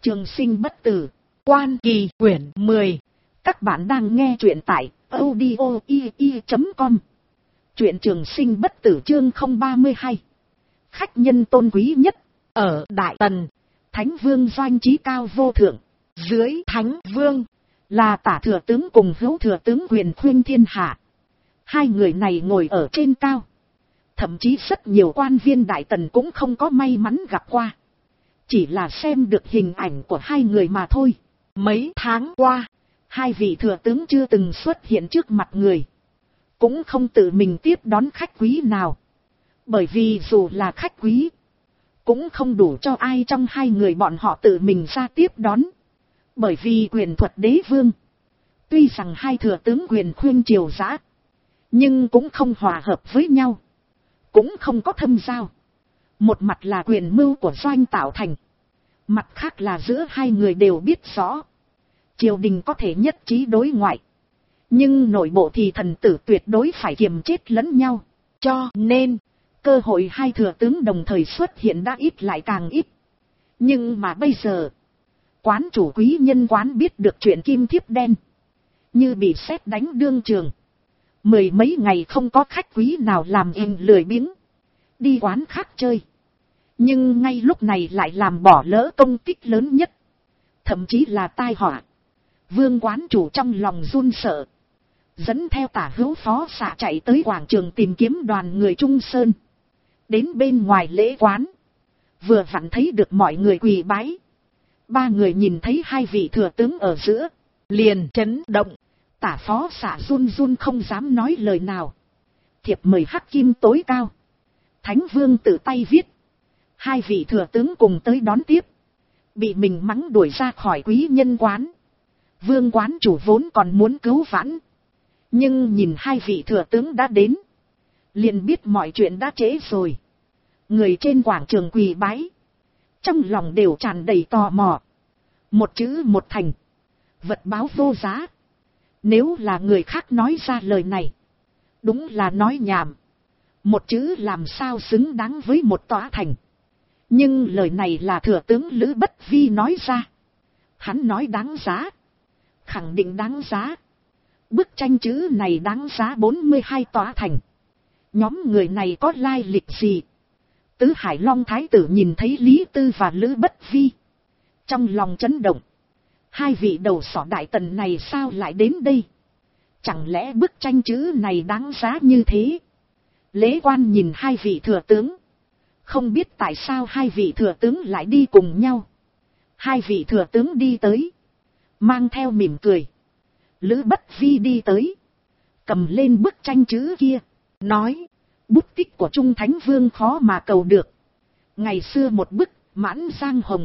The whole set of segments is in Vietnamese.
Trường sinh bất tử, Quan Kỳ quyển 10. Các bạn đang nghe truyện tại audio.com. Truyện Trường sinh bất tử chương 032. Khách nhân tôn quý nhất, ở Đại Tần, Thánh Vương doanh trí cao vô thượng. Dưới Thánh Vương, là Tả Thừa Tướng cùng Hữu Thừa Tướng quyền khuyên thiên hạ. Hai người này ngồi ở trên cao. Thậm chí rất nhiều quan viên Đại Tần cũng không có may mắn gặp qua. Chỉ là xem được hình ảnh của hai người mà thôi. Mấy tháng qua, hai vị thừa tướng chưa từng xuất hiện trước mặt người. Cũng không tự mình tiếp đón khách quý nào. Bởi vì dù là khách quý, cũng không đủ cho ai trong hai người bọn họ tự mình ra tiếp đón. Bởi vì quyền thuật đế vương, tuy rằng hai thừa tướng quyền khuyên triều dã, nhưng cũng không hòa hợp với nhau, cũng không có thâm giao. Một mặt là quyền mưu của doanh tạo thành, mặt khác là giữa hai người đều biết rõ triều đình có thể nhất trí đối ngoại, nhưng nội bộ thì thần tử tuyệt đối phải kiềm chết lẫn nhau. Cho nên cơ hội hai thừa tướng đồng thời xuất hiện đã ít lại càng ít. Nhưng mà bây giờ, quán chủ quý nhân quán biết được chuyện kim thiếp đen, như bị sét đánh đương trường. Mười mấy ngày không có khách quý nào làm inh lười biếng đi quán khác chơi. Nhưng ngay lúc này lại làm bỏ lỡ công tích lớn nhất, thậm chí là tai họa. Vương quán chủ trong lòng run sợ, dẫn theo Tả Hữu phó xạ chạy tới quảng trường tìm kiếm đoàn người Trung Sơn. Đến bên ngoài lễ quán, vừa vặn thấy được mọi người quỳ bái. Ba người nhìn thấy hai vị thừa tướng ở giữa, liền chấn động. Tả phó xạ run run không dám nói lời nào. Thiệp mời hắc kim tối cao, Thánh Vương tự tay viết. Hai vị thừa tướng cùng tới đón tiếp, bị mình mắng đuổi ra khỏi quý nhân quán. Vương quán chủ vốn còn muốn cứu vãn, nhưng nhìn hai vị thừa tướng đã đến, liền biết mọi chuyện đã trễ rồi. Người trên quảng trường quỳ bái, trong lòng đều tràn đầy tò mò. Một chữ một thành, vật báo vô giá. Nếu là người khác nói ra lời này, đúng là nói nhảm. Một chữ làm sao xứng đáng với một tòa thành. Nhưng lời này là thừa tướng Lữ Bất Vi nói ra. Hắn nói đáng giá, khẳng định đáng giá. Bức tranh chữ này đáng giá 42 tòa thành. Nhóm người này có lai lịch gì? Tứ Hải Long Thái tử nhìn thấy Lý Tư và Lữ Bất Vi, trong lòng chấn động. Hai vị đầu sỏ Đại Tần này sao lại đến đây? Chẳng lẽ bức tranh chữ này đáng giá như thế? Lễ quan nhìn hai vị thừa tướng, không biết tại sao hai vị thừa tướng lại đi cùng nhau. Hai vị thừa tướng đi tới, mang theo mỉm cười. Lữ Bất Vi đi tới, cầm lên bức tranh chữ kia, nói: bút tích của Trung Thánh Vương khó mà cầu được. Ngày xưa một bức, mãn giang hồng,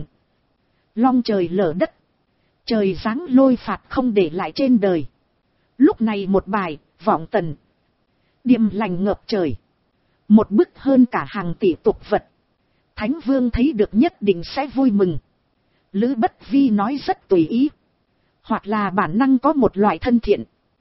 long trời lở đất, trời giáng lôi phạt không để lại trên đời. Lúc này một bài, vọng tần, điềm lành ngập trời, một bức hơn cả hàng tỷ tục vật. Thánh Vương thấy được nhất định sẽ vui mừng. Lữ Bất Vi nói rất tùy ý, hoặc là bản năng có một loại thân thiện,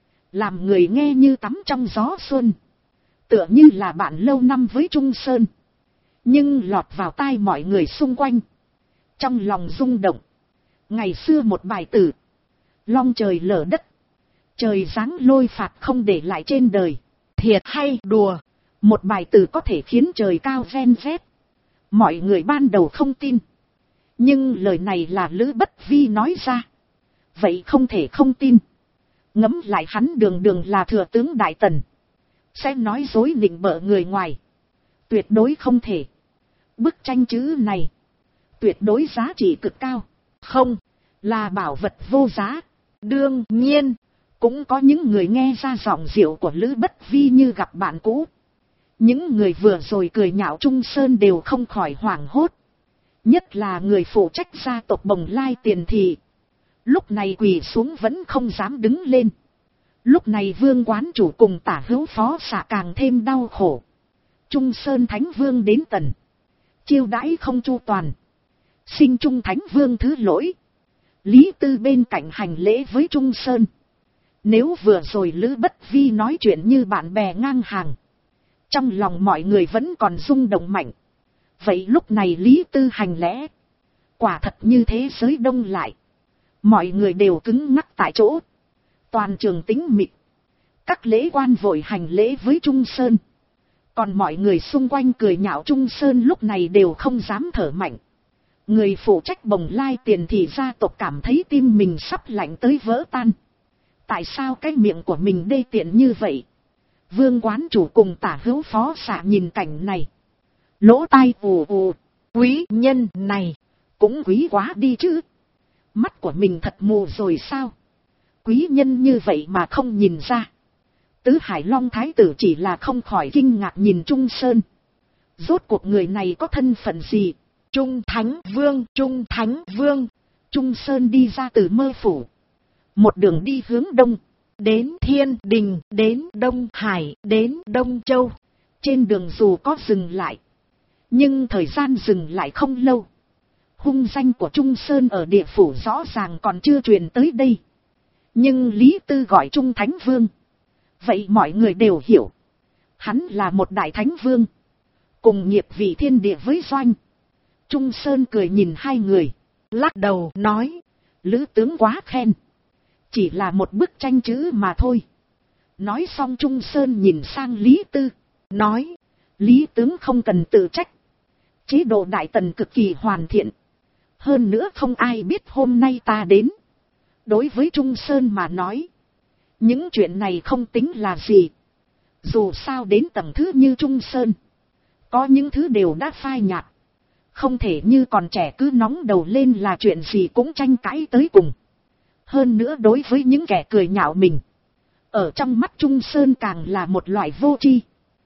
làm người nghe như tắm trong gió xuân, tựa như là bạn lâu năm với Trung Sơn. Nhưng lọt vào tai mọi người xung quanh, trong lòng rung động. Ngày xưa một bài tử, long trời lở đất, trời giáng lôi phạt không để lại trên đời, thiệt hay đùa? Một bài tử có thể khiến trời cao ven vét. Mọi người ban đầu không tin, nhưng lời này là Lữ Bất Vi nói ra, vậy không thể không tin. Ngẫm lại, hắn đường đường là thừa tướng Đại Tần, sẽ nói dối nịnh bợ người ngoài? Tuyệt đối không thể. Bức tranh chữ này tuyệt đối giá trị cực cao, không là bảo vật vô giá. Đương nhiên, cũng có những người nghe ra giọng điệu của Lữ Bất Vi như gặp bạn cũ. Những người vừa rồi cười nhạo Trung Sơn đều không khỏi hoảng hốt. Nhất là người phụ trách gia tộc Bồng Lai Tiền Thị, lúc này quỳ xuống vẫn không dám đứng lên. Lúc này Vương quán chủ cùng Tả Hữu phó xạ càng thêm đau khổ. Trung Sơn Thánh Vương đến Tần, chiêu đãi không chu toàn, xin Trung Thánh Vương thứ lỗi. Lý Tư bên cạnh hành lễ với Trung Sơn. Nếu vừa rồi Lữ Bất Vi nói chuyện như bạn bè ngang hàng, trong lòng mọi người vẫn còn rung động mạnh. Vậy lúc này Lý Tư hành lễ, Quả thật như thế giới đông lại. Mọi người đều cứng ngắc tại chỗ. Toàn trường tĩnh mịch. Các lễ quan vội hành lễ với Trung Sơn. Còn mọi người xung quanh cười nhạo Trung Sơn lúc này đều không dám thở mạnh. Người phụ trách Bồng Lai Tiền Thị gia tộc cảm thấy tim mình sắp lạnh tới vỡ tan. Tại sao cái miệng của mình đê tiện như vậy? Vương quán chủ cùng Tả Hữu phó xạ nhìn cảnh này. Lỗ tai ù ù. Quý nhân này cũng quý quá đi chứ. Mắt của mình thật mù rồi sao? Quý nhân như vậy mà không nhìn ra. Tứ Hải Long Thái tử chỉ là không khỏi kinh ngạc nhìn Trung Sơn. Rốt cuộc người này có thân phận gì? Trung Thánh Vương, Trung Thánh Vương. Trung Sơn đi ra từ Mơ Phủ. Một đường đi hướng đông. Đến Thiên Đình, đến Đông Hải, đến Đông Châu. Trên đường dù có dừng lại. Nhưng thời gian dừng lại không lâu. Hung danh của Trung Sơn ở địa phủ rõ ràng còn chưa truyền tới đây. Nhưng Lý Tư gọi Trung Thánh Vương. Vậy mọi người đều hiểu. Hắn là một đại thánh vương. Cùng nghiệp vị thiên địa với Doanh. Trung Sơn cười nhìn hai người. Lắc đầu nói. Lữ tướng quá khen. Chỉ là một bức tranh chữ mà thôi. Nói xong Trung Sơn nhìn sang Lý Tư. Nói. Lý tướng không cần tự trách. Chế độ Đại Tần cực kỳ hoàn thiện. Hơn nữa không ai biết hôm nay ta đến. Đối với Trung Sơn mà nói. Những chuyện này không tính là gì. Dù sao đến tầng thứ như Trung Sơn. Có những thứ đều đã phai nhạt. Không thể như còn trẻ cứ nóng đầu lên là chuyện gì cũng tranh cãi tới cùng. Hơn nữa đối với những kẻ cười nhạo mình. Ở trong mắt Trung Sơn càng là một loại vô tri.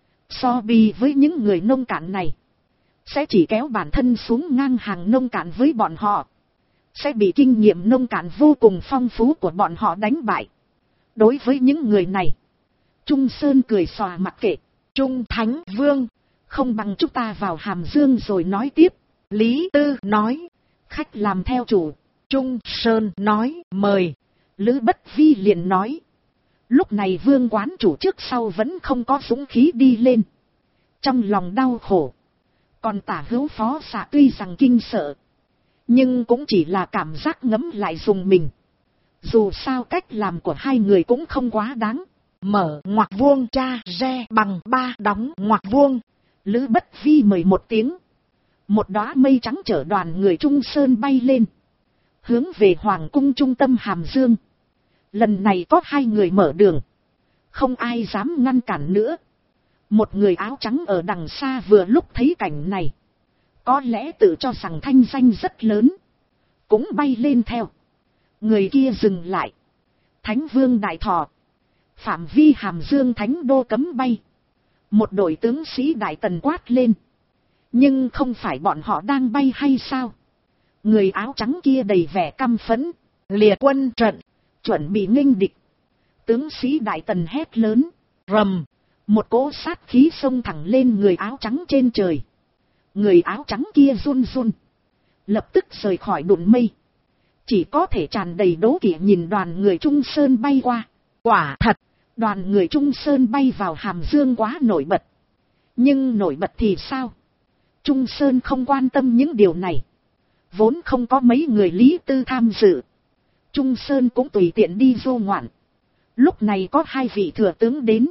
So bì với những người nông cạn này. Sẽ chỉ kéo bản thân xuống ngang hàng nông cạn với bọn họ. Sẽ bị kinh nghiệm nông cạn vô cùng phong phú của bọn họ đánh bại. Đối với những người này. Trung Sơn cười xòa mặt kệ. Trung Thánh Vương. Không bằng chúng ta vào Hàm Dương rồi nói tiếp. Lý Tư nói. Khách làm theo chủ. Trung Sơn nói mời. Lữ Bất Vi liền nói. Lúc này Vương quán chủ trước sau vẫn không có dũng khí đi lên. Trong lòng đau khổ. Còn Tả Hữu phó xạ tuy rằng kinh sợ. Nhưng cũng chỉ là cảm giác ngấm lại dùng mình. Dù sao cách làm của hai người cũng không quá đáng. Mở ngoặc vuông tra re bằng 3 đóng ngoặc vuông. Lữ Bất Vi mời một tiếng. Một đóa mây trắng chở đoàn người Trung Sơn bay lên. Hướng về Hoàng cung trung tâm Hàm Dương. Lần này có hai người mở đường. Không ai dám ngăn cản nữa. Một người áo trắng ở đằng xa vừa lúc thấy cảnh này. Có lẽ tự cho rằng thanh danh rất lớn. Cũng bay lên theo. Người kia dừng lại. Thánh Vương Đại Thọ. Phạm vi Hàm Dương Thánh Đô cấm bay. Một đội tướng sĩ Đại Tần quát lên. Nhưng không phải bọn họ đang bay hay sao? Người áo trắng kia đầy vẻ căm phẫn. Liệt quân trận. Chuẩn bị nghênh địch. Tướng sĩ Đại Tần hét lớn. Rầm. Một cỗ sát khí xông thẳng lên người áo trắng trên trời. Người áo trắng kia run run. Lập tức rời khỏi đụn mây. Chỉ có thể tràn đầy đố kỵ nhìn đoàn người Trung Sơn bay qua. Quả thật, đoàn người Trung Sơn bay vào Hàm Dương quá nổi bật. Nhưng nổi bật thì sao? Trung Sơn không quan tâm những điều này. Vốn không có mấy người Lý Tư tham dự. Trung Sơn cũng tùy tiện đi du ngoạn. Lúc này có hai vị thừa tướng đến.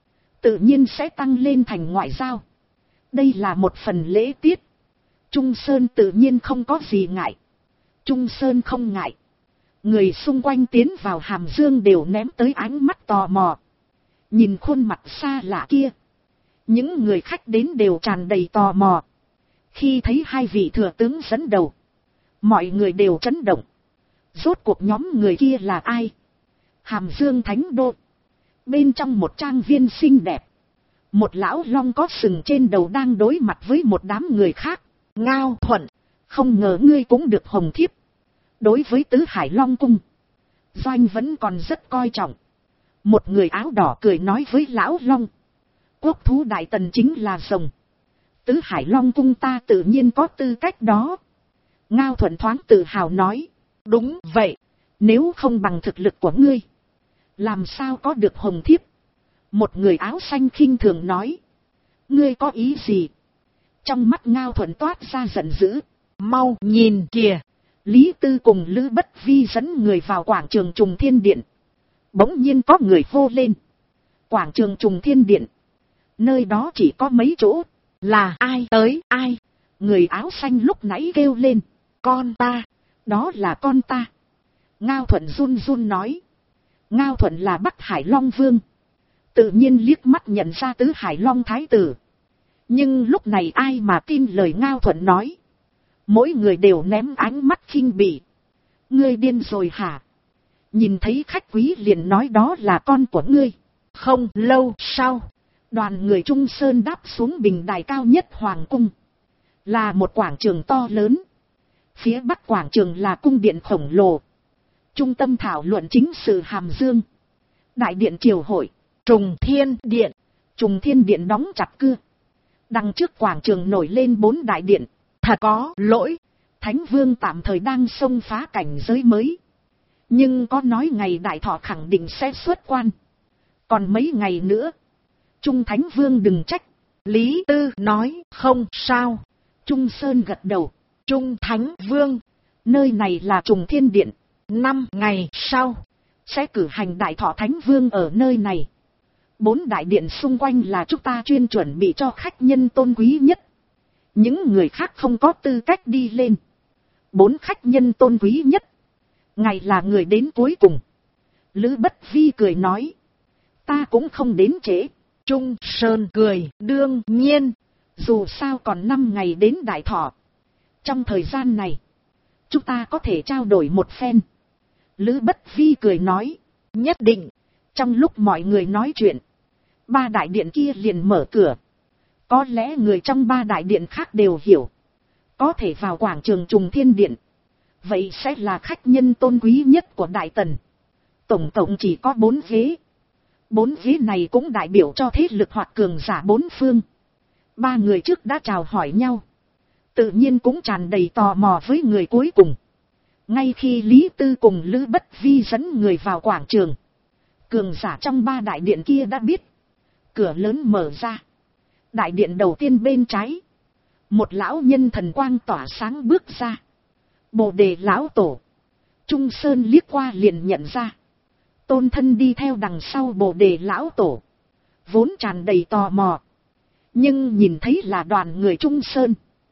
Tự nhiên sẽ tăng lên thành ngoại giao. Đây là một phần lễ tiết. Trung Sơn tự nhiên không có gì ngại. Trung Sơn không ngại. Người xung quanh tiến vào Hàm Dương đều ném tới ánh mắt tò mò. Nhìn khuôn mặt xa lạ kia. Những người khách đến đều tràn đầy tò mò. Khi thấy hai vị thừa tướng dẫn đầu. Mọi người đều chấn động. Rốt cuộc nhóm người kia là ai? Hàm Dương Thánh Đô. Bên trong một trang viên xinh đẹp. Một lão long có sừng trên đầu đang đối mặt với một đám người khác. Ngao Thuận. Không ngờ ngươi cũng được hồng thiếp. Đối với Tứ Hải Long Cung. Doanh vẫn còn rất coi trọng. Một người áo đỏ cười nói với lão long. Quốc thú Đại Tần chính là rồng. Tứ Hải Long Cung ta tự nhiên có tư cách đó. Ngao Thuận thoáng tự hào nói. Đúng vậy. Nếu không bằng thực lực của ngươi. Làm sao có được hồng thiếp? Một người áo xanh khinh thường nói. Ngươi có ý gì? Trong mắt Ngao Thuận toát ra giận dữ. mau nhìn kìa. Lý Tư cùng Lữ Bất Vi dẫn người vào quảng trường Trùng Thiên Điện. Bỗng nhiên có người hô lên. Quảng trường Trùng Thiên Điện. Nơi đó chỉ có mấy chỗ. Là ai tới ai? Người áo xanh lúc nãy kêu lên. Con ta. Đó là con ta. Ngao Thuận run run nói. Ngao Thuận là Bắc Hải Long Vương. Tự nhiên liếc mắt nhận ra Tứ Hải Long Thái tử. Nhưng lúc này ai mà tin lời Ngao Thuận nói. Mỗi người đều ném ánh mắt khinh bỉ. Ngươi điên rồi hả? Nhìn thấy khách quý liền nói đó là con của ngươi. Không lâu sau, đoàn người Trung Sơn đáp xuống bình đài cao nhất Hoàng cung. Là một quảng trường to lớn. Phía bắc quảng trường là cung điện khổng lồ. Trung tâm thảo luận chính sự Hàm Dương. Đại điện triều hội, Trùng Thiên Điện. Trùng Thiên Điện đóng chặt cưa. Đằng trước quảng trường nổi lên 4 đại điện. Thật có lỗi, Thánh Vương tạm thời đang xông phá cảnh giới mới. Nhưng có nói ngày đại thọ khẳng định sẽ xuất quan. Còn mấy ngày nữa. Trung Thánh Vương đừng trách. Lý Tư nói không sao. Trung Sơn gật đầu. Trung Thánh Vương, nơi này là Trùng Thiên Điện. 5 ngày sau, sẽ cử hành đại thọ Thánh Vương ở nơi này. 4 đại điện xung quanh là chúng ta chuyên chuẩn bị cho khách nhân tôn quý nhất. Những người khác không có tư cách đi lên. 4 khách nhân tôn quý nhất. Ngài là người đến cuối cùng. Lữ Bất Vi cười nói. Ta cũng không đến trễ. Trung Sơn cười. Đương nhiên. Dù sao còn 5 ngày đến đại thọ. Trong thời gian này, chúng ta có thể trao đổi một phen. Lữ Bất Vi cười nói. Nhất định. Trong lúc mọi người nói chuyện, 3 đại điện kia liền mở cửa. Có lẽ người trong 3 đại điện khác đều hiểu. Có thể vào quảng trường Trùng Thiên Điện. Vậy sẽ là khách nhân tôn quý nhất của Đại Tần. Tổng cộng chỉ có 4 ghế. 4 ghế này cũng đại biểu cho thế lực hoặc cường giả 4 phương. 3 người trước đã chào hỏi nhau. Tự nhiên cũng tràn đầy tò mò với người cuối cùng. Ngay khi Lý Tư cùng Lữ Bất Vi dẫn người vào quảng trường, cường giả trong 3 đại điện kia đã biết. Cửa lớn mở ra. Đại điện đầu tiên bên trái, một lão nhân thần quang tỏa sáng bước ra. Bồ Đề lão tổ. Trung Sơn liếc qua liền nhận ra. Tôn thân đi theo đằng sau Bồ Đề lão tổ. Vốn tràn đầy tò mò. Nhưng nhìn thấy là đoàn người Trung Sơn.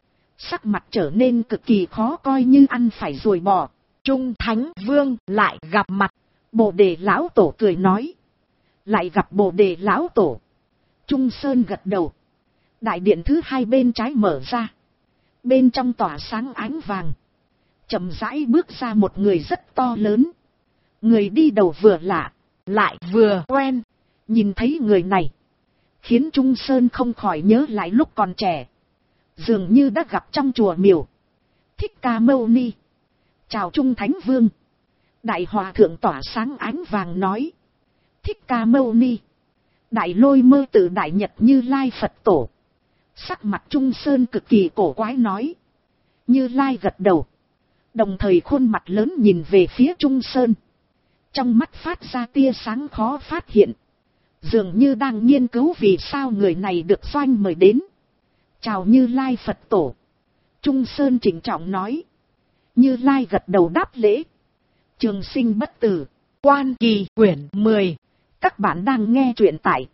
Sắc mặt trở nên cực kỳ khó coi như ăn phải ruồi bò. Trung Thánh Vương lại gặp mặt. Bồ Đề lão tổ cười nói. Lại gặp Bồ Đề lão tổ. Trung Sơn gật đầu. Đại điện thứ 2 bên trái mở ra. Bên trong tỏa sáng ánh vàng. Chậm rãi bước ra một người rất to lớn. Người đi đầu vừa lạ, lại vừa quen. Nhìn thấy người này, khiến Trung Sơn không khỏi nhớ lại lúc còn trẻ. Dường như đã gặp trong chùa miếu. Thích Ca Mâu Ni. Chào Trung Thánh Vương. Đại Hòa Thượng tỏa sáng ánh vàng nói. Thích Ca Mâu Ni. Đại Lôi Mơ Tự Đại Nhật Như Lai Phật Tổ. Sắc mặt Trung Sơn cực kỳ cổ quái nói. Như Lai gật đầu. Đồng thời khuôn mặt lớn nhìn về phía Trung Sơn. Trong mắt phát ra tia sáng khó phát hiện. Dường như đang nghiên cứu vì sao người này được doanh mời đến. Chào Như Lai Phật Tổ. Trung Sơn trịnh trọng nói. Như Lai gật đầu đáp lễ. Trường sinh bất tử. Quan Kỳ quyển 10. Các bạn đang nghe truyện tại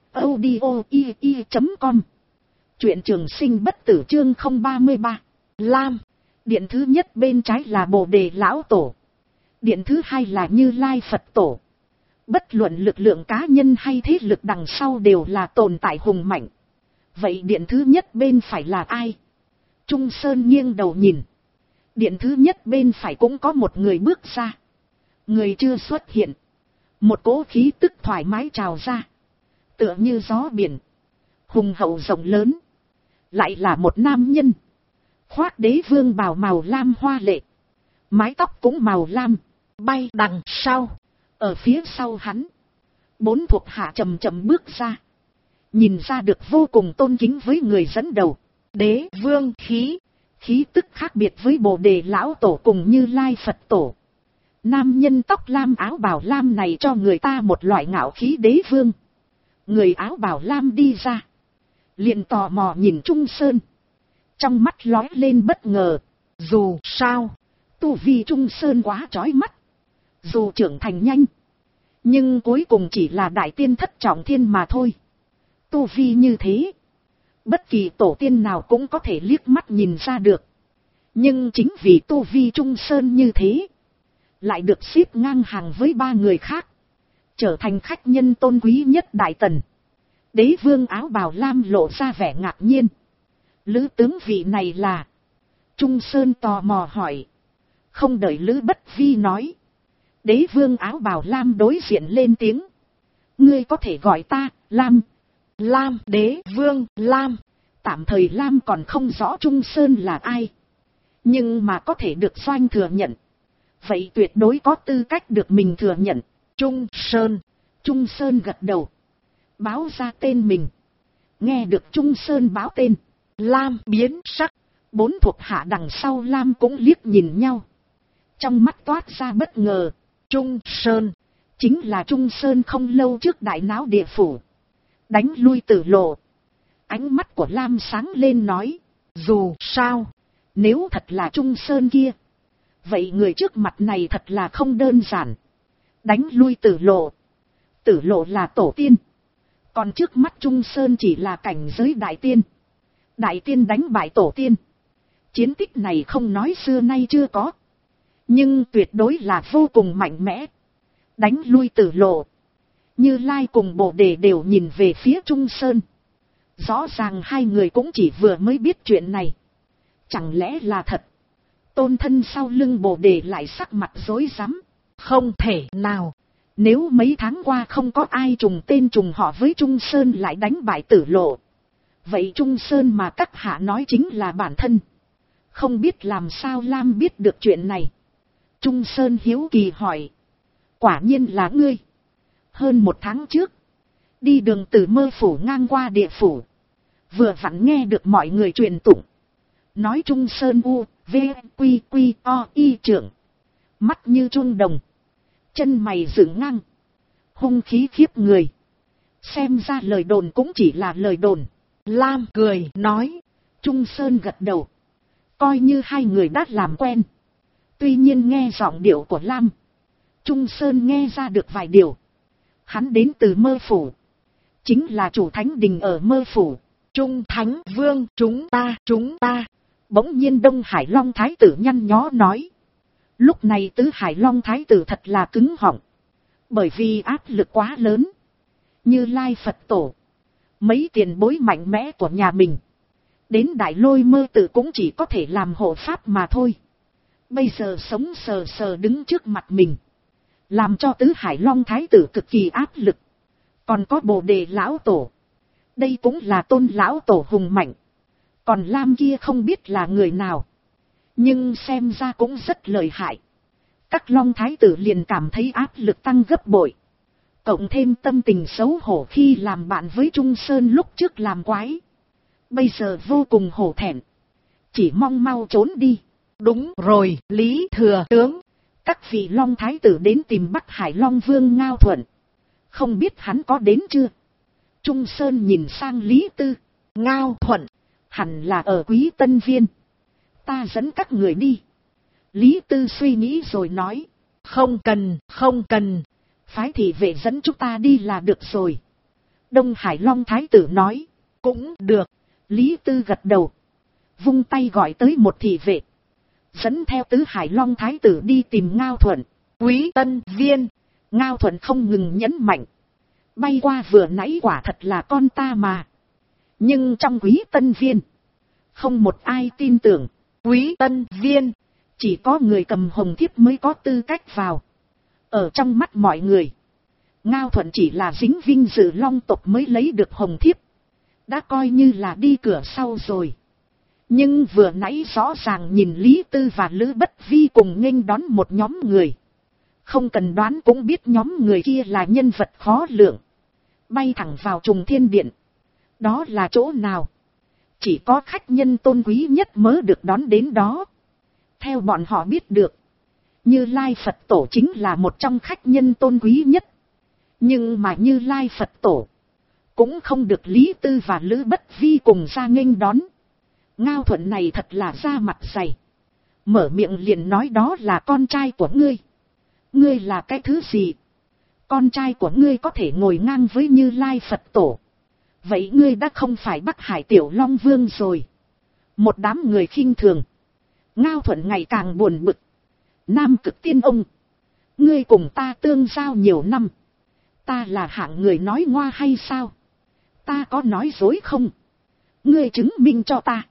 audio.com. Truyện Trường Sinh Bất Tử chương 033. Lam. Điện thứ nhất bên trái là Bồ Đề lão tổ. Điện thứ 2 là Như Lai Phật Tổ. Bất luận lực lượng cá nhân hay thế lực đằng sau đều là tồn tại hùng mạnh. Vậy điện thứ nhất bên phải là ai? Trung Sơn nghiêng đầu nhìn. Điện thứ nhất bên phải cũng có một người bước ra. Người chưa xuất hiện. Một cỗ khí tức thoải mái trào ra. Tựa như gió biển. Hùng hậu rộng lớn. Lại là một nam nhân. Khoác đế vương bào màu lam hoa lệ. Mái tóc cũng màu lam. Bay đằng sau. Ở phía sau hắn. 4 thuộc hạ chậm chậm bước ra. Nhìn ra được vô cùng tôn kính với người dẫn đầu. Đế vương khí. Khí tức khác biệt với Bồ Đề lão tổ cùng Như Lai Phật Tổ. Nam nhân tóc lam áo bào lam này cho người ta một loại ngạo khí đế vương. Người áo bào lam đi ra. Liền tò mò nhìn Trung Sơn. Trong mắt lóe lên bất ngờ. Dù sao, tu vi Trung Sơn quá chói mắt. Dù trưởng thành nhanh, nhưng cuối cùng chỉ là đại tiên thất trọng thiên mà thôi. Tu vi như thế, bất kỳ tổ tiên nào cũng có thể liếc mắt nhìn ra được. Nhưng chính vì tu vi Trung Sơn như thế, lại được xếp ngang hàng với ba người khác, trở thành khách nhân tôn quý nhất Đại Tần. Đế vương áo bào lam lộ ra vẻ ngạc nhiên. Lữ tướng vị này là? Trung Sơn tò mò hỏi. Không đợi Lữ Bất Vi nói, đế vương áo bào lam đối diện lên tiếng. Ngươi có thể gọi ta Lam. Lam, đế vương Lam. Tạm thời Lam còn không rõ Trung Sơn là ai, nhưng mà có thể được Doanh thừa nhận, vậy tuyệt đối có tư cách được mình thừa nhận. Trung Sơn. Trung Sơn gật đầu, báo ra tên mình. Nghe được Trung Sơn báo tên, Lam biến sắc. Bốn thuộc hạ đằng sau Lam cũng liếc nhìn nhau, trong mắt toát ra bất ngờ. Trung Sơn chính là Trung Sơn không lâu trước đại náo địa phủ, đánh lui Tử Lộ. Ánh mắt của Lam sáng lên nói, dù sao, nếu thật là Trung Sơn kia, vậy người trước mặt này thật là không đơn giản. Đánh lui Tử Lộ. Tử Lộ là tổ tiên, còn trước mắt Trung Sơn chỉ là cảnh giới đại tiên. Đại tiên đánh bại tổ tiên, chiến tích này không nói xưa nay chưa có, nhưng tuyệt đối là vô cùng mạnh mẽ. Đánh lui Tử Lộ, Như Lai cùng Bồ Đề đều nhìn về phía Trung Sơn. Rõ ràng hai người cũng chỉ vừa mới biết chuyện này. Chẳng lẽ là thật? Tôn thân sau lưng Bồ Đề lại sắc mặt rối rắm. Không thể nào. Nếu mấy tháng qua không có ai trùng tên trùng họ với Trung Sơn lại đánh bại Tử Lộ, vậy Trung Sơn mà các hạ nói chính là bản thân. Không biết làm sao Lam biết được chuyện này. Trung Sơn hiếu kỳ hỏi. Quả nhiên là ngươi. Hơn một tháng trước, đi đường từ Mơ phủ ngang qua địa phủ, vừa vặn nghe được mọi người truyền tụng, nói Trung Sơn u, v, quy quy o y trưởng, mắt như chuông đồng, chân mày dựng ngang, hung khí khiếp người. Xem ra lời đồn cũng chỉ là lời đồn. Lam cười nói. Trung Sơn gật đầu, coi như hai người đã làm quen. Tuy nhiên nghe giọng điệu của Lam, Trung Sơn nghe ra được vài điều. Hắn đến từ Mơ phủ, chính là chủ thánh đình ở Mơ phủ. Trung Thánh Vương, chúng ta. Bỗng nhiên Đông Hải Long Thái tử nhăn nhó nói. Lúc này Tứ Hải Long Thái tử thật là cứng họng, bởi vì áp lực quá lớn. Như Lai Phật Tổ, mấy tiền bối mạnh mẽ của nhà mình, đến Đại Lôi Mơ Tự cũng chỉ có thể làm hộ pháp mà thôi. Bây giờ sống sờ sờ đứng trước mặt mình, làm cho Tứ Hải Long Thái tử cực kỳ áp lực. Còn có Bồ Đề Lão Tổ, đây cũng là Tôn Lão Tổ hùng mạnh. Còn Lam kia không biết là người nào, nhưng xem ra cũng rất lợi hại. Các Long Thái tử liền cảm thấy áp lực tăng gấp bội. Cộng thêm tâm tình xấu hổ khi làm bạn với Trung Sơn lúc trước làm quái, bây giờ vô cùng hổ thẹn, chỉ mong mau trốn đi. Đúng rồi, Lý Thừa Tướng, các vị Long Thái tử đến tìm Bắc Hải Long Vương Ngao Thuận, không biết hắn có đến chưa? Trung Sơn nhìn sang Lý Tư. Ngao Thuận hẳn là ở Quý Tân Viên, ta dẫn các người đi. Lý Tư suy nghĩ rồi nói. Không cần, phái thị vệ dẫn chúng ta đi là được rồi. Đông Hải Long Thái tử nói. Cũng được. Lý Tư gật đầu, vung tay gọi tới một thị vệ, dẫn theo Tứ Hải Long Thái tử đi tìm Ngao Thuận. Quý Tân Viên. Ngao Thuận không ngừng nhấn mạnh. Bay qua vừa nãy quả thật là con ta mà. Nhưng trong Quý Tân Viên, không một ai tin tưởng. Quý Tân Viên, chỉ có người cầm hồng thiếp mới có tư cách vào. Ở trong mắt mọi người, Ngao Thuận chỉ là dính vinh dự Long tộc mới lấy được hồng thiếp, đã coi như là đi cửa sau rồi. Nhưng vừa nãy rõ ràng nhìn Lý Tư và Lữ Bất Vi cùng nghênh đón một nhóm người. Không cần đoán cũng biết nhóm người kia là nhân vật khó lường. Bay thẳng vào Trùng Thiên Điện. Đó là chỗ nào? Chỉ có khách nhân tôn quý nhất mới được đón đến đó. Theo bọn họ biết được, Như Lai Phật Tổ chính là một trong khách nhân tôn quý nhất. Nhưng mà Như Lai Phật Tổ cũng không được Lý Tư và Lữ Bất Vi cùng ra nghênh đón. Ngao Thuận này thật là da mặt dày. Mở miệng liền nói đó là con trai của ngươi. Ngươi là cái thứ gì? Con trai của ngươi có thể ngồi ngang với Như Lai Phật Tổ. Vậy ngươi đã không phải Bắc Hải Tiểu Long Vương rồi. Một đám người khinh thường. Ngao Thuận ngày càng buồn bực. Nam Cực Tiên ông, ngươi cùng ta tương giao nhiều năm. Ta là hạng người nói ngoa hay sao? Ta có nói dối không? Ngươi chứng minh cho ta.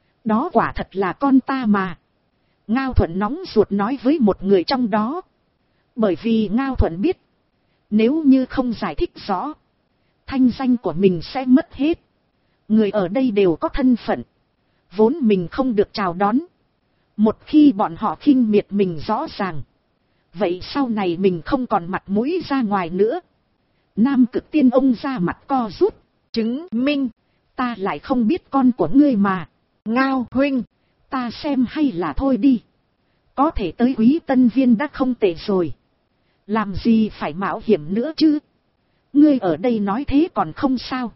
Đó quả thật là con ta mà. Ngao Thuận nóng ruột nói với một người trong đó. Bởi vì Ngao Thuận biết, nếu như không giải thích rõ, thanh danh của mình sẽ mất hết. Người ở đây đều có thân phận, vốn mình không được chào đón. Một khi bọn họ khinh miệt mình rõ ràng, vậy sau này mình không còn mặt mũi ra ngoài nữa. Nam Cực Tiên ông ra mặt co rút. Chứng minh, ta lại không biết con của ngươi mà. Ngao huynh, ta xem hay là thôi đi. Có thể tới Quý Tân Viên đã không tệ rồi. Làm gì phải mạo hiểm nữa chứ? Ngươi ở đây nói thế còn không sao.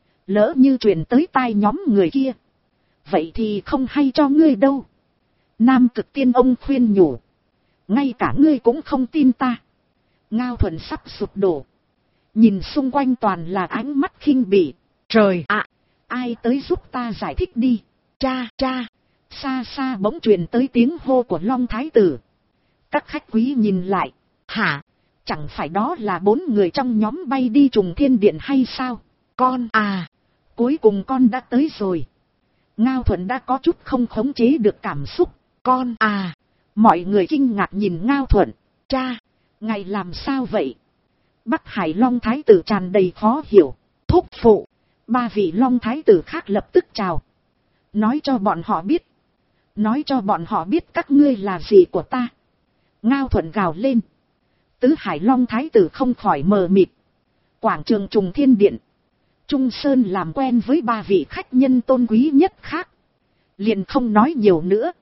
Lỡ như truyền tới tai nhóm người kia, vậy thì không hay cho ngươi đâu. Nam Cực Tiên ông khuyên nhủ. Ngay cả ngươi cũng không tin ta. Ngao Thuận sắp sụp đổ. Nhìn xung quanh toàn là ánh mắt khinh bỉ. Trời ạ, ai tới giúp ta giải thích đi. Cha, cha. Xa xa bỗng truyền tới tiếng hô của Long Thái Tử. Các khách quý nhìn lại. Hả? Chẳng phải đó là 4 người trong nhóm bay đi Trùng Thiên Điện hay sao? Con à, cuối cùng con đã tới rồi. Ngao Thuận đã có chút không khống chế được cảm xúc. Con à, mọi người kinh ngạc nhìn Ngao Thuận. Cha, ngài làm sao vậy? Bắc Hải Long Thái Tử tràn đầy khó hiểu. Thúc phụ, 3 vị Long Thái Tử khác lập tức chào. Nói cho bọn họ biết. Nói cho bọn họ biết các ngươi là gì của ta. Ngao Thuận gào lên. Tứ Hải Long Thái Tử không khỏi mờ mịt. Quảng trường Trùng Thiên Điện, Trung Sơn làm quen với 3 vị khách nhân tôn quý nhất khác, liền không nói nhiều nữa.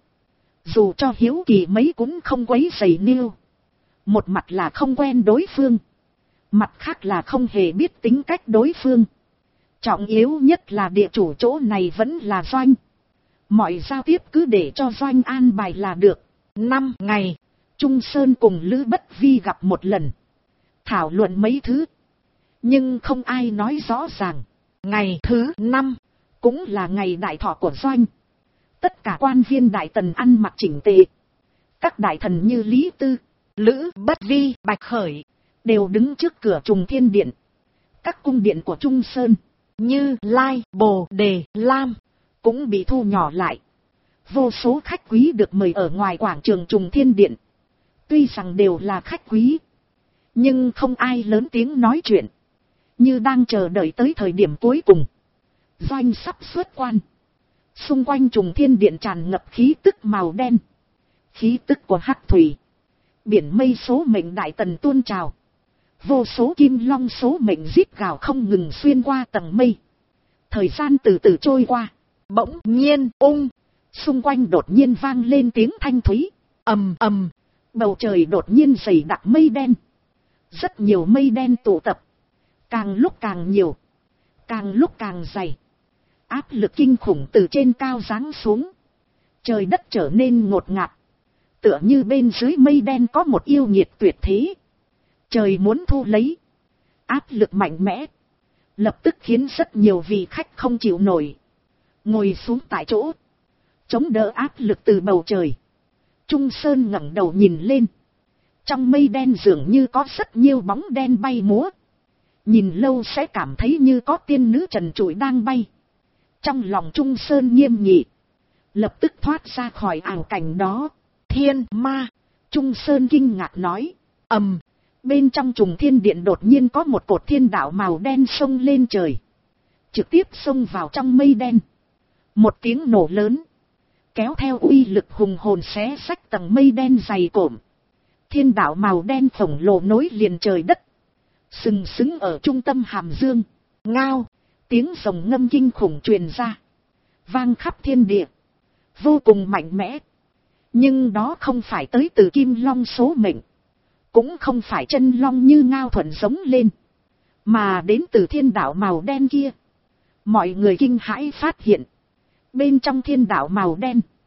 Dù cho hiếu kỳ mấy cũng không quấy rầy nêu. Một mặt là không quen đối phương, mặt khác là không hề biết tính cách đối phương. Trọng yếu nhất là địa chủ chỗ này vẫn là Doanh. Mọi giao tiếp cứ để cho Doanh an bài là được. 5 ngày, Trung Sơn cùng Lữ Bất Vi gặp một lần, thảo luận mấy thứ, nhưng không ai nói rõ ràng. Ngày thứ 5, cũng là ngày đại thọ của Doanh. Tất cả quan viên đại tần ăn mặc chỉnh tề. Các đại thần như Lý Tư, Lữ Bất Vi, Bạch Khởi đều đứng trước cửa Trùng Thiên Điện. Các cung điện của Trung Sơn, Như Lai, Bồ Đề, Lam cũng bị thu nhỏ lại. Vô số khách quý được mời ở ngoài quảng trường Trùng Thiên Điện. Tuy rằng đều là khách quý, nhưng không ai lớn tiếng nói chuyện, như đang chờ đợi tới thời điểm cuối cùng. Doanh sắp xuất quan. Xung quanh Trùng Thiên Điện tràn ngập khí tức màu đen, khí tức của hắc thủy. Biển mây số mệnh đại tần tuôn trào. Vô số kim long số mệnh rít gào không ngừng xuyên qua tầng mây. Thời gian từ từ trôi qua. Bỗng nhiên xung quanh đột nhiên vang lên tiếng thanh thúy. Ầm ầm. Bầu trời đột nhiên dày đặc mây đen. Rất nhiều mây đen tụ tập. Càng lúc càng nhiều, càng lúc càng dày. Áp lực kinh khủng từ trên cao giáng xuống. Trời đất trở nên ngột ngạt. Tựa như bên dưới mây đen có một yêu nghiệt tuyệt thế. Trời muốn thu lấy. Áp lực mạnh mẽ, lập tức khiến rất nhiều vị khách không chịu nổi, ngồi xuống tại chỗ, chống đỡ áp lực từ bầu trời. Trung Sơn ngẩng đầu nhìn lên. Trong mây đen dường như có rất nhiều bóng đen bay múa. Nhìn lâu sẽ cảm thấy như có tiên nữ trần trụi đang bay. Trong lòng Trung Sơn nghiêm nghị, lập tức thoát ra khỏi ảo cảnh đó. Thiên ma! Trung Sơn kinh ngạc nói. Ầm! Bên trong Trùng Thiên Điện đột nhiên có một cột thiên đạo màu đen xông lên trời, trực tiếp xông vào trong mây đen. Một tiếng nổ lớn, kéo theo uy lực hùng hồn xé xách tầng mây đen dày cộm. Thiên đạo màu đen khổng lồ nối liền trời đất, sừng sững ở trung tâm hàm dương. Ngao! Tiếng rồng ngâm kinh khủng truyền ra, vang khắp thiên địa, vô cùng mạnh mẽ. Nhưng đó không phải tới từ kim long số mệnh, cũng không phải chân long như Ngao Thuận giống lên, mà đến từ thiên đạo màu đen kia. Mọi người kinh hãi phát hiện, bên trong thiên đạo màu đen,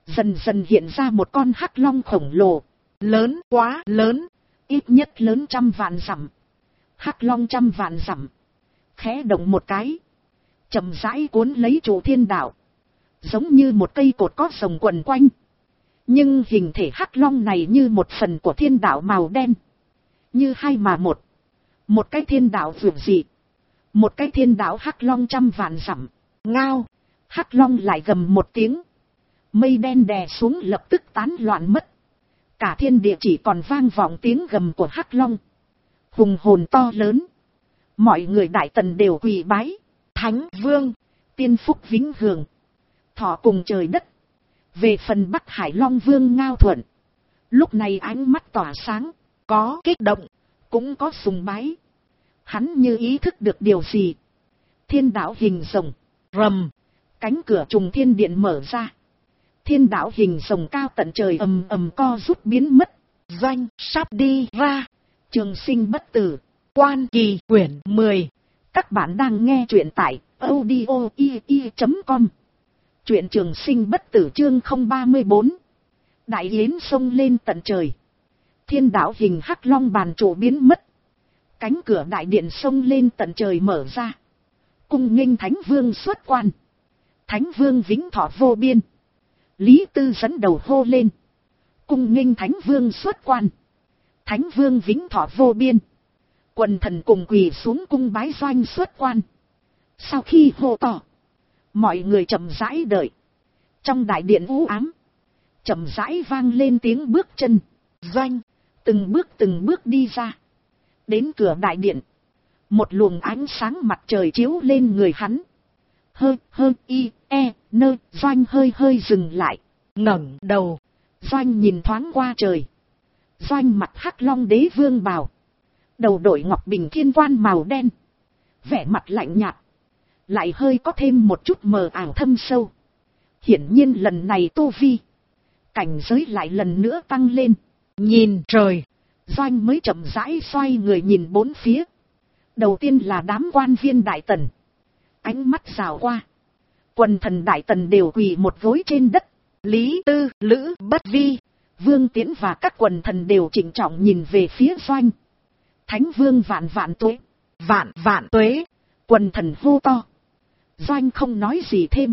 Dần dần hiện ra một con hắc long khổng lồ, lớn quá lớn, ít nhất lớn 100 vạn dặm. Hắc long 100 vạn dặm, khẽ động một cái, chậm rãi cuốn lấy trụ thiên đạo, giống như một cây cột có rồng quần quanh. Nhưng hình thể hắc long này như một phần của thiên đạo màu đen, như hai mà một. Một cái thiên đạo vượt dị, một cái thiên đạo hắc long 100 vạn dặm. Ngao, hắc long lại gầm một tiếng, mây đen đè xuống lập tức tán loạn mất. Cả thiên địa chỉ còn vang vọng tiếng gầm của hắc long. Hùng hồn to lớn, mọi người Đại Tần đều quỳ bái. Thánh Vương, tiên phúc vĩnh hưởng, thọ cùng trời đất. Về phần Bắc Hải Long Vương Ngao Thuận, lúc này ánh mắt tỏa sáng, có kích động, cũng có sùng bái. Hắn như ý thức được điều gì. Thiên đạo hình rồng, rầm, cánh cửa trùng thiên điện mở ra. Thiên đạo hình rồng cao tận trời ầm ầm co rút biến mất. Doanh sắp đi ra. Trường sinh bất tử. Quan Kỳ quyển 10. Các bạn đang nghe truyện tại audio.com. Truyện Trường Sinh bất tử chương 034. Đại yến sông lên tận trời. Thiên đạo hình hắc long bàn trụ biến mất. Cánh cửa đại điện sông lên tận trời mở ra. Cung nghênh Thánh Vương xuất quan. Thánh Vương vĩnh thọ vô biên. Lý Tư dẫn đầu hô lên. Cung nghênh Thánh Vương xuất quan. Thánh Vương vĩnh thọ vô biên. Quần thần cùng quỳ xuống cung bái Doanh xuất quan. Sau khi hô to, mọi người chậm rãi đợi. Trong đại điện u ám, chậm rãi vang lên tiếng bước chân. Doanh từng bước đi ra. Đến cửa đại điện, một luồng ánh sáng mặt trời chiếu lên người hắn. Doanh hơi dừng lại, ngẩng đầu. Doanh nhìn thoáng qua trời. Doanh mặt hắc long đế vương bào, đầu đội ngọc bình thiên quan màu đen, vẻ mặt lạnh nhạt, lại hơi có thêm một chút mờ ảo thâm sâu. Hiển nhiên lần này tu vi, cảnh giới lại lần nữa tăng lên. Nhìn trời, Doanh mới chậm rãi xoay người nhìn bốn phía. Đầu tiên là đám quan viên Đại Tần. Ánh mắt rào qua, quần thần Đại Tần đều quỳ một gối trên đất. Lý Tư, Lữ Bất Vi, Vương Tiễn và các quần thần đều trịnh trọng nhìn về phía Doanh. Thánh Vương vạn vạn tuế, vạn tuế. Quần thần hô to. Doanh không nói gì thêm,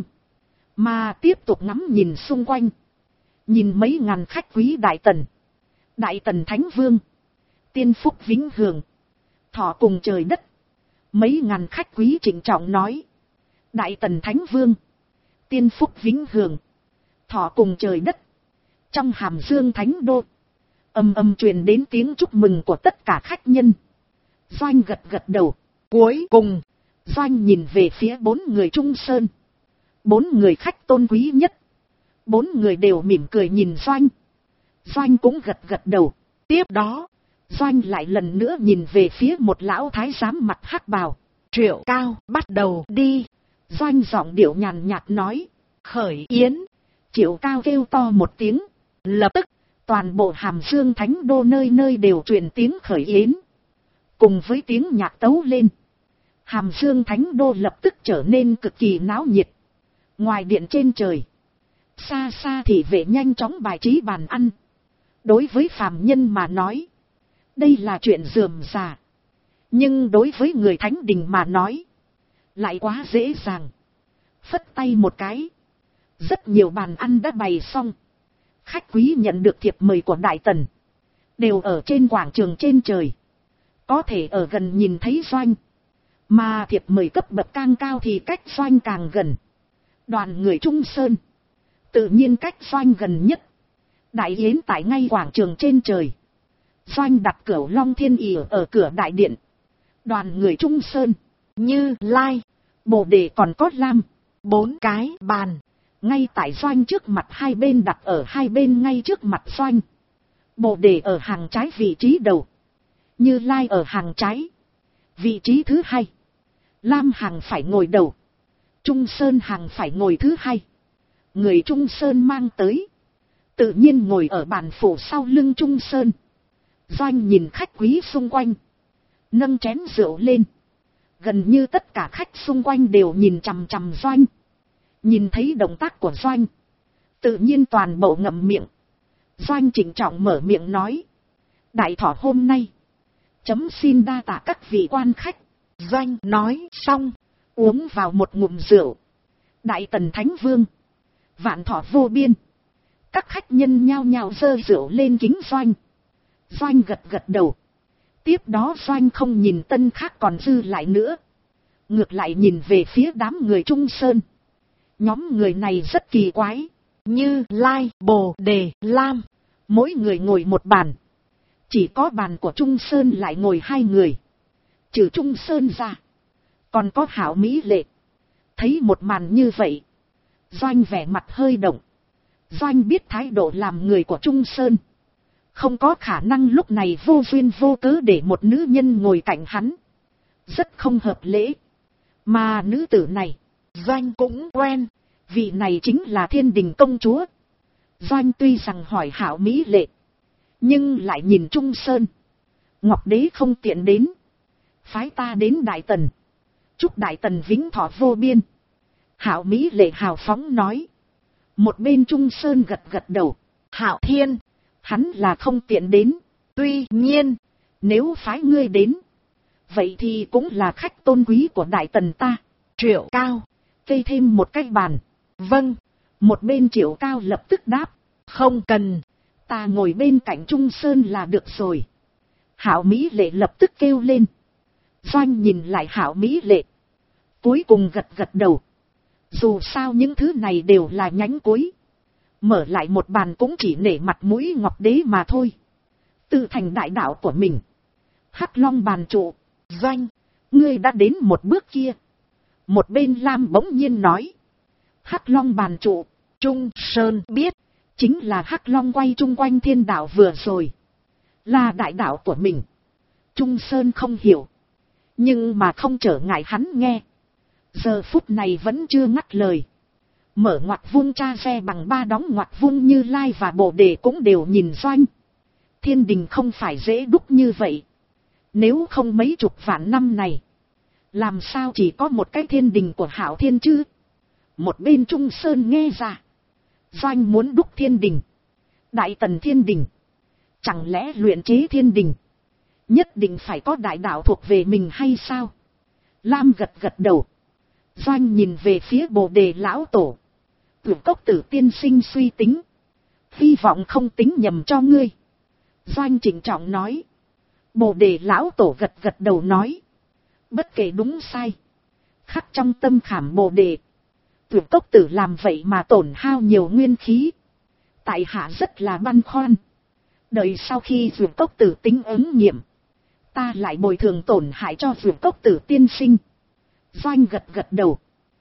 mà tiếp tục ngắm nhìn xung quanh. Nhìn mấy ngàn khách quý Đại Tần. Đại Tần Thánh Vương, tiên phúc vĩnh hưởng, thọ cùng trời đất. Mấy ngàn khách quý trịnh trọng nói. Đại Tần Thánh Vương, tiên phúc vĩnh hưởng, thọ cùng trời đất. Trong Hàm Dương Thánh Đô, ầm ầm truyền đến tiếng chúc mừng của tất cả khách nhân. Doanh gật đầu. Cuối cùng, Doanh nhìn về phía 4 người Trung Sơn. 4 người khách tôn quý nhất. 4 người đều mỉm cười nhìn Doanh. Doanh cũng gật đầu. Tiếp đó, Doanh lại lần nữa nhìn về phía một lão thái giám mặt hắc bào. Triệu Cao, bắt đầu đi. Doanh giọng điệu nhàn nhạt nói. Khởi yến. Triệu Cao kêu to một tiếng. Lập tức, toàn bộ Hàm Dương Thánh Đô nơi nơi đều truyền tiếng khởi yến. Cùng với tiếng nhạc tấu lên, Hàm Dương Thánh Đô lập tức trở nên cực kỳ náo nhiệt. Ngoài điện trên trời, xa xa thị vệ nhanh chóng bài trí bàn ăn. Đối với phàm nhân mà nói, đây là chuyện rườm rà. Nhưng đối với người thánh đình mà nói, lại quá dễ dàng. Phất tay một cái, rất nhiều bàn ăn đã bày xong. Khách quý nhận được thiệp mời của Đại Tần, đều ở trên quảng trường trên trời. Có thể ở gần nhìn thấy Doanh. Mà thiệp mời cấp bậc càng cao thì cách Doanh càng gần. Đoàn người Trung Sơn, tự nhiên cách Doanh gần nhất. Đại yến tại ngay quảng trường trên trời. Doanh đặt Cửu Long Thiên ỷ ở cửa đại điện. Đoàn người Trung Sơn, Như Lai, Bồ Đề còn có Lam, 4 cái bàn. Ngay tại Doanh trước mặt, hai bên đặt ở hai bên ngay trước mặt Doanh. Bồ Đề ở hàng trái vị trí đầu, Như Lai ở hàng trái, vị trí thứ hai. Lam hàng phải ngồi đầu, Trung Sơn hàng phải ngồi thứ hai. Người Trung Sơn mang tới, tự nhiên ngồi ở bàn phủ sau lưng Trung Sơn. Doanh nhìn khách quý xung quanh, nâng chén rượu lên. Gần như tất cả khách xung quanh đều nhìn chằm chằm Doanh. Nhìn thấy động tác của Doanh, tự nhiên toàn bộ ngậm miệng. Doanh trịnh trọng mở miệng nói. Đại thọ hôm nay, chấm xin đa tạ các vị quan khách. Doanh nói xong, uống vào một ngụm rượu. Đại tần thánh vương, vạn thọ vô biên. Các khách nhân nhao nhao giơ rượu lên kính Doanh. Doanh gật gật đầu. Tiếp đó Doanh không nhìn tân khác còn dư lại nữa. Ngược lại nhìn về phía đám người Trung Sơn. Nhóm người này rất kỳ quái. Như Lai, Bồ Đề, Lam. Mỗi người ngồi một bàn. Chỉ có bàn của Trung Sơn lại ngồi 2 người. Trừ Trung Sơn ra, còn có Hảo Mỹ Lệ. Thấy một màn như vậy, Doanh vẻ mặt hơi động. Doanh biết thái độ làm người của Trung Sơn. Không có khả năng lúc này vô duyên vô cớ để một nữ nhân ngồi cạnh hắn. Rất không hợp lễ. Mà nữ tử này, Doanh cũng quen. Vị này chính là Thiên Đình công chúa. Doanh tuy rằng hỏi Hảo Mỹ Lệ, nhưng lại nhìn Trung Sơn. Ngọc Đế không tiện đến, phái ta đến Đại Tần. Chúc Đại Tần vĩnh thọ vô biên. Hảo Mỹ Lệ hào phóng nói. Một bên Trung Sơn gật gật đầu. Hảo Thiên, hắn là không tiện đến. Tuy nhiên, nếu phái ngươi đến, vậy thì cũng là khách tôn quý của Đại Tần ta. Triệu Cao, cây thêm một cái bàn. Vâng. Một bên Triệu Cao lập tức đáp. Không cần, ta ngồi bên cạnh Trung Sơn là được rồi. Hảo Mỹ Lệ lập tức kêu lên. Doanh nhìn lại Hảo Mỹ Lệ, cuối cùng gật gật đầu. Dù sao những thứ này đều là nhánh cuối. Mở lại một bàn cũng chỉ nể mặt mũi Ngọc Đế mà thôi. Tự thành đại đạo của mình. Hắc Long bàn trụ. Doanh, ngươi đã đến một bước kia. Một bên Lam bỗng nhiên nói. Hắc Long bàn trụ, Trung Sơn biết. Chính là Hắc Long quay chung quanh thiên đạo vừa rồi. Là đại đạo của mình. Trung Sơn không hiểu. Nhưng mà không trở ngại hắn nghe. Giờ phút này vẫn chưa ngắt lời. Mở ngoặc vuông cha xe bằng 3 đóng ngoặc vuông Như Lai và Bồ Đề cũng đều nhìn Doanh. Thiên Đình không phải dễ đúc như vậy. Nếu không mấy chục vạn năm này, làm sao chỉ có một cái Thiên Đình của Hảo Thiên chứ? Một bên Trung Sơn nghe ra. Doanh muốn đúc Thiên Đình. Đại Tần Thiên Đình. Chẳng lẽ luyện chế Thiên Đình nhất định phải có đại đạo thuộc về mình hay sao? Lam gật gật đầu. Doanh nhìn về phía Bồ Đề lão tổ. Tưởng Cốc Tử tiên sinh suy tính. Hy vọng không tính nhầm cho ngươi. Doanh trịnh trọng nói. Bồ Đề lão tổ gật gật đầu nói. Bất kể đúng sai, khắc trong tâm khảm Bồ Đề. Tưởng Cốc Tử làm vậy mà tổn hao nhiều nguyên khí. Tại hạ rất là băn khoăn. Đợi sau khi Tưởng Cốc Tử tính ứng nghiệm, ta lại bồi thường tổn hại cho Tưởng Cốc Tử tiên sinh. Doanh gật gật đầu.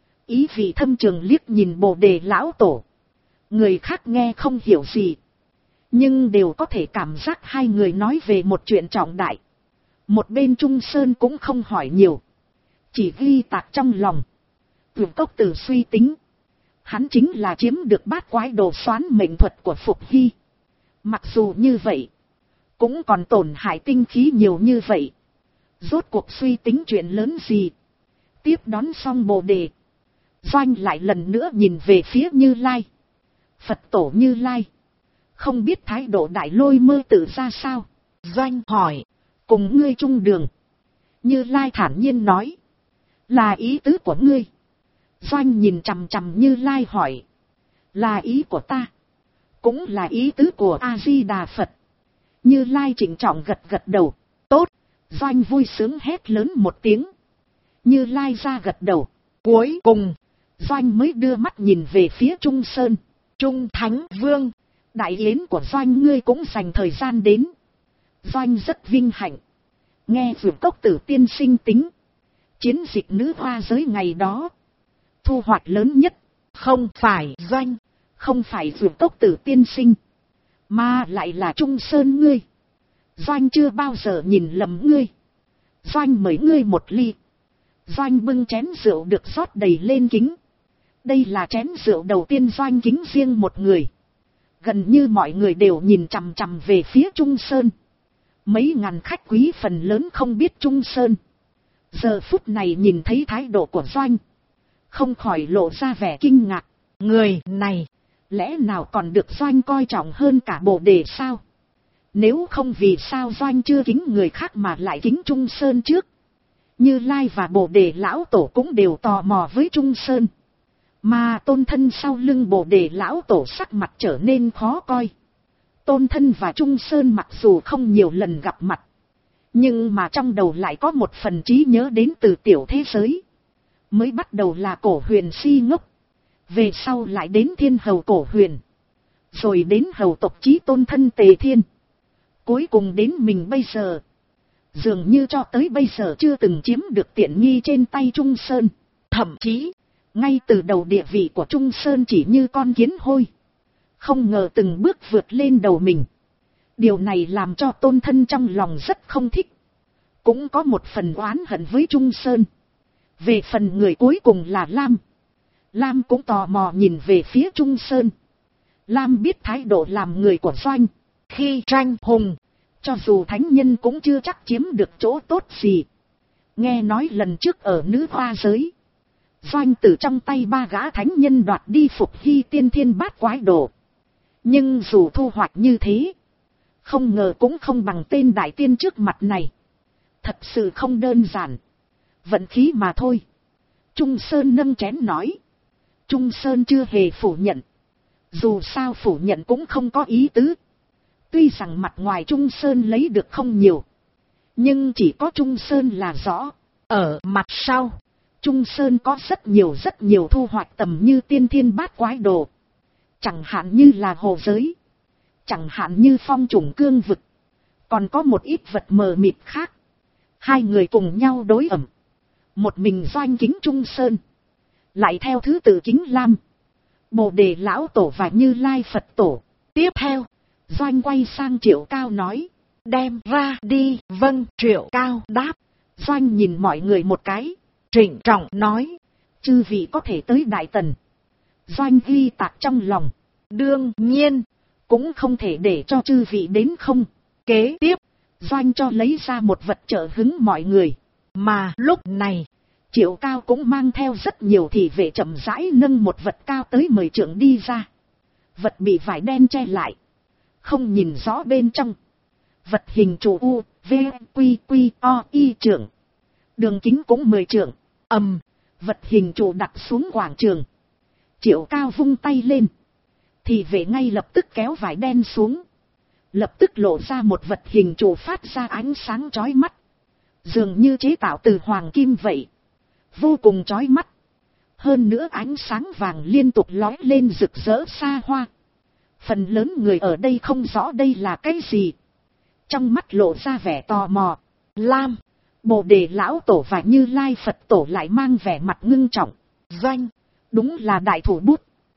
Ý vị thâm trường liếc nhìn Bồ Đề lão tổ. Người khác nghe không hiểu gì, nhưng đều có thể cảm giác hai người nói về một chuyện trọng đại. Một bên Trung Sơn cũng không hỏi nhiều, chỉ ghi tạc trong lòng. Tưởng Cốc Tử suy tính, hắn chính là chiếm được bát quái đồ xoán mệnh thuật của Phục Hy. Mặc dù như vậy, cũng còn tổn hại tinh khí nhiều như vậy. Rốt cuộc suy tính chuyện lớn gì? Tiếp đón xong Bồ Đề, Doanh lại lần nữa nhìn về phía Như Lai. Phật tổ Như Lai, không biết thái độ Đại Lôi Mơ Tử ra sao? Doanh hỏi. Cùng ngươi chung đường. Như Lai thản nhiên nói. Là ý tứ của ngươi. Doanh nhìn chằm chằm Như Lai hỏi. Là ý của ta, cũng là ý tứ của A-di-đà Phật. Như Lai trịnh trọng gật gật đầu. Tốt. Doanh vui sướng hét lớn một tiếng. Như Lai ra gật đầu. Cuối cùng, Doanh mới đưa mắt nhìn về phía Trung Sơn. Trung Thánh Vương, đại yến của Doanh ngươi cũng dành thời gian đến. Doanh rất vinh hạnh. Nghe Tưởng Cốc Tử tiên sinh tính, chiến dịch nữ hoa giới ngày đó, thu hoạch lớn nhất, không phải Doanh, không phải Tưởng Cốc Tử tiên sinh, mà lại là Trung Sơn ngươi. Doanh chưa bao giờ nhìn lầm ngươi. Doanh mời ngươi một ly. Doanh bưng chén rượu được rót đầy lên kính. Đây là chén rượu đầu tiên Doanh kính riêng một người. Gần như mọi người đều nhìn chằm chằm về phía Trung Sơn. Mấy ngàn khách quý phần lớn không biết Trung Sơn. Giờ phút này nhìn thấy thái độ của Doanh, không khỏi lộ ra vẻ kinh ngạc. Người này Lẽ nào còn được Doanh coi trọng hơn cả Bồ Đề sao? Nếu không vì sao Doanh chưa kính người khác mà lại kính Trung Sơn trước? Như Lai và Bồ Đề lão tổ cũng đều tò mò với Trung Sơn. Mà Tôn Thân sau lưng Bồ Đề lão tổ sắc mặt trở nên khó coi. Tôn Thân và Trung Sơn mặc dù không nhiều lần gặp mặt, nhưng mà trong đầu lại có một phần trí nhớ đến từ tiểu thế giới. Mới bắt đầu là Cổ Huyền si ngốc, về sau lại đến Thiên Hầu Cổ Huyền, rồi đến hầu tộc Chí Tôn Thân Tề Thiên, cuối cùng đến mình bây giờ. Dường như cho tới bây giờ chưa từng chiếm được tiện nghi trên tay Trung Sơn. Thậm chí, ngay từ đầu địa vị của Trung Sơn chỉ như con kiến hôi, không ngờ từng bước vượt lên đầu mình. Điều này làm cho Tôn Thân trong lòng rất không thích, cũng có một phần oán hận với Trung Sơn. Về phần người cuối cùng là Lam. Lam cũng tò mò nhìn về phía Trung Sơn. Lam biết thái độ làm người của Doanh khi tranh hùng, cho dù thánh nhân cũng chưa chắc chiếm được chỗ tốt gì. Nghe nói lần trước ở nữ hoa giới, Doanh từ trong tay 3 gã thánh nhân đoạt đi Phục Hy tiên thiên bát quái đồ. Nhưng dù thu hoạch như thế, không ngờ cũng không bằng tên đại tiên trước mặt này. Thật sự không đơn giản. Vận khí mà thôi. Trung Sơn nâng chén nói. Trung Sơn chưa hề phủ nhận. Dù sao phủ nhận cũng không có ý tứ. Tuy rằng mặt ngoài Trung Sơn lấy được không nhiều, nhưng chỉ có Trung Sơn là rõ. Ở mặt sau, Trung Sơn có rất nhiều thu hoạch tầm như tiên thiên bát quái đồ. Chẳng hạn như là hồ giới, chẳng hạn như phong trùng cương vực, còn có một ít vật mờ mịt khác. Hai người cùng nhau đối ẩm. Một mình Doanh kính Trung Sơn, lại theo thứ tự kính Lam, Bồ Đề lão tổ và Như Lai Phật tổ. Tiếp theo, Doanh quay sang Triệu Cao nói, đem ra đi. Vâng. Triệu Cao đáp. Doanh nhìn mọi người một cái, trịnh trọng nói, chư vị có thể tới Đại Tần. Doanh ghi tạc trong lòng, đương nhiên, cũng không thể để cho chư vị đến không. Kế tiếp, Doanh cho lấy ra một vật trợ hứng mọi người. Mà lúc này, Triệu Cao cũng mang theo rất nhiều thị vệ chậm rãi nâng một vật cao tới 10 trượng đi ra. Vật bị vải đen che lại, không nhìn rõ bên trong. Vật hình trụ U, V, Quy, Quy, O, Y trượng. Đường kính cũng 10 trượng. Vật hình trụ đặt xuống quảng trường. Triệu Cao vung tay lên, thị vệ ngay lập tức kéo vải đen xuống. Lập tức lộ ra một vật hình trụ phát ra ánh sáng chói mắt, dường như chế tạo từ hoàng kim vậy. Vô cùng chói mắt. Hơn nữa ánh sáng vàng liên tục lói lên rực rỡ xa hoa. Phần lớn người ở đây không rõ đây là cái gì, trong mắt lộ ra vẻ tò mò. Lam, Bồ Đề lão tổ và Như Lai Phật tổ lại mang vẻ mặt ngưng trọng. Doanh, đúng là đại thủ bút.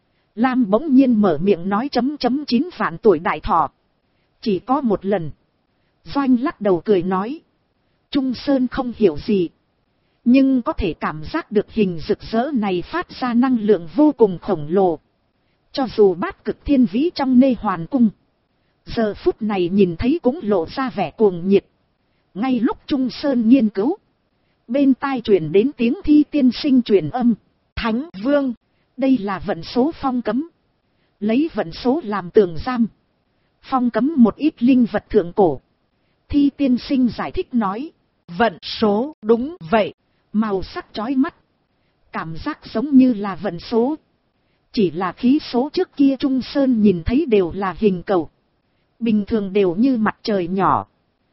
Lam bỗng nhiên mở miệng nói 9 vạn tuổi đại thọ. Chỉ có một lần. Doanh lắc đầu cười nói, Trung Sơn không hiểu gì, nhưng có thể cảm giác được hình rực rỡ này phát ra năng lượng vô cùng khổng lồ. Cho dù Bát Cực Thiên Vĩ trong Nê Hoàn Cung, giờ phút này nhìn thấy cũng lộ ra vẻ cuồng nhiệt. Ngay lúc Trung Sơn nghiên cứu, bên tai truyền đến tiếng Thi tiên sinh truyền âm. Thánh Vương, đây là vận số phong cấm. Lấy vận số làm tường giam, phong cấm một ít linh vật thượng cổ. Thi tiên sinh giải thích nói, vận số, đúng vậy. Màu sắc chói mắt, cảm giác giống như là vận số. Chỉ là khí số trước kia Trung Sơn nhìn thấy đều là hình cầu, bình thường đều như mặt trời nhỏ.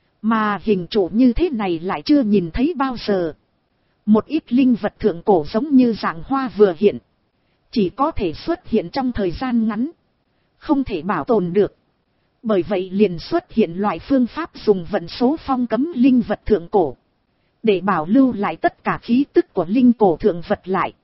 Mà hình trụ như thế này lại chưa nhìn thấy bao giờ. Một ít linh vật thượng cổ giống như dạng hoa vừa hiện, chỉ có thể xuất hiện trong thời gian ngắn, không thể bảo tồn được. Bởi vậy liền xuất hiện loại phương pháp dùng vận số phong cấm linh vật thượng cổ, để bảo lưu lại tất cả khí tức của linh cổ thượng vật lại.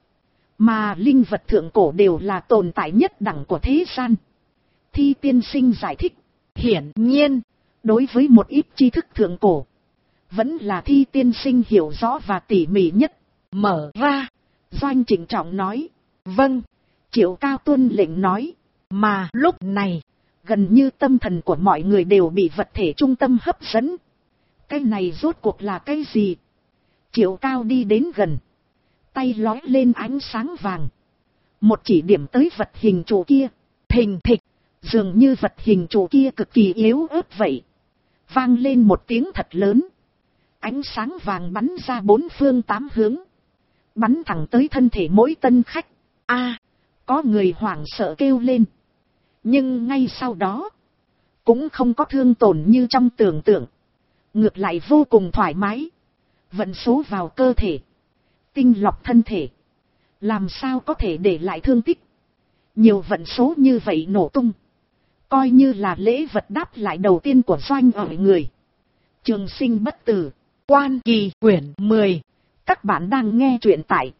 Mà linh vật thượng cổ đều là tồn tại nhất đẳng của thế gian. Thi tiên sinh giải thích, hiển nhiên, đối với một ít tri thức thượng cổ, vẫn là Thi tiên sinh hiểu rõ và tỉ mỉ nhất. Mở ra, Doanh trịnh trọng nói, vâng. Triệu Cao tuân lệnh nói. Mà lúc này, gần như tâm thần của mọi người đều bị vật thể trung tâm hấp dẫn. Cái này rốt cuộc là cái gì? Triệu Cao đi đến gần, tay lói lên ánh sáng vàng, một chỉ điểm tới vật hình trụ kia. thình thịch, dường như vật hình trụ kia cực kỳ yếu ớt vậy. Vang lên một tiếng thật lớn. Ánh sáng vàng bắn ra bốn phương tám hướng. Bắn thẳng tới thân thể mỗi tân khách. Có người hoảng sợ kêu lên. Nhưng ngay sau đó, cũng không có thương tổn như trong tưởng tượng. Ngược lại vô cùng thoải mái. Vận số vào cơ thể. Tinh lọc thân thể. Làm sao có thể để lại thương tích. Nhiều vận số như vậy nổ tung. Coi như là lễ vật đáp lại đầu tiên của Doanh ở người. Trường sinh bất tử. Quan Kỳ quyển 10. Các bạn đang nghe truyện tại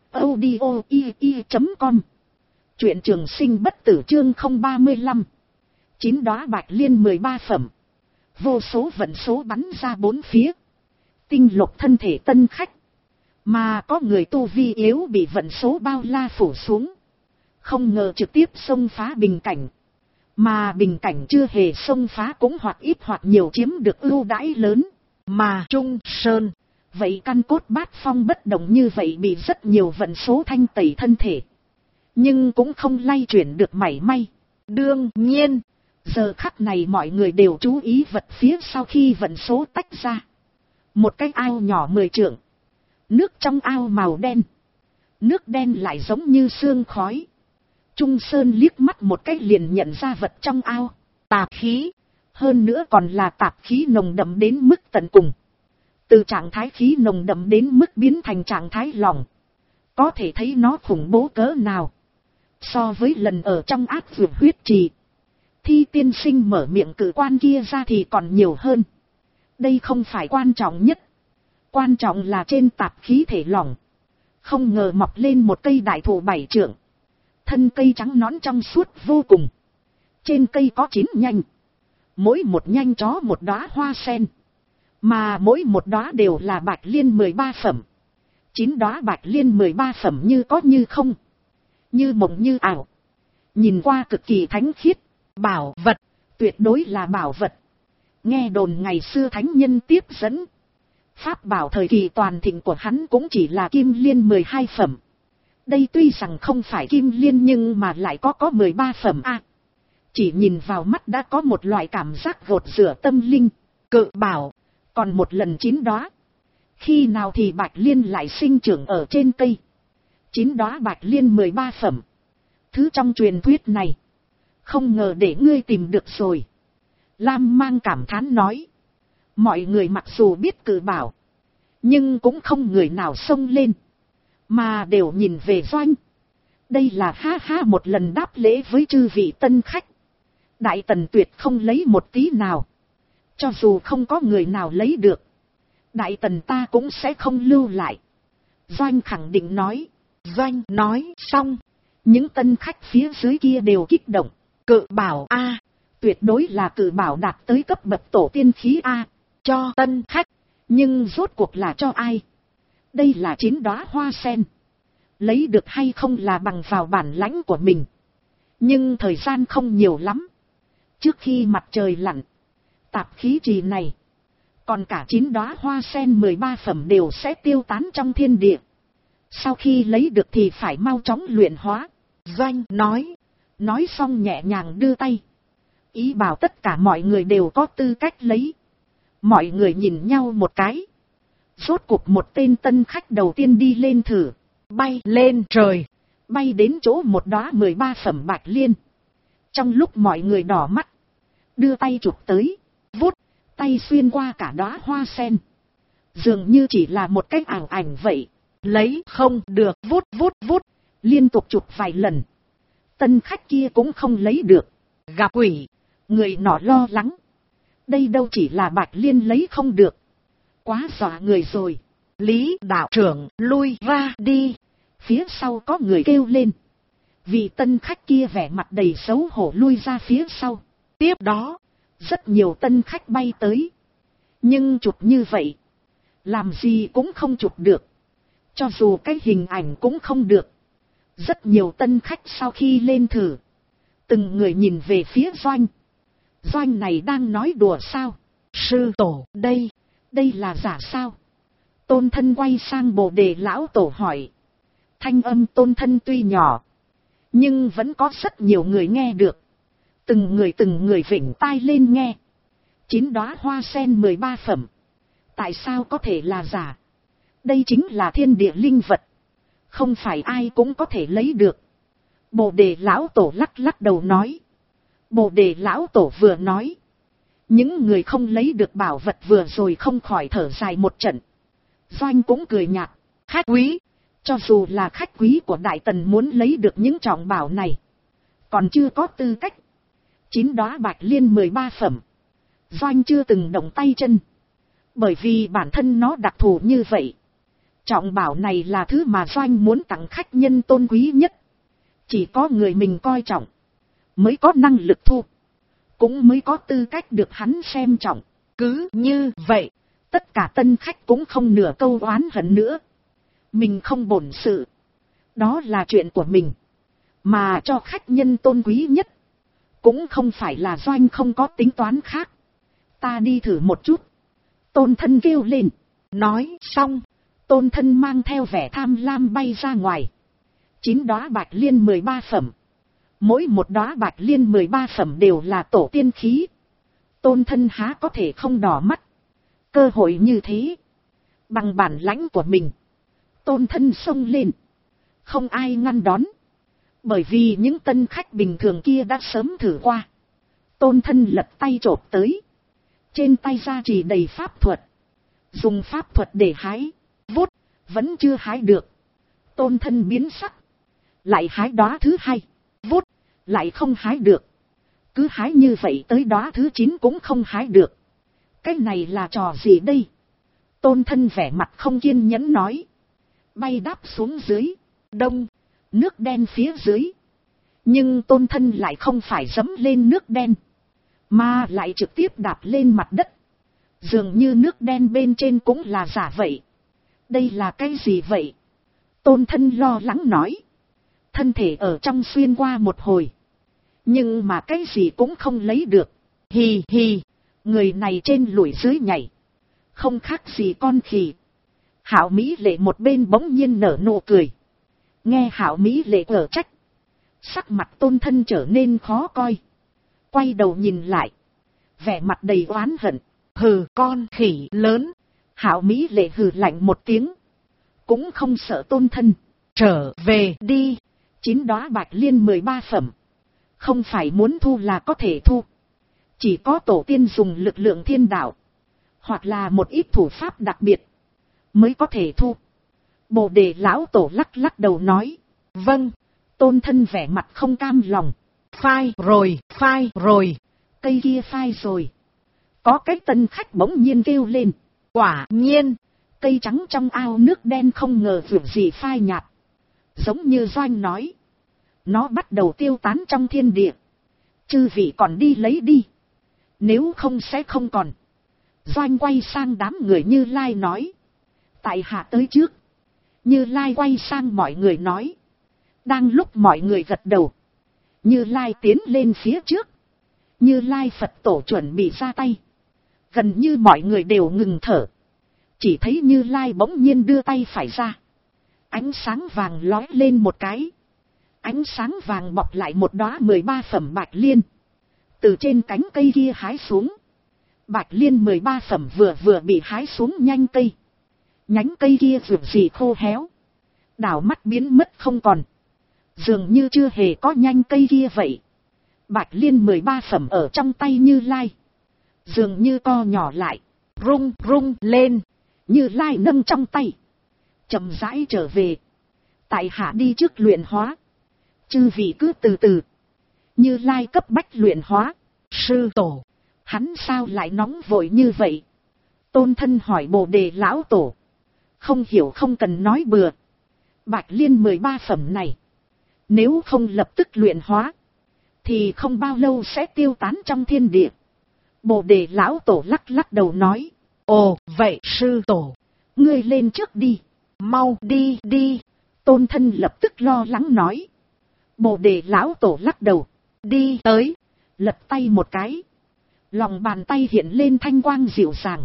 audio.com. Truyện trường sinh bất tử chương 035. 9 đóa bạch liên 13 phẩm. Vô số vận số bắn ra bốn phía. Tinh lục thân thể tân khách. Mà có người tu vi yếu bị vận số bao la phủ xuống. Không ngờ trực tiếp xông phá bình cảnh. Mà bình cảnh chưa hề xông phá cũng hoặc ít hoặc nhiều chiếm được ưu đãi lớn. Mà Trung Sơn, vậy căn cốt bát phong bất động như vậy bị rất nhiều vận số thanh tẩy thân thể. Nhưng cũng không lay chuyển được mảy may. Đương nhiên, giờ khắc này mọi người đều chú ý vật phía sau khi vận số tách ra. Một cái ao nhỏ 10 trượng. Nước trong ao màu đen. Nước đen lại giống như sương khói. Trung Sơn liếc mắt một cái liền nhận ra vật trong ao. Tạp khí. Hơn nữa còn là tạp khí nồng đậm đến mức tận cùng. Từ trạng thái khí nồng đậm đến mức biến thành trạng thái lỏng. Có thể thấy nó khủng bố cỡ nào. So với lần ở trong ác vượt huyết trì. Thi tiên sinh mở miệng cử quan kia ra thì còn nhiều hơn. Đây không phải quan trọng nhất. Quan trọng là trên tạp khí thể lỏng. Không ngờ mọc lên một cây đại thụ 7 trượng. Thân cây trắng nõn trong suốt vô cùng. Trên cây có 9 nhành. Mỗi một nhành chó một đóa hoa sen. Mà mỗi một đóa đều là bạch liên 13 phẩm. 9 đóa bạch liên 13 phẩm như có như không. Như mộng như ảo. Nhìn qua cực kỳ thánh khiết. Bảo vật. Tuyệt đối là bảo vật. Nghe đồn ngày xưa thánh nhân tiếp dẫn. Pháp bảo thời kỳ toàn thịnh của hắn cũng chỉ là kim liên 12 phẩm. Đây tuy rằng không phải kim liên nhưng mà lại có 13 phẩm a. Chỉ nhìn vào mắt đã có một loại cảm giác gột rửa tâm linh. Cự bảo. Còn một lần 9 đóa. Khi nào thì bạch liên lại sinh trưởng ở trên cây. 9 đóa bạch liên 13 phẩm. Thứ trong truyền thuyết này. Không ngờ để ngươi tìm được rồi. Lam Mang cảm thán nói. Mọi người mặc dù biết cự bảo. Nhưng cũng không người nào xông lên. Mà đều nhìn về Doanh. Đây là ha ha một lần đáp lễ với chư vị tân khách. Đại tần tuyệt không lấy một tí nào. Cho dù không có người nào lấy được. Đại tần ta cũng sẽ không lưu lại. Doanh khẳng định nói. Doanh nói xong. Những tân khách phía dưới kia đều kích động. Cự bảo A. Tuyệt đối là cự bảo đạt tới cấp bậc tổ tiên khí A. Cho tân khách. Nhưng rốt cuộc là cho ai? Đây là 9 đóa hoa sen. Lấy được hay không là bằng vào bản lãnh của mình. Nhưng thời gian không nhiều lắm. Trước khi mặt trời lặn. Tạp khí trì này. Còn cả 9 đóa hoa sen 13 phẩm đều sẽ tiêu tán trong thiên địa. Sau khi lấy được thì phải mau chóng luyện hóa. Doanh nói. Nói xong nhẹ nhàng đưa tay. Ý bảo tất cả mọi người đều có tư cách lấy. Mọi người nhìn nhau một cái. Rốt cuộc một tên tân khách đầu tiên đi lên thử. Bay lên trời. Bay đến chỗ một đóa 13 phẩm bạch liên. Trong lúc mọi người đỏ mắt. Đưa tay chụp tới. Vút. Tay xuyên qua cả đóa hoa sen. Dường như chỉ là một cái ảo ảnh vậy. Lấy không được. Vút vút vút. Liên tục chụp vài lần. Tân khách kia cũng không lấy được. Gặp quỷ. Người nọ lo lắng. Đây đâu chỉ là bạch liên lấy không được. Quá dọa người rồi. Lý đạo trưởng lui ra đi. Phía sau có người kêu lên. Vị tân khách kia vẻ mặt đầy xấu hổ lui ra phía sau. Tiếp đó. Rất nhiều tân khách bay tới. Nhưng chụp như vậy. Làm gì cũng không chụp được. Cho dù cái hình ảnh cũng không được. Rất nhiều tân khách sau khi lên thử. Từng người nhìn về phía Doanh. Doanh này đang nói đùa sao? Sư tổ đây. Đây là giả sao? Tôn Thân quay sang Bồ Đề lão tổ hỏi. Thanh âm Tôn Thân tuy nhỏ. Nhưng vẫn có rất nhiều người nghe được. Từng người vểnh tai lên nghe. 9 đóa hoa sen 13 phẩm. Tại sao có thể là giả? Đây chính là thiên địa linh vật. Không phải ai cũng có thể lấy được. Bồ đề lão tổ lắc lắc đầu nói. Bồ đề lão tổ vừa nói. Những người không lấy được bảo vật vừa rồi không khỏi thở dài một trận. Doanh cũng cười nhạt. Khách quý. Cho dù là khách quý của Đại Tần muốn lấy được những trọng bảo này. Còn chưa có tư cách. 9 đóa bạch liên 13 phẩm. Doanh chưa từng động tay chân. Bởi vì bản thân nó đặc thù như vậy. Trọng bảo này là thứ mà Doanh muốn tặng khách nhân tôn quý nhất. Chỉ có người mình coi trọng. Mới có năng lực thu. Cũng mới có tư cách được hắn xem trọng. Cứ như vậy. Tất cả tân khách cũng không nửa câu oán hận nữa. Mình không bổn sự. Đó là chuyện của mình. Mà cho khách nhân tôn quý nhất. Cũng không phải là Doanh không có tính toán khác. Ta đi thử một chút. Tôn thân kêu lên. Nói xong. Tôn thân mang theo vẻ tham lam bay ra ngoài. 9 đóa bạch liên 13 phẩm. Mỗi một đóa bạch liên 13 phẩm đều là tổ tiên khí. Tôn thân há có thể không đỏ mắt. Cơ hội như thế. Bằng bản lãnh của mình. Tôn thân xông lên. Không ai ngăn đón. Bởi vì những tân khách bình thường kia đã sớm thử qua. Tôn thân lật tay chộp tới. Trên tay ra chỉ đầy pháp thuật. Dùng pháp thuật để hái. Vút. Vẫn chưa hái được. Tôn thân biến sắc. Lại hái đóa thứ 2. Vút. Lại không hái được. Cứ hái như vậy tới đóa thứ 9 cũng không hái được. Cái này là trò gì đây? Tôn thân vẻ mặt không kiên nhẫn nói. Bay đáp xuống dưới. Đông. Nước đen phía dưới. Nhưng tôn thân lại không phải dẫm lên nước đen. Mà lại trực tiếp đạp lên mặt đất. Dường như nước đen bên trên cũng là giả vậy. Đây là cái gì vậy? Tôn thân lo lắng nói. Thân thể ở trong xuyên qua một hồi. Nhưng mà cái gì cũng không lấy được. Hì hì. Người này trên lùi dưới nhảy. Không khác gì con khỉ. Hảo Mỹ Lệ một bên bỗng nhiên nở nụ cười. Nghe Hảo Mỹ Lệ ở trách. Sắc mặt tôn thân trở nên khó coi. Quay đầu nhìn lại. Vẻ mặt đầy oán hận. Hừ, con khỉ lớn. Hảo Mỹ Lệ hừ lạnh một tiếng. Cũng không sợ tôn thân. Trở về đi. 9 đóa bạch liên 13 phẩm. Không phải muốn thu là có thể thu. Chỉ có tổ tiên dùng lực lượng thiên đạo. Hoặc là một ít thủ pháp đặc biệt. Mới có thể thu. Bồ đề lão tổ lắc lắc đầu nói. Vâng. Tôn thân vẻ mặt không cam lòng. Phai rồi, phai rồi. Cây kia phai rồi. Có cái tân khách bỗng nhiên kêu lên. Quả nhiên. Cây trắng trong ao nước đen không ngờ vượt gì phai nhạt. Giống như Doanh nói. Nó bắt đầu tiêu tán trong thiên địa. Chư vị còn đi lấy đi. Nếu không sẽ không còn. Doanh quay sang đám người Như Lai nói. Tại hạ tới trước. Như Lai quay sang mọi người nói. Đang lúc mọi người gật đầu. Như Lai tiến lên phía trước. Như Lai Phật tổ chuẩn bị ra tay. Gần như mọi người đều ngừng thở. Chỉ thấy Như Lai bỗng nhiên đưa tay phải ra. Ánh sáng vàng lóe lên một cái. Ánh sáng vàng bọc lại một đóa 13 phẩm bạch liên. Từ trên cánh cây kia hái xuống. Bạch liên 13 phẩm vừa bị hái xuống nhanh cây. Nhánh cây kia vượt gì khô héo. Đảo mắt biến mất không còn. Dường như chưa hề có nhanh cây kia vậy. Bạch liên 13 phẩm ở trong tay Như Lai. Dường như co nhỏ lại. Rung rung lên. Như Lai nâng trong tay. Chậm rãi trở về. Tại hạ đi trước luyện hóa. Chư vị cứ từ từ. Như Lai cấp bách luyện hóa. Sư tổ. Hắn sao lại nóng vội như vậy? Tôn thân hỏi Bồ đề lão tổ. Không hiểu không cần nói bừa. Bạch liên 13 phẩm này. Nếu không lập tức luyện hóa. Thì không bao lâu sẽ tiêu tán trong thiên địa. Bồ đề lão tổ lắc lắc đầu nói. Ồ vậy sư tổ. Ngươi lên trước đi. Mau đi đi. Tôn thân lập tức lo lắng nói. Bồ đề lão tổ lắc đầu. Đi tới. Lật tay một cái. Lòng bàn tay hiện lên thanh quang dịu dàng.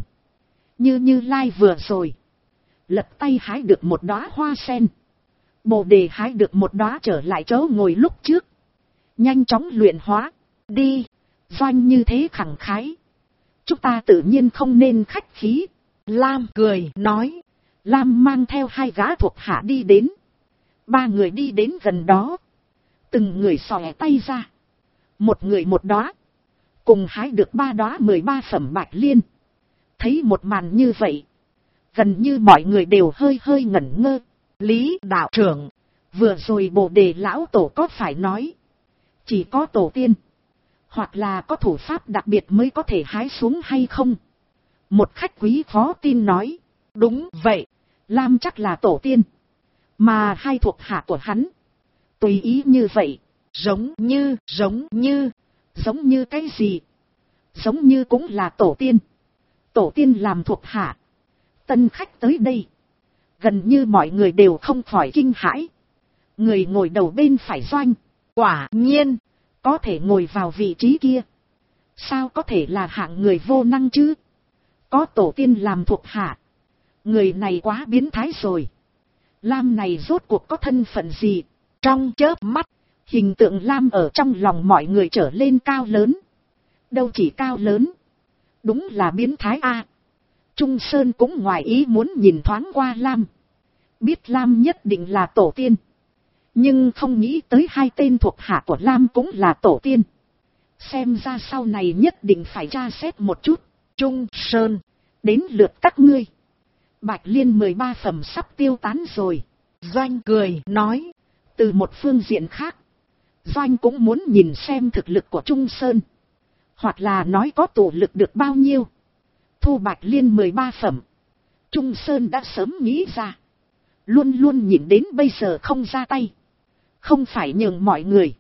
Như Lai vừa rồi. Lật tay hái được một đóa hoa sen. Bồ đề hái được một đóa trở lại chỗ ngồi lúc trước. Nhanh chóng luyện hóa. đi. Doanh như thế khẳng khái. Chúng ta tự nhiên không nên khách khí. Lam cười nói. Lam mang theo 2 gã thuộc hạ đi đến. 3 người đi đến gần đó. Từng người xòe tay ra. Một người một đóa. Cùng hái được 3 đóa 13 phẩm bạch liên. Thấy một màn như vậy. Gần như mọi người đều hơi hơi ngẩn ngơ. Lý đạo trưởng. Vừa rồi Bồ Đề lão tổ có phải nói. Chỉ có tổ tiên. Hoặc là có thủ pháp đặc biệt mới có thể hái xuống hay không? Một khách quý khó tin nói. Đúng vậy. Lam chắc là tổ tiên. Mà 2 thuộc hạ của hắn. Tùy ý như vậy. Giống như cái gì? Giống như cũng là tổ tiên. Tổ tiên làm thuộc hạ. Tân khách tới đây. Gần như mọi người đều không khỏi kinh hãi. Người ngồi đầu bên phải Doanh. Quả nhiên. Có thể ngồi vào vị trí kia. Sao có thể là hạng người vô năng chứ? Có tổ tiên làm thuộc hạ. Người này quá biến thái rồi. Lam này rốt cuộc có thân phận gì? Trong chớp mắt. Hình tượng Lam ở trong lòng mọi người trở lên cao lớn. Đâu chỉ cao lớn. Đúng là biến thái a. Trung Sơn cũng ngoài ý muốn nhìn thoáng qua Lam. Biết Lam nhất định là tổ tiên. Nhưng không nghĩ tới 2 tên thuộc hạ của Lam cũng là tổ tiên. Xem ra sau này nhất định phải tra xét một chút. Trung Sơn, đến lượt các ngươi. Bạch liên 13 phẩm sắp tiêu tán rồi. Doanh cười nói. Từ một phương diện khác. Doanh cũng muốn nhìn xem thực lực của Trung Sơn. Hoặc là nói có tụ lực được bao nhiêu. Thu bạch liên 13 phẩm. Trung Sơn đã sớm nghĩ ra. Luôn luôn nhìn đến bây giờ không ra tay. Không phải nhường mọi người.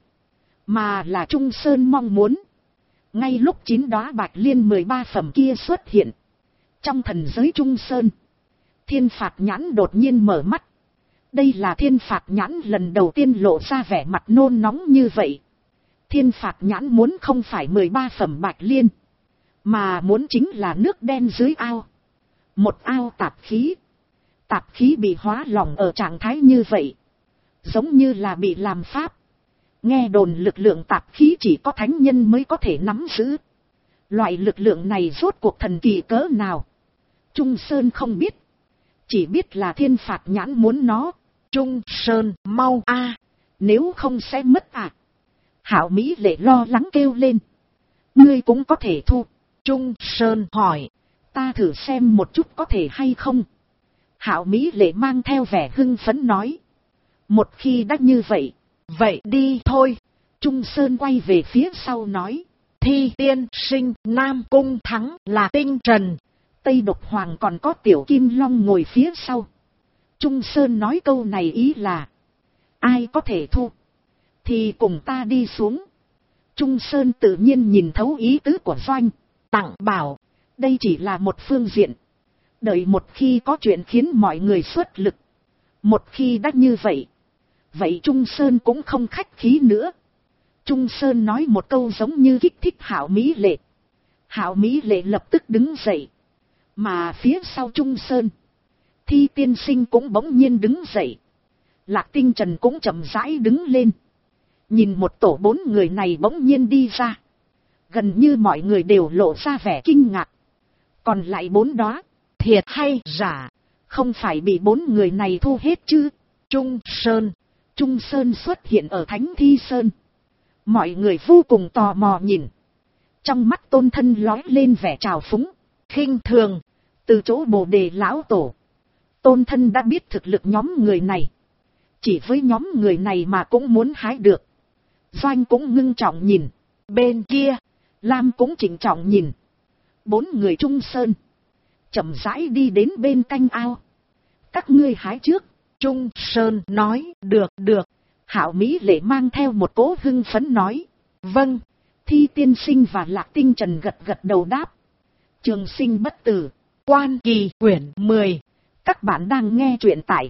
Mà là Trung Sơn mong muốn. Ngay lúc 9 đóa bạch liên 13 phẩm kia xuất hiện. Trong thần giới Trung Sơn. Thiên phạt nhãn đột nhiên mở mắt. Đây là thiên phạt nhãn lần đầu tiên lộ ra vẻ mặt nôn nóng như vậy. Thiên phạt nhãn muốn không phải 13 phẩm bạch liên. Mà muốn chính là nước đen dưới ao. Một ao tạp khí. Tạp khí bị hóa lỏng ở trạng thái như vậy. Giống như là bị làm pháp. Nghe đồn lực lượng tạp khí chỉ có thánh nhân mới có thể nắm giữ. Loại lực lượng này rốt cuộc thần kỳ cỡ nào. Trung Sơn không biết. Chỉ biết là thiên phạt nhãn muốn nó. Trung Sơn mau a, nếu không sẽ mất à. Hạo Mỹ Lệ lo lắng kêu lên. Ngươi cũng có thể thu. Trung Sơn hỏi. Ta thử xem một chút có thể hay không. Hạo Mỹ Lệ mang theo vẻ hưng phấn nói. Một khi đã như vậy. Vậy đi thôi. Trung Sơn quay về phía sau nói. Thi tiên sinh Nam Cung thắng là Tinh Trần. Tây Độc Hoàng còn có Tiểu Kim Long ngồi phía sau. Trung Sơn nói câu này ý là. Ai có thể thu. Thì cùng ta đi xuống. Trung Sơn tự nhiên nhìn thấu ý tứ của Doanh. Tặng bảo. Đây chỉ là một phương diện. Đợi một khi có chuyện khiến mọi người xuất lực. Một khi đã như vậy. Vậy Trung Sơn cũng không khách khí nữa. Trung Sơn nói một câu giống như kích thích Hạo Mỹ Lệ. Hạo Mỹ Lệ lập tức đứng dậy. Mà phía sau Trung Sơn. Thi tiên sinh cũng bỗng nhiên đứng dậy. Lạc Tinh Trần cũng chậm rãi đứng lên. Nhìn một tổ 4 người này bỗng nhiên đi ra. Gần như mọi người đều lộ ra vẻ kinh ngạc. Còn lại 4 đó, thiệt hay giả, không phải bị 4 người này thu hết chứ. Trung Sơn xuất hiện ở Thánh Thi Sơn. Mọi người vô cùng tò mò nhìn. Trong mắt Tôn Thân lóe lên vẻ trào phúng, khinh thường. Từ chỗ Bồ Đề lão tổ, Tôn Thân đã biết thực lực nhóm người này. Chỉ với nhóm người này mà cũng muốn hái được. Doanh cũng ngưng trọng nhìn. Bên kia, Lam cũng trịnh trọng nhìn. 4 người Trung Sơn chậm rãi đi đến bên canh ao. Các ngươi hái trước. Trung Sơn nói. Được. Hạo Mỹ Lệ mang theo một cỗ hưng phấn nói. Vâng. Thi tiên sinh và Lạc Tinh Trần gật đầu đáp. Trường sinh bất tử. Quan Kỳ quyển 10. Các bạn đang nghe truyện tại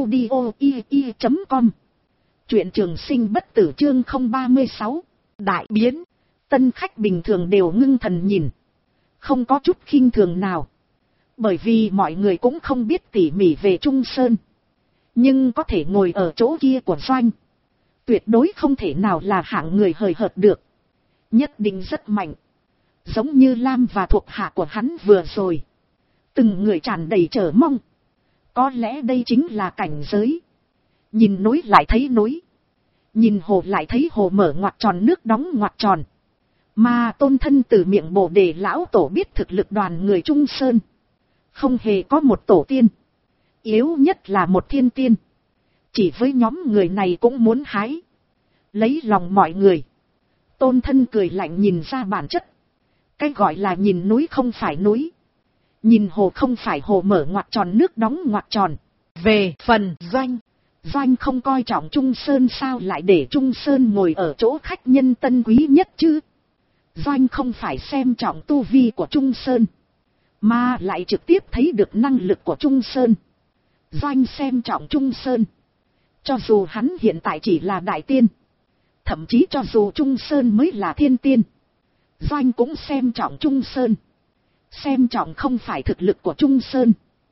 audio.com. Truyện Trường Sinh bất tử chương 036. Đại biến. Tân khách bình thường đều ngưng thần nhìn. Không có chút khinh thường nào. Bởi vì mọi người cũng không biết tỉ mỉ về Trung Sơn. Nhưng có thể ngồi ở chỗ kia của Doanh. Tuyệt đối không thể nào là hạng người hời hợt được. Nhất định rất mạnh. Giống như Lam và thuộc hạ của hắn vừa rồi. Từng người tràn đầy chờ mong. Có lẽ đây chính là cảnh giới. Nhìn núi lại thấy núi. Nhìn hồ lại thấy hồ mở ngoặc tròn nước đóng ngoặc tròn. Mà Tôn Thân từ miệng Bồ Đề lão tổ biết thực lực đoàn người Trung Sơn. Không hề có một tổ tiên. Yếu nhất là một thiên tiên. Chỉ với nhóm người này cũng muốn hái. Lấy lòng mọi người. Tôn Thân cười lạnh nhìn ra bản chất. Cái gọi là nhìn núi không phải núi. Nhìn hồ không phải hồ mở ngoặc tròn nước đóng ngoặc tròn. Về phần Doanh. Doanh không coi trọng Trung Sơn sao lại để Trung Sơn ngồi ở chỗ khách nhân tân quý nhất chứ. Doanh không phải xem trọng tu vi của Trung Sơn. Mà lại trực tiếp thấy được năng lực của Trung Sơn. Doanh xem trọng Trung Sơn. Cho dù hắn hiện tại chỉ là đại tiên. Thậm chí cho dù Trung Sơn mới là thiên tiên. Doanh cũng xem trọng Trung Sơn. Xem trọng không phải thực lực của Trung Sơn.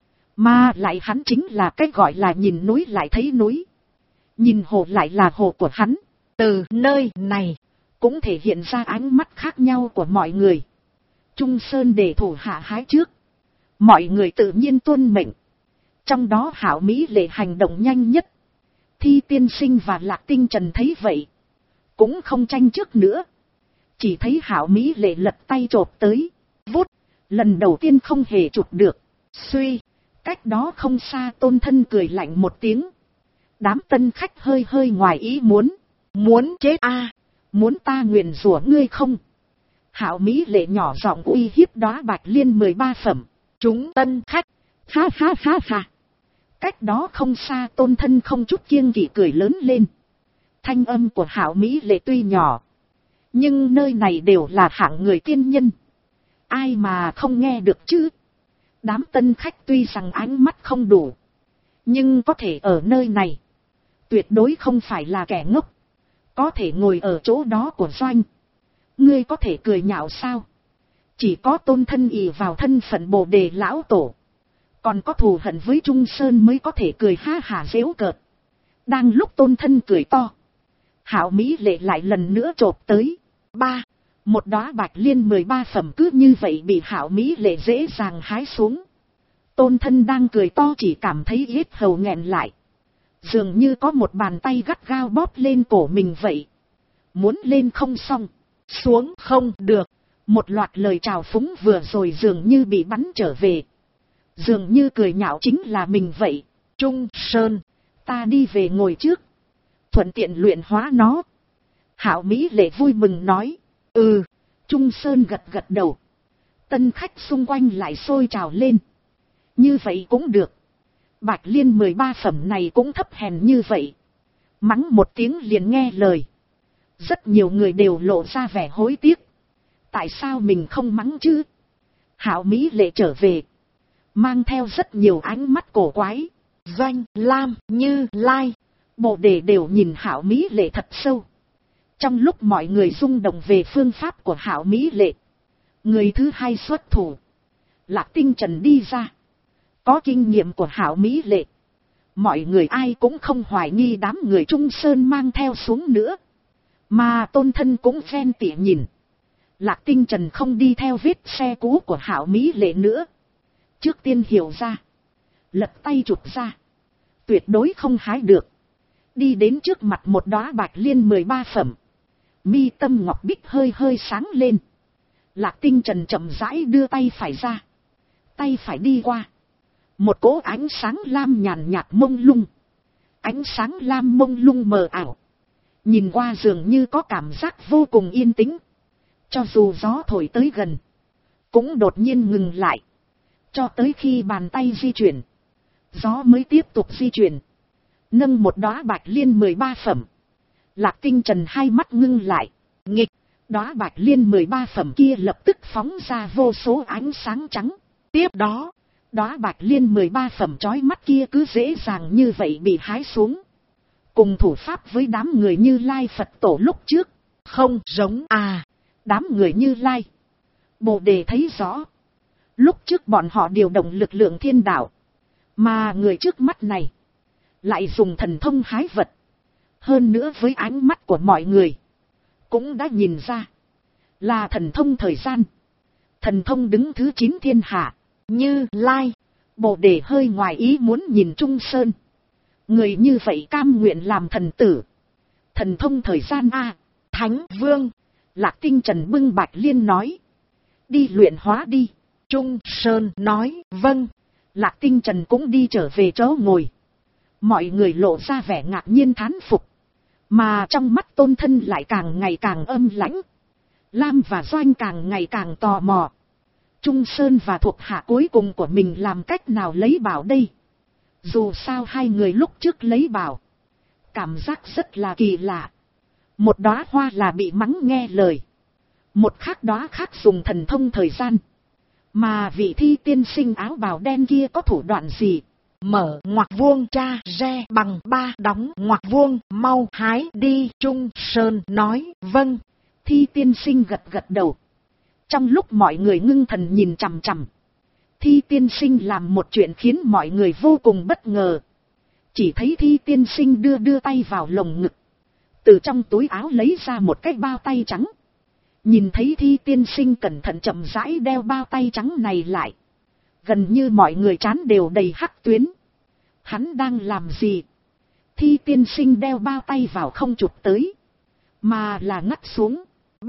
Mà lại hắn chính là cái gọi là nhìn núi lại thấy núi. Nhìn hồ lại là hồ của hắn. Từ nơi này cũng thể hiện ra ánh mắt khác nhau của mọi người. Trung Sơn để thủ hạ hái trước. Mọi người tự nhiên tuân mệnh. Trong đó Hảo Mỹ Lệ hành động nhanh nhất. Thi Tiên Sinh và Lạc Tinh Trần thấy vậy. Cũng không tranh trước nữa. Chỉ thấy Hảo Mỹ Lệ lật tay chộp tới. Vút. Lần đầu tiên không hề chụp được. Suy. Cách đó không xa Tôn Thân cười lạnh một tiếng. Đám tân khách hơi hơi ngoài ý muốn. Muốn chết a? Muốn ta nguyền rủa ngươi không? Hảo Mỹ Lệ nhỏ giọng uy hiếp Đóa Bạch Liên 13 phẩm. Chúng tân khách. Ha ha ha ha. Cách đó không xa Tôn Thân không chút kiêng kỵ cười lớn lên. Thanh âm của Hảo Mỹ Lệ tuy nhỏ. Nhưng nơi này đều là hạng người tiên nhân. Ai mà không nghe được chứ? Đám tân khách tuy rằng ánh mắt không đủ. Nhưng có thể ở nơi này. Tuyệt đối không phải là kẻ ngốc. Có thể ngồi ở chỗ đó của Doanh. Ngươi có thể cười nhạo sao? Chỉ có Tôn Thân ỷ vào thân phận Bồ Đề lão tổ. Còn có thù hận với Trung Sơn mới có thể cười ha hả giễu cợt. Đang lúc Tôn Thân cười to. Hảo Mỹ Lệ lại lần nữa chộp tới. Một đóa Bạch Liên 13 phẩm cứ như vậy bị Hảo Mỹ Lệ dễ dàng hái xuống. Tôn Thân đang cười to chỉ cảm thấy yết hầu nghẹn lại. Dường như có một bàn tay gắt gao bóp lên cổ mình vậy. Muốn lên không xong, xuống không được. Một loạt lời chào phúng vừa rồi dường như bị bắn trở về. Dường như cười nhạo chính là mình vậy. Trung Sơn, ta đi về ngồi trước. Thuận tiện luyện hóa nó. Hảo Mỹ Lệ vui mừng nói. Trung Sơn gật gật đầu. Tân khách xung quanh lại sôi trào lên. Như vậy cũng được. Bạch Liên 13 phẩm này cũng thấp hèn như vậy. Mắng một tiếng liền nghe lời. Rất nhiều người đều lộ ra vẻ hối tiếc. Tại sao mình không mắng chứ? Hảo Mỹ Lệ trở về. Mang theo rất nhiều ánh mắt cổ quái. Doanh, Lam, Như Lai, Bồ Đề đều nhìn Hảo Mỹ Lệ thật sâu. Trong lúc mọi người rung động về phương pháp của Hảo Mỹ Lệ. Người thứ hai xuất thủ. Lạc Tinh Trần đi ra. Có kinh nghiệm của Hảo Mỹ Lệ. Mọi người ai cũng không hoài nghi đám người Trung Sơn mang theo xuống nữa. Mà Tôn Thân cũng ghen tị nhìn. Lạc Tinh Trần không đi theo vết xe cũ của Hảo Mỹ Lệ nữa. Trước tiên hiểu ra. Lật tay chụp ra. Tuyệt đối không hái được. Đi đến trước mặt một đóa Bạch Liên 13 phẩm. Mi tâm ngọc bích hơi hơi sáng lên. Lạc Tinh Trần chậm rãi đưa tay phải ra. Tay phải đi qua. Một cỗ ánh sáng lam nhàn nhạt mông lung. Ánh sáng lam mông lung mờ ảo. Nhìn qua dường như có cảm giác vô cùng yên tĩnh. Cho dù gió thổi tới gần. Cũng đột nhiên ngừng lại. Cho tới khi bàn tay di chuyển. Gió mới tiếp tục di chuyển. Nâng một đóa Bạch Liên 13 phẩm. Lạc Tinh Trần hai mắt ngưng lại. Nghịch. Đóa Bạch Liên 13 phẩm kia lập tức phóng ra vô số ánh sáng trắng. Tiếp đó. Đóa Bạch Liên 13 phẩm chói mắt kia cứ dễ dàng như vậy bị hái xuống. Cùng thủ pháp với đám người Như Lai Phật tổ lúc trước. Không giống đám người Như Lai. Bồ Đề thấy rõ. Lúc trước bọn họ điều động lực lượng thiên đạo. Mà người trước mắt này. Lại dùng thần thông hái vật. Hơn nữa với ánh mắt của mọi người. Cũng đã nhìn ra. là thần thông thời gian. Thần thông đứng thứ 9 thiên hạ. Như Lai, Bồ Đề hơi ngoài ý muốn nhìn Trung Sơn. Người như vậy cam nguyện làm thần tử. Thần thông thời gian a. Thánh Vương. Lạc Tinh Trần bưng Bạch Liên nói. Đi luyện hóa đi. Trung Sơn nói vâng. Lạc Tinh Trần cũng đi trở về chỗ ngồi. Mọi người lộ ra vẻ ngạc nhiên thán phục. Mà trong mắt Tôn Thân lại càng ngày càng âm lãnh. Lam và Doanh càng ngày càng tò mò. Trung Sơn và thuộc hạ cuối cùng của mình làm cách nào lấy bảo đây? Dù sao hai người lúc trước lấy bảo. Cảm giác rất là kỳ lạ. Một đóa hoa là bị mắng nghe lời. Một khác đóa khác dùng thần thông thời gian. Mà vị thi tiên sinh áo bào đen kia có thủ đoạn gì? Mở ngoặc vuông tra re bằng 3 đóng ngoặc vuông, mau hái đi. Trung Sơn nói vâng. Thi tiên sinh gật gật đầu. Trong lúc mọi người ngưng thần nhìn chằm chằm, Thi tiên sinh làm một chuyện khiến mọi người vô cùng bất ngờ. Chỉ thấy Thi tiên sinh đưa tay vào lồng ngực, từ trong túi áo lấy ra một cái bao tay trắng. Nhìn thấy Thi tiên sinh cẩn thận chậm rãi đeo bao tay trắng này lại, gần như mọi người trán đều đầy hắc tuyến. Hắn đang làm gì? Thi tiên sinh đeo bao tay vào không chụp tới, mà là ngắt xuống.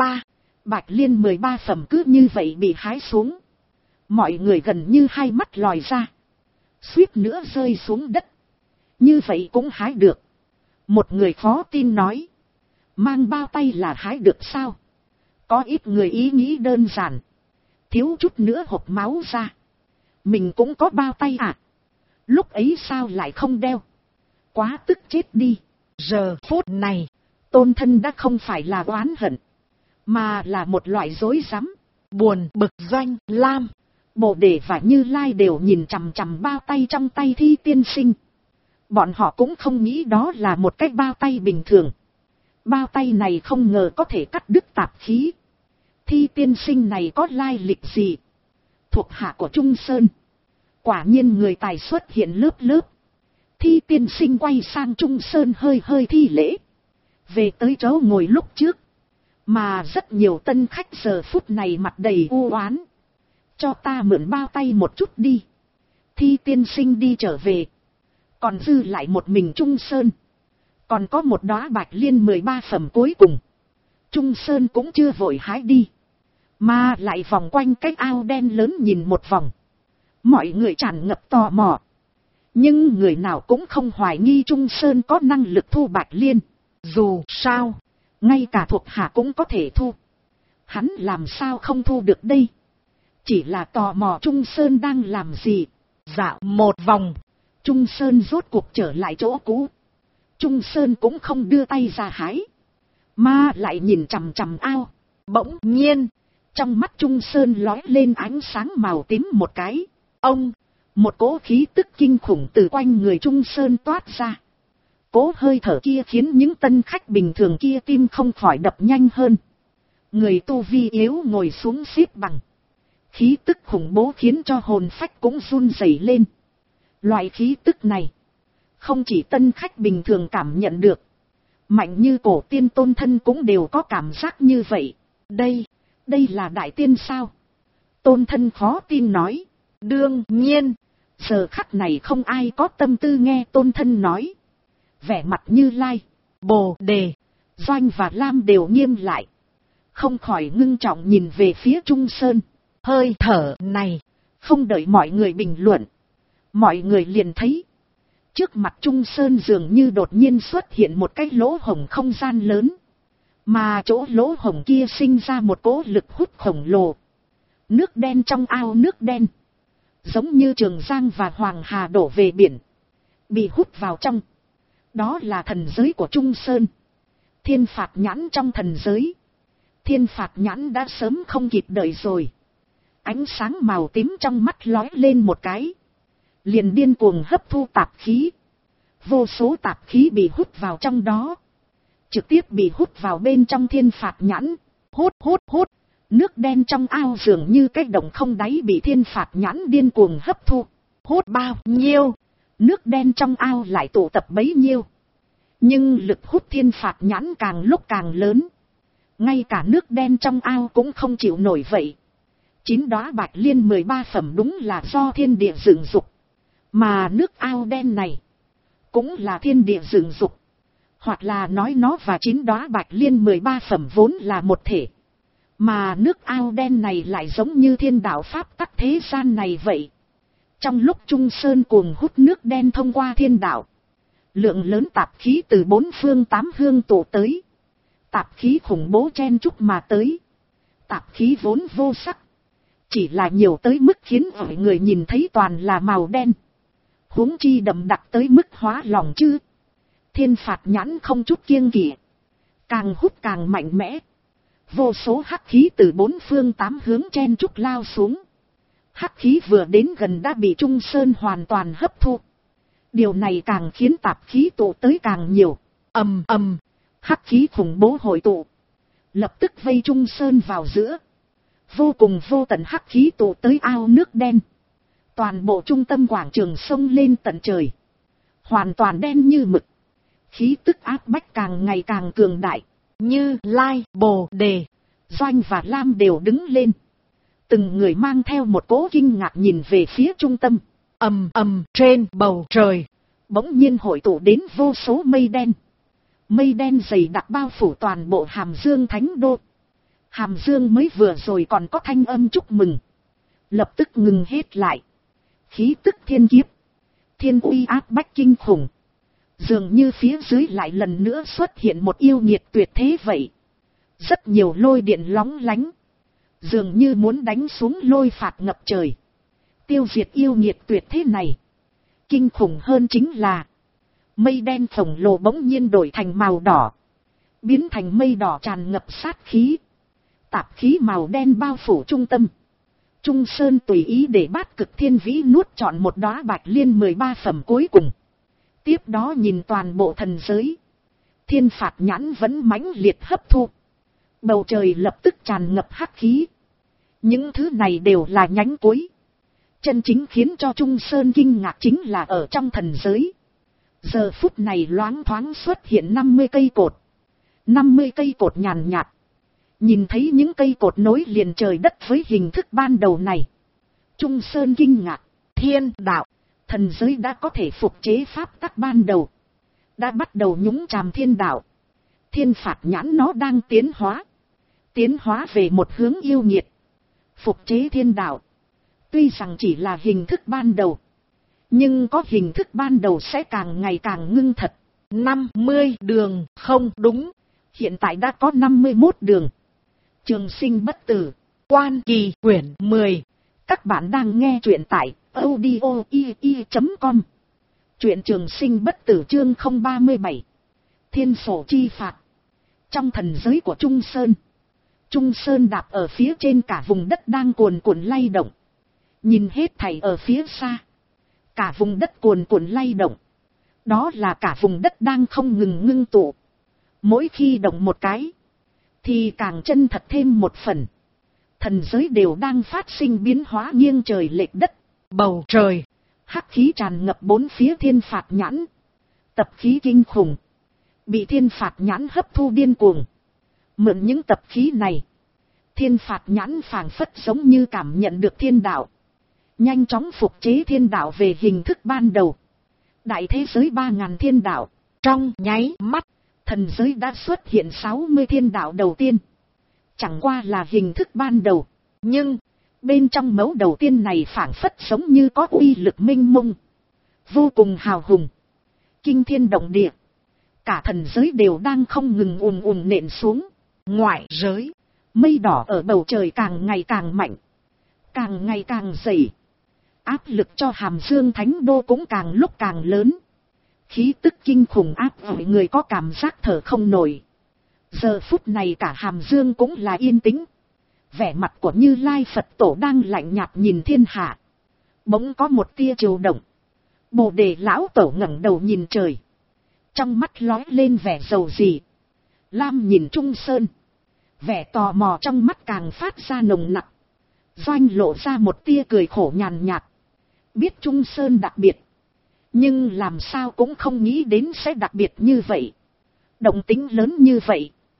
Bạch Liên 13 phẩm cứ như vậy bị hái xuống. Mọi người gần như hai mắt lòi ra, suýt nữa rơi xuống đất. Như vậy cũng hái được? Một người khó tin nói. Mang bao tay là hái được sao? Có ít người ý nghĩ đơn giản, thiếu chút nữa hộc máu ra. Mình cũng có bao tay à? Lúc ấy sao lại không đeo? Quá tức chết đi. Giờ phút này, Tôn Thân đã không phải là oán hận, mà là một loại rối rắm, buồn bực. Doanh, Lam, Bồ Đề và Như Lai đều nhìn chằm chằm bao tay trong tay Thi tiên sinh. Bọn họ cũng không nghĩ đó là một cái bao tay bình thường. Bao tay này không ngờ có thể cắt đứt tạp khí. Thi tiên sinh này có lai lịch gì? Thuộc hạ của Trung Sơn. Quả nhiên người tài xuất hiện lớp lớp. Thi tiên sinh quay sang Trung Sơn hơi hơi thi lễ. Về tới chỗ ngồi lúc trước. Mà rất nhiều tân khách giờ phút này mặt đầy u oán. Cho ta mượn bao tay một chút đi. Thi tiên sinh đi trở về. Còn dư lại một mình Trung Sơn. Còn có một đóa Bạch Liên 13 phẩm cuối cùng. Trung Sơn cũng chưa vội hái đi, mà lại vòng quanh cái ao đen lớn nhìn một vòng. Mọi người tràn ngập tò mò. Nhưng người nào cũng không hoài nghi Trung Sơn có năng lực thu Bạch Liên. Dù sao, ngay cả thuộc hạ cũng có thể thu. Hắn làm sao không thu được đây? Chỉ là tò mò Trung Sơn đang làm gì. Dạo một vòng, Trung Sơn rốt cuộc trở lại chỗ cũ. Trung Sơn cũng không đưa tay ra hái, mà lại nhìn chằm chằm ao. Bỗng nhiên, trong mắt Trung Sơn lóe lên ánh sáng màu tím một cái. Một cỗ khí tức kinh khủng từ quanh người Trung Sơn toát ra. Cỗ hơi thở kia khiến những tân khách bình thường kia tim không khỏi đập nhanh hơn. Người tu vi yếu ngồi xuống xếp bằng. Khí tức khủng bố khiến cho hồn phách cũng run rẩy lên. Loại khí tức này, không chỉ tân khách bình thường cảm nhận được, mạnh như cổ tiên Tôn Thân cũng đều có cảm giác như vậy. Đây là đại tiên sao? Tôn Thân khó tin nói. Đương nhiên, giờ khắc này không ai có tâm tư nghe Tôn Thân nói. Vẻ mặt Như Lai, Bồ Đề, Doanh và Lam đều nghiêm lại, không khỏi ngưng trọng nhìn về phía Trung Sơn. Hơi thở này, không đợi mọi người bình luận, mọi người liền thấy trước mặt Trung Sơn dường như đột nhiên xuất hiện một cái lỗ hổng không gian lớn. Mà chỗ lỗ hổng kia sinh ra một cỗ lực hút khổng lồ. Nước đen trong ao nước đen, giống như Trường Giang và Hoàng Hà đổ về biển, bị hút vào trong. Đó là thần giới của Trung Sơn. Thiên phạt nhãn trong thần giới. Thiên phạt nhãn đã sớm không kịp đợi rồi. Ánh sáng màu tím trong mắt lóe lên một cái, liền điên cuồng hấp thu tạp khí. Vô số tạp khí bị hút vào trong đó, trực tiếp bị hút vào bên trong thiên phạt nhãn. Hút. Nước đen trong ao dường như cái động không đáy bị thiên phạt nhãn điên cuồng hấp thu. Hút bao nhiêu, nước đen trong ao lại tụ tập bấy nhiêu. Nhưng lực hút thiên phạt nhãn càng lúc càng lớn. Ngay cả nước đen trong ao cũng không chịu nổi vậy. 9 đóa bạch liên 13 phẩm đúng là do thiên địa dựng dục. Mà nước ao đen này cũng là thiên địa dựng dục. Hoặc là nói nó và 9 đóa bạch liên 13 phẩm vốn là một thể. Mà nước ao đen này lại giống như thiên đạo pháp tắc thế gian này vậy. Trong lúc Trung Sơn cuồng hút nước đen thông qua thiên đạo, lượng lớn tạp khí từ 4 phương 8 hướng tụ tới. Tạp khí khủng bố chen chúc mà tới. Tạp khí vốn vô sắc, chỉ là nhiều tới mức khiến mọi người nhìn thấy toàn là màu đen. Huống chi đậm đặc tới mức hóa lòng chứ. Thiên phạt nhãn không chút kiêng kỵ, càng hút càng mạnh mẽ. Vô số hắc khí từ 4 phương 8 hướng chen chúc lao xuống. Hắc khí vừa đến gần đã bị Trung Sơn hoàn toàn hấp thu. Điều này càng khiến tạp khí tụ tới càng nhiều. Ầm ầm, hắc khí khủng bố hội tụ, lập tức vây Trung Sơn vào giữa. Vô cùng vô tận hắc khí tụ tới ao nước đen. Toàn bộ trung tâm quảng trường sông lên tận trời, hoàn toàn đen như mực. Khí tức áp bách càng ngày càng cường đại. Như Lai, Bồ Đề, Doanh và Lam đều đứng lên. Từng người mang theo một cỗ kinh ngạc nhìn về phía trung tâm. Ầm ầm, trên bầu trời bỗng nhiên hội tụ đến vô số mây đen. Mây đen dày đặc bao phủ toàn bộ Hàm Dương Thánh Đô. Hàm Dương mới vừa rồi còn có thanh âm chúc mừng, lập tức ngừng hết lại. Khí tức thiên kiếp, thiên uy áp bách kinh khủng. Dường như phía dưới lại lần nữa xuất hiện một yêu nghiệt tuyệt thế vậy. Rất nhiều lôi điện lóng lánh, dường như muốn đánh xuống lôi phạt ngập trời, tiêu diệt yêu nghiệt tuyệt thế này. Kinh khủng hơn chính là mây đen khổng lồ bỗng nhiên đổi thành màu đỏ, biến thành mây đỏ tràn ngập sát khí. Tạp khí màu đen bao phủ trung tâm. Trung Sơn tùy ý để Bát Cực Thiên Vĩ nuốt trọn một đóa bạch liên 13 phẩm cuối cùng. Tiếp đó nhìn toàn bộ thần giới, thiên phạt nhãn vẫn mãnh liệt hấp thu. Bầu trời lập tức tràn ngập hắc khí. Những thứ này đều là nhánh cuối. Chân chính khiến cho Trung Sơn kinh ngạc chính là ở trong thần giới. Giờ phút này loáng thoáng xuất hiện 50 cây cột. 50 cây cột nhàn nhạt. Nhìn thấy những cây cột nối liền trời đất với hình thức ban đầu này, Trung Sơn kinh ngạc. Thiên đạo, thần giới đã có thể phục chế pháp tắc ban đầu, đã bắt đầu nhúng chàm thiên đạo. Thiên phạt nhãn nó đang tiến hóa về một hướng yêu nghiệt, phục chế thiên đạo. Tuy rằng chỉ là hình thức ban đầu, nhưng có hình thức ban đầu sẽ càng ngày càng ngưng thật. 50 đường không đúng, hiện tại đã có 51 đường. Trường sinh bất tử, Quan Kỳ quyển 10. Các bạn đang nghe truyện tại audio.com. Truyện Trường Sinh bất tử chương 037. Thiên phổ chi phạt. Trong thần giới của Trung Sơn, Trung Sơn đạp ở phía trên cả vùng đất đang cuồn cuộn lay động. Nhìn hết thảy ở phía xa, cả vùng đất cuồn cuộn lay động. Đó là cả vùng đất đang không ngừng ngưng tụ. Mỗi khi động một cái, thì càng chân thật thêm một phần. Thần giới đều đang phát sinh biến hóa nghiêng trời lệch đất. Bầu trời, hắc khí tràn ngập bốn phía thiên phạt nhãn. Tập khí kinh khủng, bị thiên phạt nhãn hấp thu điên cuồng. Mượn những tập khí này, thiên phạt nhãn phảng phất giống như cảm nhận được thiên đạo. Nhanh chóng phục chế thiên đạo về hình thức ban đầu. Đại thế giới 3000 thiên đạo. Trong nháy mắt, thần giới đã xuất hiện 60 thiên đạo đầu tiên. Chẳng qua là hình thức ban đầu, nhưng bên trong mẫu đầu tiên này phảng phất giống như có uy lực minh mông, vô cùng hào hùng, kinh thiên động địa. Cả thần giới đều đang không ngừng ùn ùn nện xuống. Ngoại giới, mây đỏ ở bầu trời càng ngày càng mạnh, càng ngày càng dày. Áp lực cho Hàm Dương Thánh Đô cũng càng lúc càng lớn. Khí tức kinh khủng áp mọi người có cảm giác thở không nổi. Giờ phút này cả Hàm Dương cũng là yên tĩnh. Vẻ mặt của Như Lai Phật Tổ đang lạnh nhạt nhìn thiên hạ. Bỗng có một tia chiều động. Bồ Đề Lão Tổ ngẩng đầu nhìn trời, trong mắt lóe lên vẻ dầu dĩ. Lam nhìn Trung Sơn, vẻ tò mò trong mắt càng phát ra nồng nặc. Doanh lộ ra một tia cười khổ nhàn nhạt. Biết Trung Sơn đặc biệt, nhưng làm sao cũng không nghĩ đến sẽ đặc biệt như vậy. Động tính lớn như vậy.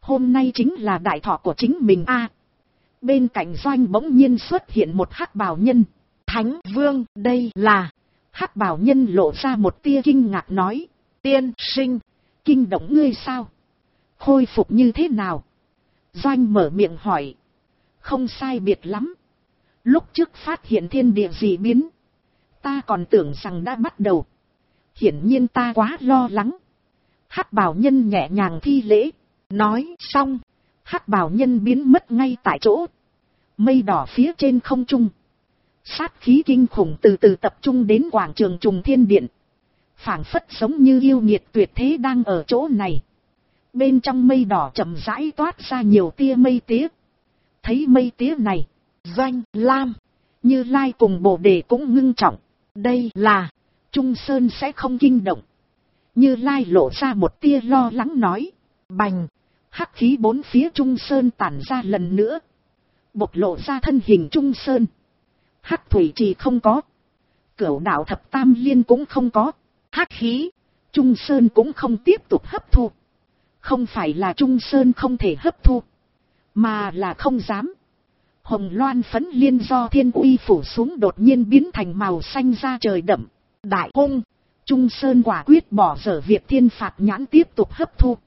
Hôm nay chính là đại thọ của chính mình a. Bên cạnh Doanh bỗng nhiên xuất hiện một hắc bào nhân. Thánh Vương, đây là... Hắc bào nhân lộ ra một tia kinh ngạc nói. Tiên sinh, kinh động ngươi sao? Khôi phục như thế nào? Doanh mở miệng hỏi. Không sai biệt lắm. Lúc trước phát hiện thiên địa dị biến, ta còn tưởng rằng đã bắt đầu. Hiển nhiên ta quá lo lắng. Hắc bào nhân nhẹ nhàng thi lễ. Nói xong, hắc bào nhân biến mất ngay tại chỗ. Mây đỏ phía trên không trung, sát khí kinh khủng từ từ tập trung đến quảng trường Trùng Thiên Điện. Phảng phất giống như yêu nghiệt tuyệt thế đang ở chỗ này. Bên trong mây đỏ chậm rãi toát ra nhiều tia mây tía. Thấy mây tía này, Doanh, Lam, Như Lai cùng Bồ Đề cũng ngưng trọng. Đây là, Trung Sơn sẽ không kinh động. Như Lai lộ ra một tia lo lắng nói. Bành, hắc khí bốn phía Trung Sơn tản ra lần nữa. Bộc lộ ra thân hình Trung Sơn. Hắc thủy trì không có. Cửu đạo thập tam liên cũng không có. Hắc khí, Trung Sơn cũng không tiếp tục hấp thu. Không phải là Trung Sơn không thể hấp thu, mà là không dám. Hồng loan phấn liên do thiên uy phủ xuống đột nhiên biến thành màu xanh ra trời đậm. Đại hung, Trung Sơn quả quyết bỏ dở việc thiên phạt nhãn tiếp tục hấp thu.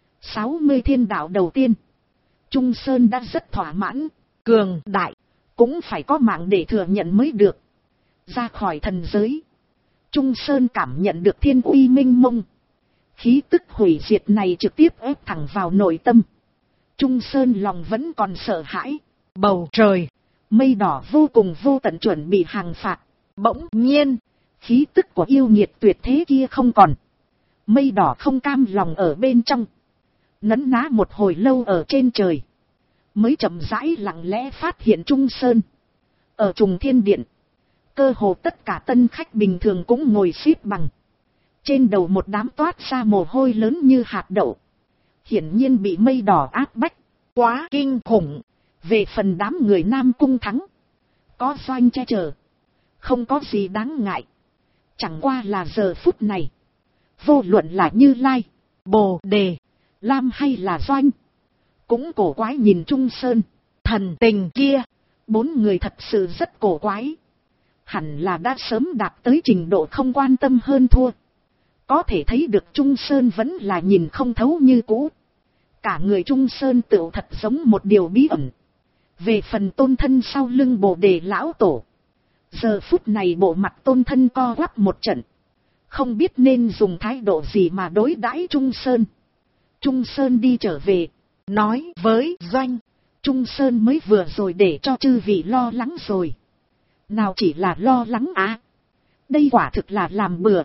60 thiên đạo đầu tiên, Trung Sơn đã rất thỏa mãn. Cường đại, cũng phải có mạng để thừa nhận mới được. Ra khỏi thần giới, Trung Sơn cảm nhận được thiên uy minh mông. Khí tức hủy diệt này trực tiếp ép thẳng vào nội tâm. Trung Sơn lòng vẫn còn sợ hãi. Bầu trời, mây đỏ vô cùng vô tận chuẩn bị hàng phạt. Bỗng nhiên, khí tức của yêu nghiệt tuyệt thế kia không còn. Mây đỏ không cam lòng ở bên trong. Nấn ná một hồi lâu ở trên trời, mới chậm rãi lặng lẽ phát hiện Trung Sơn. Ở Trùng Thiên Điện, cơ hồ tất cả tân khách bình thường cũng ngồi xếp bằng. Trên đầu một đám toát ra mồ hôi lớn như hạt đậu. Hiển nhiên bị mây đỏ áp bách. Quá kinh khủng. Về phần đám người Nam Cung Thắng, có Doanh che chở, không có gì đáng ngại. Chẳng qua là giờ phút này, vô luận là Như Lai, Bồ Đề, Lam hay là Doanh, cũng cổ quái nhìn Trung Sơn. Thần tình kia, bốn người thật sự rất cổ quái. Hẳn là đã sớm đạt tới trình độ không quan tâm hơn thua. Có thể thấy được Trung Sơn vẫn là nhìn không thấu như cũ. Cả người Trung Sơn tựu thật giống một điều bí ẩn. Về phần tôn thân sau lưng Bồ Đề lão tổ, giờ phút này bộ mặt tôn thân co quắp một trận, không biết nên dùng thái độ gì mà đối đãi Trung Sơn. Trung Sơn đi trở về, nói với Doanh, Trung Sơn mới vừa rồi để cho chư vị lo lắng rồi. Nào chỉ là lo lắng à, đây quả thực là làm bừa.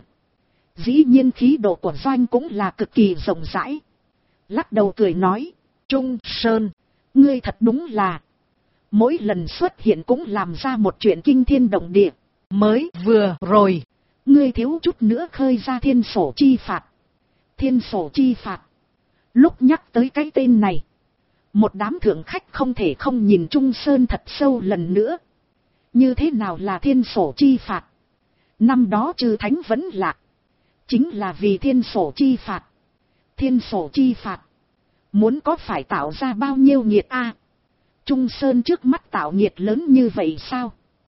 Dĩ nhiên khí độ của Doanh cũng là cực kỳ rộng rãi. Lắc đầu cười nói, Trung Sơn, ngươi thật đúng là, mỗi lần xuất hiện cũng làm ra một chuyện kinh thiên động địa. Mới vừa rồi, ngươi thiếu chút nữa khơi ra thiên sổ chi phạt. Thiên sổ chi phạt. Lúc nhắc tới cái tên này, một đám thượng khách không thể không nhìn Trung Sơn thật sâu lần nữa. Như thế nào là thiên sổ chi phạt? Năm đó chư thánh vẫn lạc, chính là vì thiên sổ chi phạt. Thiên sổ chi phạt, muốn có phải tạo ra bao nhiêu nghiệt a? Trung Sơn trước mắt tạo nghiệt lớn như vậy sao?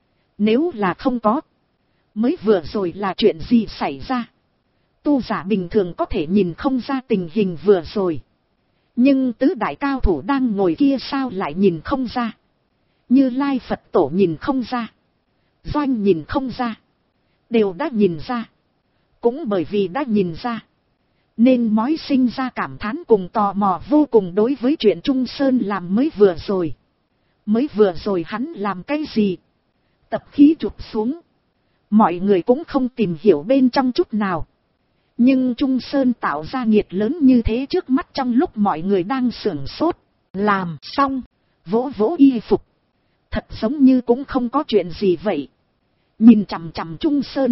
Nếu là không có, mới vừa rồi là chuyện gì xảy ra? Tu giả bình thường có thể nhìn không ra tình hình vừa rồi, nhưng tứ đại cao thủ đang ngồi kia sao lại nhìn không ra? Như Lai Phật Tổ nhìn không ra, Doanh nhìn không ra, đều đã nhìn ra. Cũng bởi vì đã nhìn ra, nên mới sinh ra cảm thán cùng tò mò vô cùng đối với chuyện Trung Sơn làm mới vừa rồi. Mới vừa rồi hắn làm cái gì? Tập khí chụp xuống, mọi người cũng không tìm hiểu bên trong chút nào. Nhưng Trung Sơn tạo ra nghiệt lớn như thế trước mắt trong lúc mọi người đang sửng sốt. Làm xong, vỗ vỗ y phục, thật giống như cũng không có chuyện gì vậy. Nhìn chằm chằm Trung Sơn,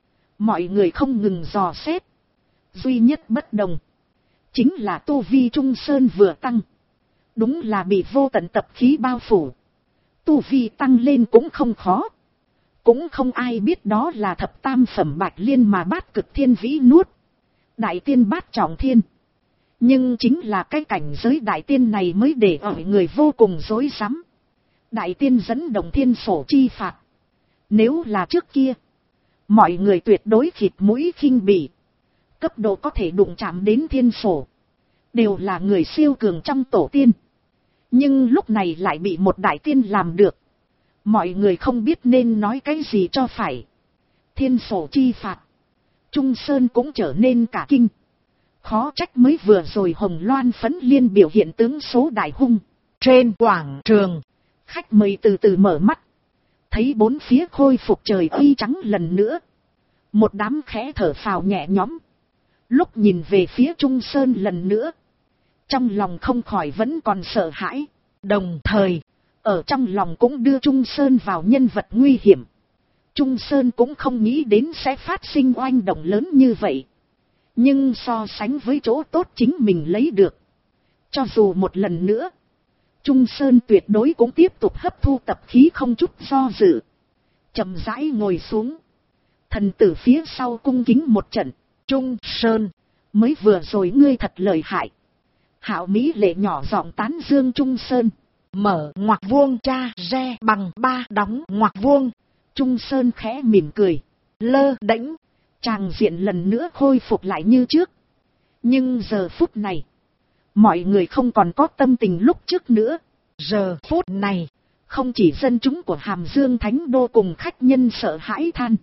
mọi người không ngừng dò xét. Duy nhất bất đồng, chính là tu vi Trung Sơn vừa tăng, đúng là bị vô tận tập khí bao phủ. Tu vi tăng lên cũng không khó, cũng không ai biết đó là thập tam phẩm bạch liên mà bát cực thiên vĩ nuốt. Đại tiên bát trọng thiên, Nhưng chính là cái cảnh giới đại tiên này mới để ở người vô cùng rối rắm. Đại tiên dẫn động thiên phổ chi phạt. Nếu là trước kia, mọi người tuyệt đối khịt mũi khinh bỉ. Cấp độ có thể đụng chạm đến thiên phổ. Đều là người siêu cường trong tổ tiên. Nhưng lúc này lại bị một đại tiên làm được. Mọi người không biết nên nói cái gì cho phải. Thiên phổ chi phạt. Trung Sơn cũng trở nên cả kinh. Khó trách mới vừa rồi Hồng Loan Phấn Liên biểu hiện tướng số đại hung. Trên quảng trường, khách mời từ từ mở mắt. Thấy bốn phía khôi phục trời ơi trắng lần nữa. Một đám khẽ thở phào nhẹ nhõm. Lúc nhìn về phía Trung Sơn lần nữa, trong lòng không khỏi vẫn còn sợ hãi. Đồng thời, ở trong lòng cũng đưa Trung Sơn vào nhân vật nguy hiểm. Trung Sơn cũng không nghĩ đến sẽ phát sinh oanh động lớn như vậy. Nhưng so sánh với chỗ tốt chính mình lấy được, cho dù một lần nữa, Trung Sơn tuyệt đối cũng tiếp tục hấp thu tập khí không chút do dự. Chậm rãi ngồi xuống. Thần tử phía sau cung kính một trận. Trung Sơn, mới vừa rồi ngươi thật lợi hại. Hạo Mỹ lệ nhỏ giọng tán dương Trung Sơn. Mở ngoặc vuông tra re bằng 3 đóng ngoặc vuông. Trung Sơn khẽ mỉm cười. Lơ đễnh. Tràng diện lần nữa khôi phục lại như trước. Nhưng giờ phút này, mọi người không còn có tâm tình lúc trước nữa. Giờ phút này, không chỉ dân chúng của Hàm Dương Thánh Đô cùng khách nhân sợ hãi than,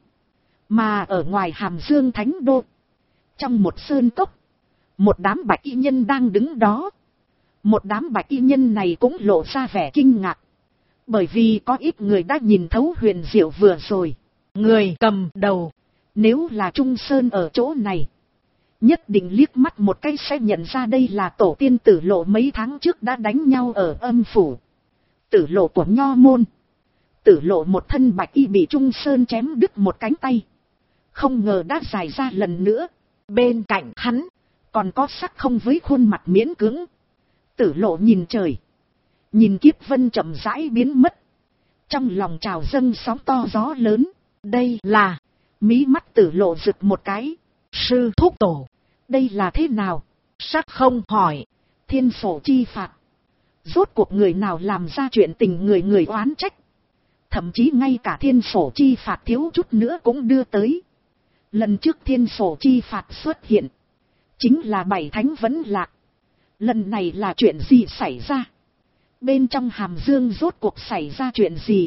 mà ở ngoài Hàm Dương Thánh Đô, trong một sơn cốc, một đám bạch y nhân đang đứng đó. Một đám bạch y nhân này cũng lộ ra vẻ kinh ngạc. Bởi vì có ít người đã nhìn thấu huyền diệu vừa rồi. Người cầm đầu, nếu là Trung Sơn ở chỗ này, nhất định liếc mắt một cái sẽ nhận ra đây là tổ tiên Tử Lộ mấy tháng trước đã đánh nhau ở âm phủ. Tử Lộ của Nho Môn. Tử Lộ một thân bạch y bị Trung Sơn chém đứt một cánh tay. Không ngờ đã dài ra lần nữa. Bên cạnh hắn, còn có Sắc Không với khuôn mặt miễn cưỡng. Tử Lộ nhìn trời, nhìn kiếp vân chậm rãi biến mất. Trong lòng trào dâng sóng to gió lớn. Đây là... Mí mắt Tử Lộ rực một cái. Sư thúc tổ, đây là thế nào? Sắc Không hỏi. Thiên phổ chi phạt. Rốt cuộc người nào làm ra chuyện tình người người oán trách. Thậm chí ngay cả thiên phổ chi phạt thiếu chút nữa cũng đưa tới. Lần trước thiên phổ chi phạt xuất hiện, chính là 7 thánh vẫn lạc. Lần này là chuyện gì xảy ra? Bên trong Hàm Dương rốt cuộc xảy ra chuyện gì?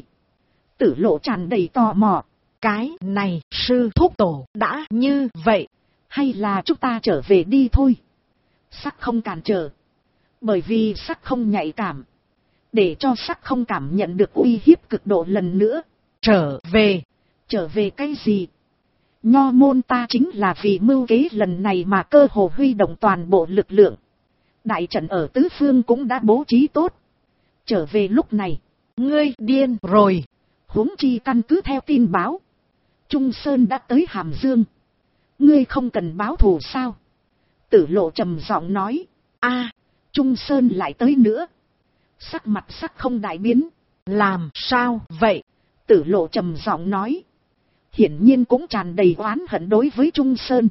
Tử Lộ tràn đầy tò mò. Cái này, sư thúc tổ đã như vậy, hay là chúng ta trở về đi thôi? Sắc Không cản trở. Bởi vì Sắc Không nhạy cảm, để cho Sắc Không cảm nhận được uy hiếp cực độ lần nữa. Trở về? Trở về cái gì? Nho môn ta chính là vì mưu kế lần này mà cơ hồ huy động toàn bộ lực lượng. Đại trận ở tứ phương cũng đã bố trí tốt. Trở về lúc này, ngươi điên rồi. Huống chi căn cứ theo tin báo, Trung Sơn đã tới Hàm Dương. Ngươi không cần báo thù sao? Tử Lộ trầm giọng nói. A, Trung Sơn lại tới nữa. Sắc mặt Sắc Không đại biến. Làm sao vậy? Tử Lộ trầm giọng nói. Hiển nhiên cũng tràn đầy oán hận đối với Trung Sơn.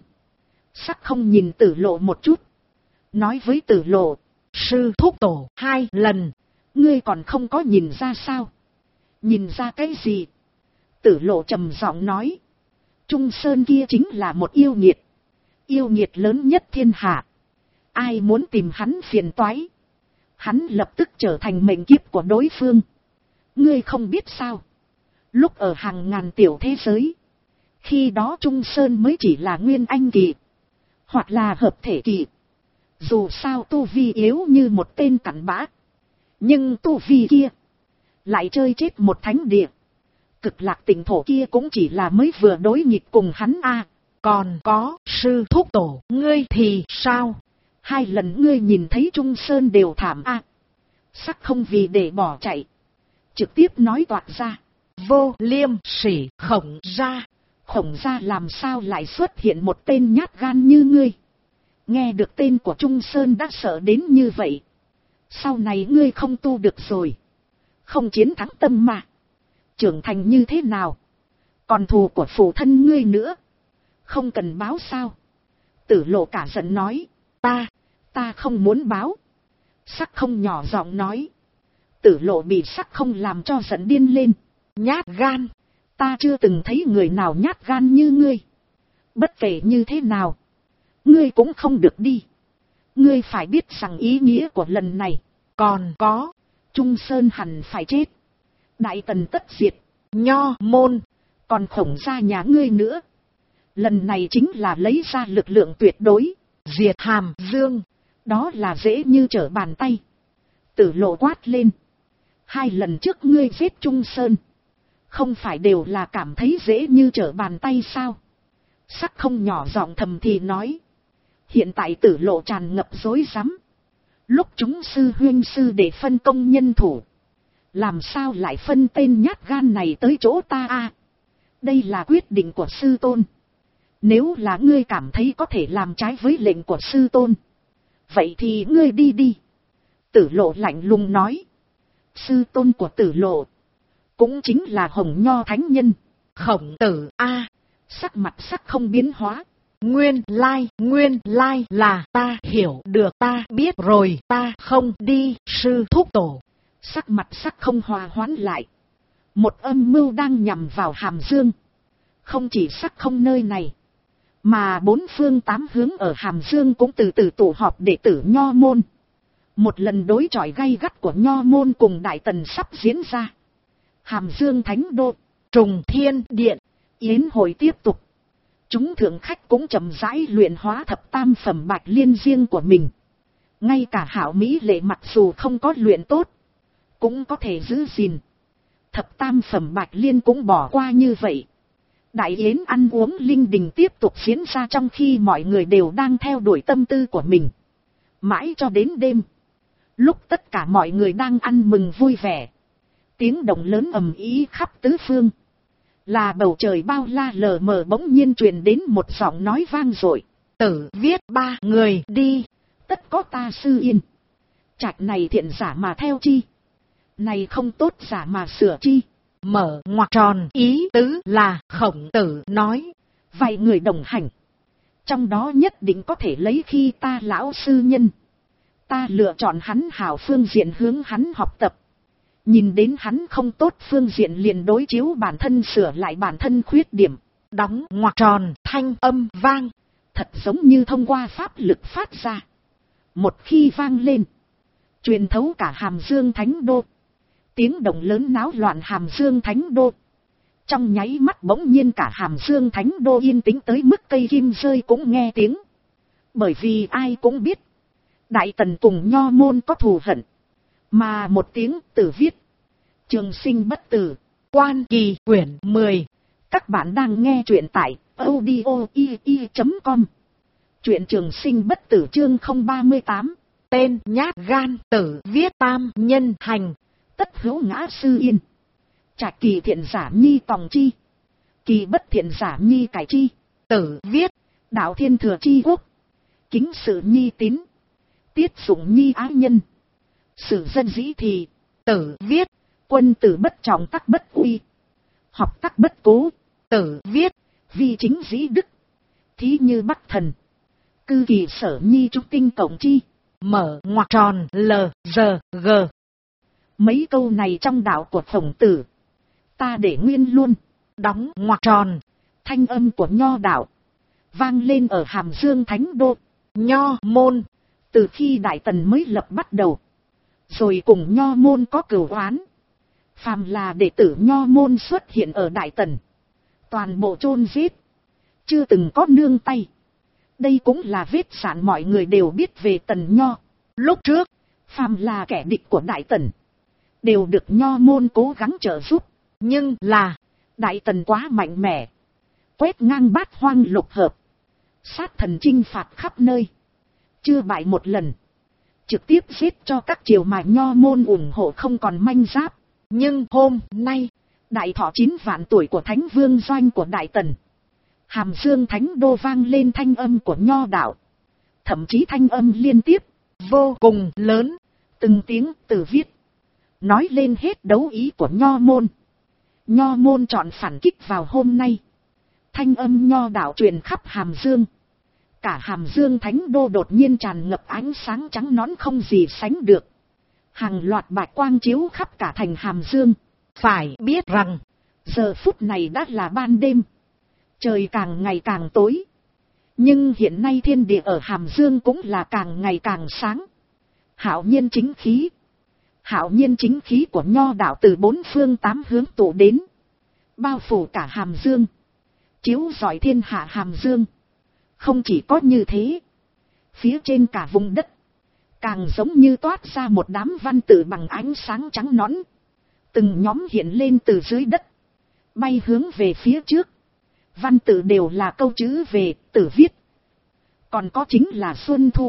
Sắc Không nhìn Tử Lộ một chút, nói với Tử Lộ. Sư thúc tổ 2 lần, ngươi còn không có nhìn ra sao? Nhìn ra cái gì? Tử Lộ trầm giọng nói. Trung Sơn kia chính là một yêu nghiệt. Yêu nghiệt lớn nhất thiên hạ. Ai muốn tìm hắn phiền toái, hắn lập tức trở thành mệnh kiếp của đối phương. Ngươi không biết sao? Lúc ở hàng ngàn tiểu thế giới, khi đó Trung Sơn mới chỉ là nguyên anh kỳ, hoặc là hợp thể kỳ. Dù sao tu vi yếu như một tên cặn bã, nhưng tu vi kia lại chơi chết một thánh địa. Cực Lạc Tịnh Thổ kia cũng chỉ là mới vừa đối nghịch cùng hắn a. Còn có sư thúc tổ ngươi thì sao? 2 lần ngươi nhìn thấy Trung Sơn đều thảm a. Sắc Không vì để bỏ chạy, trực tiếp nói toạc ra. Vô liêm sỉ Khổng gia. Khổng gia làm sao lại xuất hiện một tên nhát gan như ngươi? Nghe được tên của Trung Sơn đã sợ đến như vậy. Sau này ngươi không tu được rồi. Không chiến thắng tâm mà. Trưởng thành như thế nào? Còn thù của phụ thân ngươi nữa. Không cần báo sao? Tử Lộ cả giận nói. Ta không muốn báo. Sắc không nhỏ giọng nói. Tử Lộ bị Sắc không làm cho giận điên lên. Nhát gan. Ta chưa từng thấy người nào nhát gan như ngươi. Bất kể như thế nào, ngươi cũng không được đi. Ngươi phải biết rằng ý nghĩa của lần này. Còn có, Trung Sơn hẳn phải chết. Đại Tần tất diệt. Nho môn, còn Khổng gia nhà ngươi nữa. Lần này chính là lấy ra lực lượng tuyệt đối. Diệt Hàm Dương, đó là dễ như trở bàn tay. Tử Lộ quát lên. 2 lần trước ngươi giết Trung Sơn, không phải đều là cảm thấy dễ như trở bàn tay sao? Sắc không nhỏ giọng thầm thì nói. Hiện tại Tử Lộ tràn ngập rối rắm. Lúc chúng sư huynh sư để phân công nhân thủ, làm sao lại phân tên nhát gan này tới chỗ ta a? Đây là quyết định của sư tôn. Nếu là ngươi cảm thấy có thể làm trái với lệnh của sư tôn, vậy thì ngươi đi đi. Tử Lộ lạnh lùng nói. Sư tôn của Tử Lộ cũng chính là Hồng Nho Thánh Nhân, Khổng Tử a. Sắc mặt Sắc không biến hóa. Nguyên lai là ta hiểu được, ta biết rồi, ta không đi, sư thúc tổ. Sắc mặt Sắc không hòa hoãn lại. Một âm mưu đang nhằm vào Hàm Dương. Không chỉ Sắc không nơi này, mà 4 phương 8 hướng ở Hàm Dương cũng từ từ tụ họp đệ tử Nho môn. Một lần đối chọi gay gắt của Nho môn cùng Đại Tần sắp diễn ra. Hàm Dương Thánh Đô, Trùng Thiên Điện, yến hội tiếp tục. Chúng thượng khách cũng chậm rãi luyện hóa thập tam phẩm bạch liên riêng của mình. Ngay cả Hảo Mỹ Lệ mặc dù không có luyện tốt, cũng có thể giữ gìn. Thập tam phẩm bạch liên cũng bỏ qua như vậy. Đại yến ăn uống linh đình tiếp tục diễn ra trong khi mọi người đều đang theo đuổi tâm tư của mình. Mãi cho đến đêm, lúc tất cả mọi người đang ăn mừng vui vẻ, tiếng động lớn ầm ĩ khắp tứ phương. Là bầu trời bao la lờ mờ bỗng nhiên truyền đến một giọng nói vang dội. Tử Viết 3 người đi, tất có ta sư yên. Trạch này thiện giả mà theo chi, này không tốt giả mà sửa chi. Mở ngoặc tròn, ý tứ là Khổng Tử nói, vài người đồng hành, trong đó nhất định có thể lấy khi ta lão sư nhân. Ta lựa chọn hắn hảo phương diện hướng hắn học tập. Nhìn đến hắn không tốt phương diện liền đối chiếu bản thân sửa lại bản thân khuyết điểm. Đóng ngoặc tròn, thanh âm vang, thật giống như thông qua pháp lực phát ra. Một khi vang lên, truyền thấu cả Hàm Dương Thánh Đô. Tiếng động lớn náo loạn Hàm Dương Thánh Đô. Trong nháy mắt bỗng nhiên cả Hàm Dương Thánh Đô yên tĩnh tới mức cây kim rơi cũng nghe tiếng. Bởi vì ai cũng biết, Đại Tần cùng Nho môn có thù hận. Mà một tiếng Tử Viết, trường sinh bất tử, Quan Kỳ quyển 10. Các bạn đang nghe truyện tại audio.com. Truyện trường sinh bất tử chương 038. Tên nhát gan Tử Viết tam nhân hành. Tất hữu ngã sư yên. Trạch kỳ thiện giả nhi tòng chi, kỳ bất thiện giả nhi cải chi. Tử Viết, đạo thiên thừa chi quốc, kính sự nhi tín, tiết dụng nhi ái nhân. Sử dân dĩ thì. Tử Viết, quân tử bất trọng tắc bất uy, học tắc bất cố. Tử Viết, vi chính dĩ đức, thí như Bắc Thần, cư kỳ sở nhi trung tinh cộng chi. Mở ngoặc tròn l g g. Mấy câu này trong đạo của Khổng Tử, ta để nguyên luôn. Đóng ngoặc tròn, thanh âm của Nho đạo vang lên ở Hàm Dương Thánh Đô. Nho môn, từ khi Đại Tần mới lập bắt đầu, rồi cùng Nho môn có cửu oán. Phàm là đệ tử Nho môn xuất hiện ở Đại Tần, toàn bộ chôn giết, chưa từng có nương tay. Đây cũng là vết sản mọi người đều biết về Tần Nho. Lúc trước, phàm là kẻ địch của Đại Tần, đều được Nho môn cố gắng trợ giúp. Nhưng là, Đại Tần quá mạnh mẽ, quét ngang bát hoang lục hợp, sát thần chinh phạt khắp nơi, chưa bại một lần, trực tiếp giết cho các triều mà Nho môn ủng hộ không còn manh giáp. Nhưng hôm nay, đại thọ 9 vạn tuổi của Thánh Vương Doanh của Đại Tần, Hàm Dương Thánh Đô vang lên thanh âm của Nho đạo, thậm chí thanh âm liên tiếp, vô cùng lớn, từng tiếng Tử Viết, nói lên hết đấu ý của Nho môn. Nho môn chọn phản kích vào hôm nay. Thanh âm Nho đạo truyền khắp Hàm Dương. Cả Hàm Dương Thánh Đô đột nhiên tràn ngập ánh sáng trắng nõn không gì sánh được. Hàng loạt bạch quang chiếu khắp cả thành Hàm Dương. Phải biết rằng, giờ phút này đã là ban đêm. Trời càng ngày càng tối. Nhưng hiện nay thiên địa ở Hàm Dương cũng là càng ngày càng sáng. Hạo nhiên chính khí. Hạo nhiên chính khí của nho đạo từ bốn phương tám hướng tụ đến. Bao phủ cả Hàm Dương. Chiếu rọi thiên hạ Hàm Dương. Không chỉ có như thế. Phía trên cả vùng đất. Càng giống như toát ra một đám văn tự bằng ánh sáng trắng nõn. Từng nhóm hiện lên từ dưới đất. Bay hướng về phía trước. Văn tự đều là câu chữ về Tử viết. Còn có chính là Xuân Thu.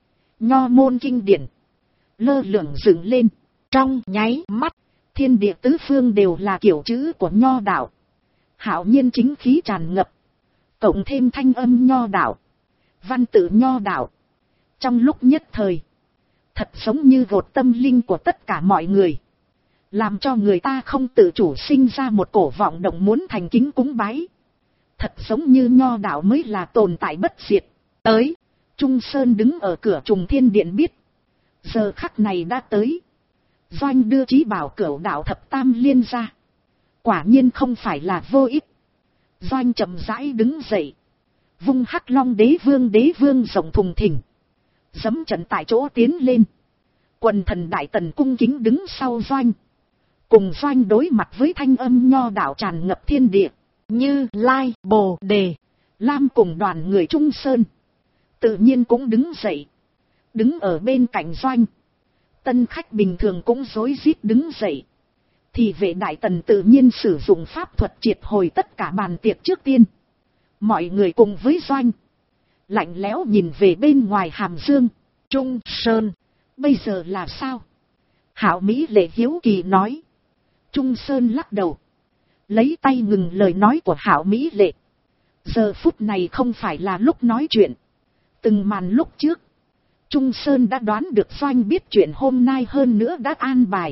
Nho môn kinh điển. Lơ lửng dựng lên. Trong nháy mắt. Thiên địa tứ phương đều là kiểu chữ của nho đạo. Hạo nhiên chính khí tràn ngập. Cộng thêm thanh âm nho đạo. Văn tự nho đạo. Trong lúc nhất thời. Thật giống như gột tâm linh của tất cả mọi người. Làm cho người ta không tự chủ sinh ra một cổ vọng động muốn thành kính cúng bái. Thật giống như nho đạo mới là tồn tại bất diệt. Tới. Trung Sơn đứng ở cửa Trùng Thiên Điện biết. Giờ khắc này đã tới. Doanh đưa Chí Bảo Cửu Đạo Thập Tam Liên ra. Quả nhiên không phải là vô ích. Doanh chậm rãi đứng dậy. Vung Hắc Long đế vương rộng thùng thình. Giẫm trận tại chỗ tiến lên. Quần thần đại tần cung kính đứng sau Doanh. Cùng Doanh đối mặt với thanh âm nho đạo tràn ngập thiên địa. Như Lai, Bồ Đề, Lam cùng đoàn người Trung Sơn. Tự nhiên cũng đứng dậy. Đứng ở bên cạnh Doanh. Tân khách bình thường cũng rối rít đứng dậy. Thì vệ đại tần tự nhiên sử dụng pháp thuật triệt hồi tất cả bàn tiệc trước tiên. Mọi người cùng với Doanh. Lạnh lẽo nhìn về bên ngoài Hàm Dương. Trung Sơn. Bây giờ là sao? Hạo Mỹ Lệ hiếu kỳ nói. Trung Sơn lắc đầu. Lấy tay ngừng lời nói của Hạo Mỹ Lệ. Giờ phút này không phải là lúc nói chuyện. Từng màn lúc trước. Trung Sơn đã đoán được Doanh biết chuyện hôm nay hơn nữa đã an bài.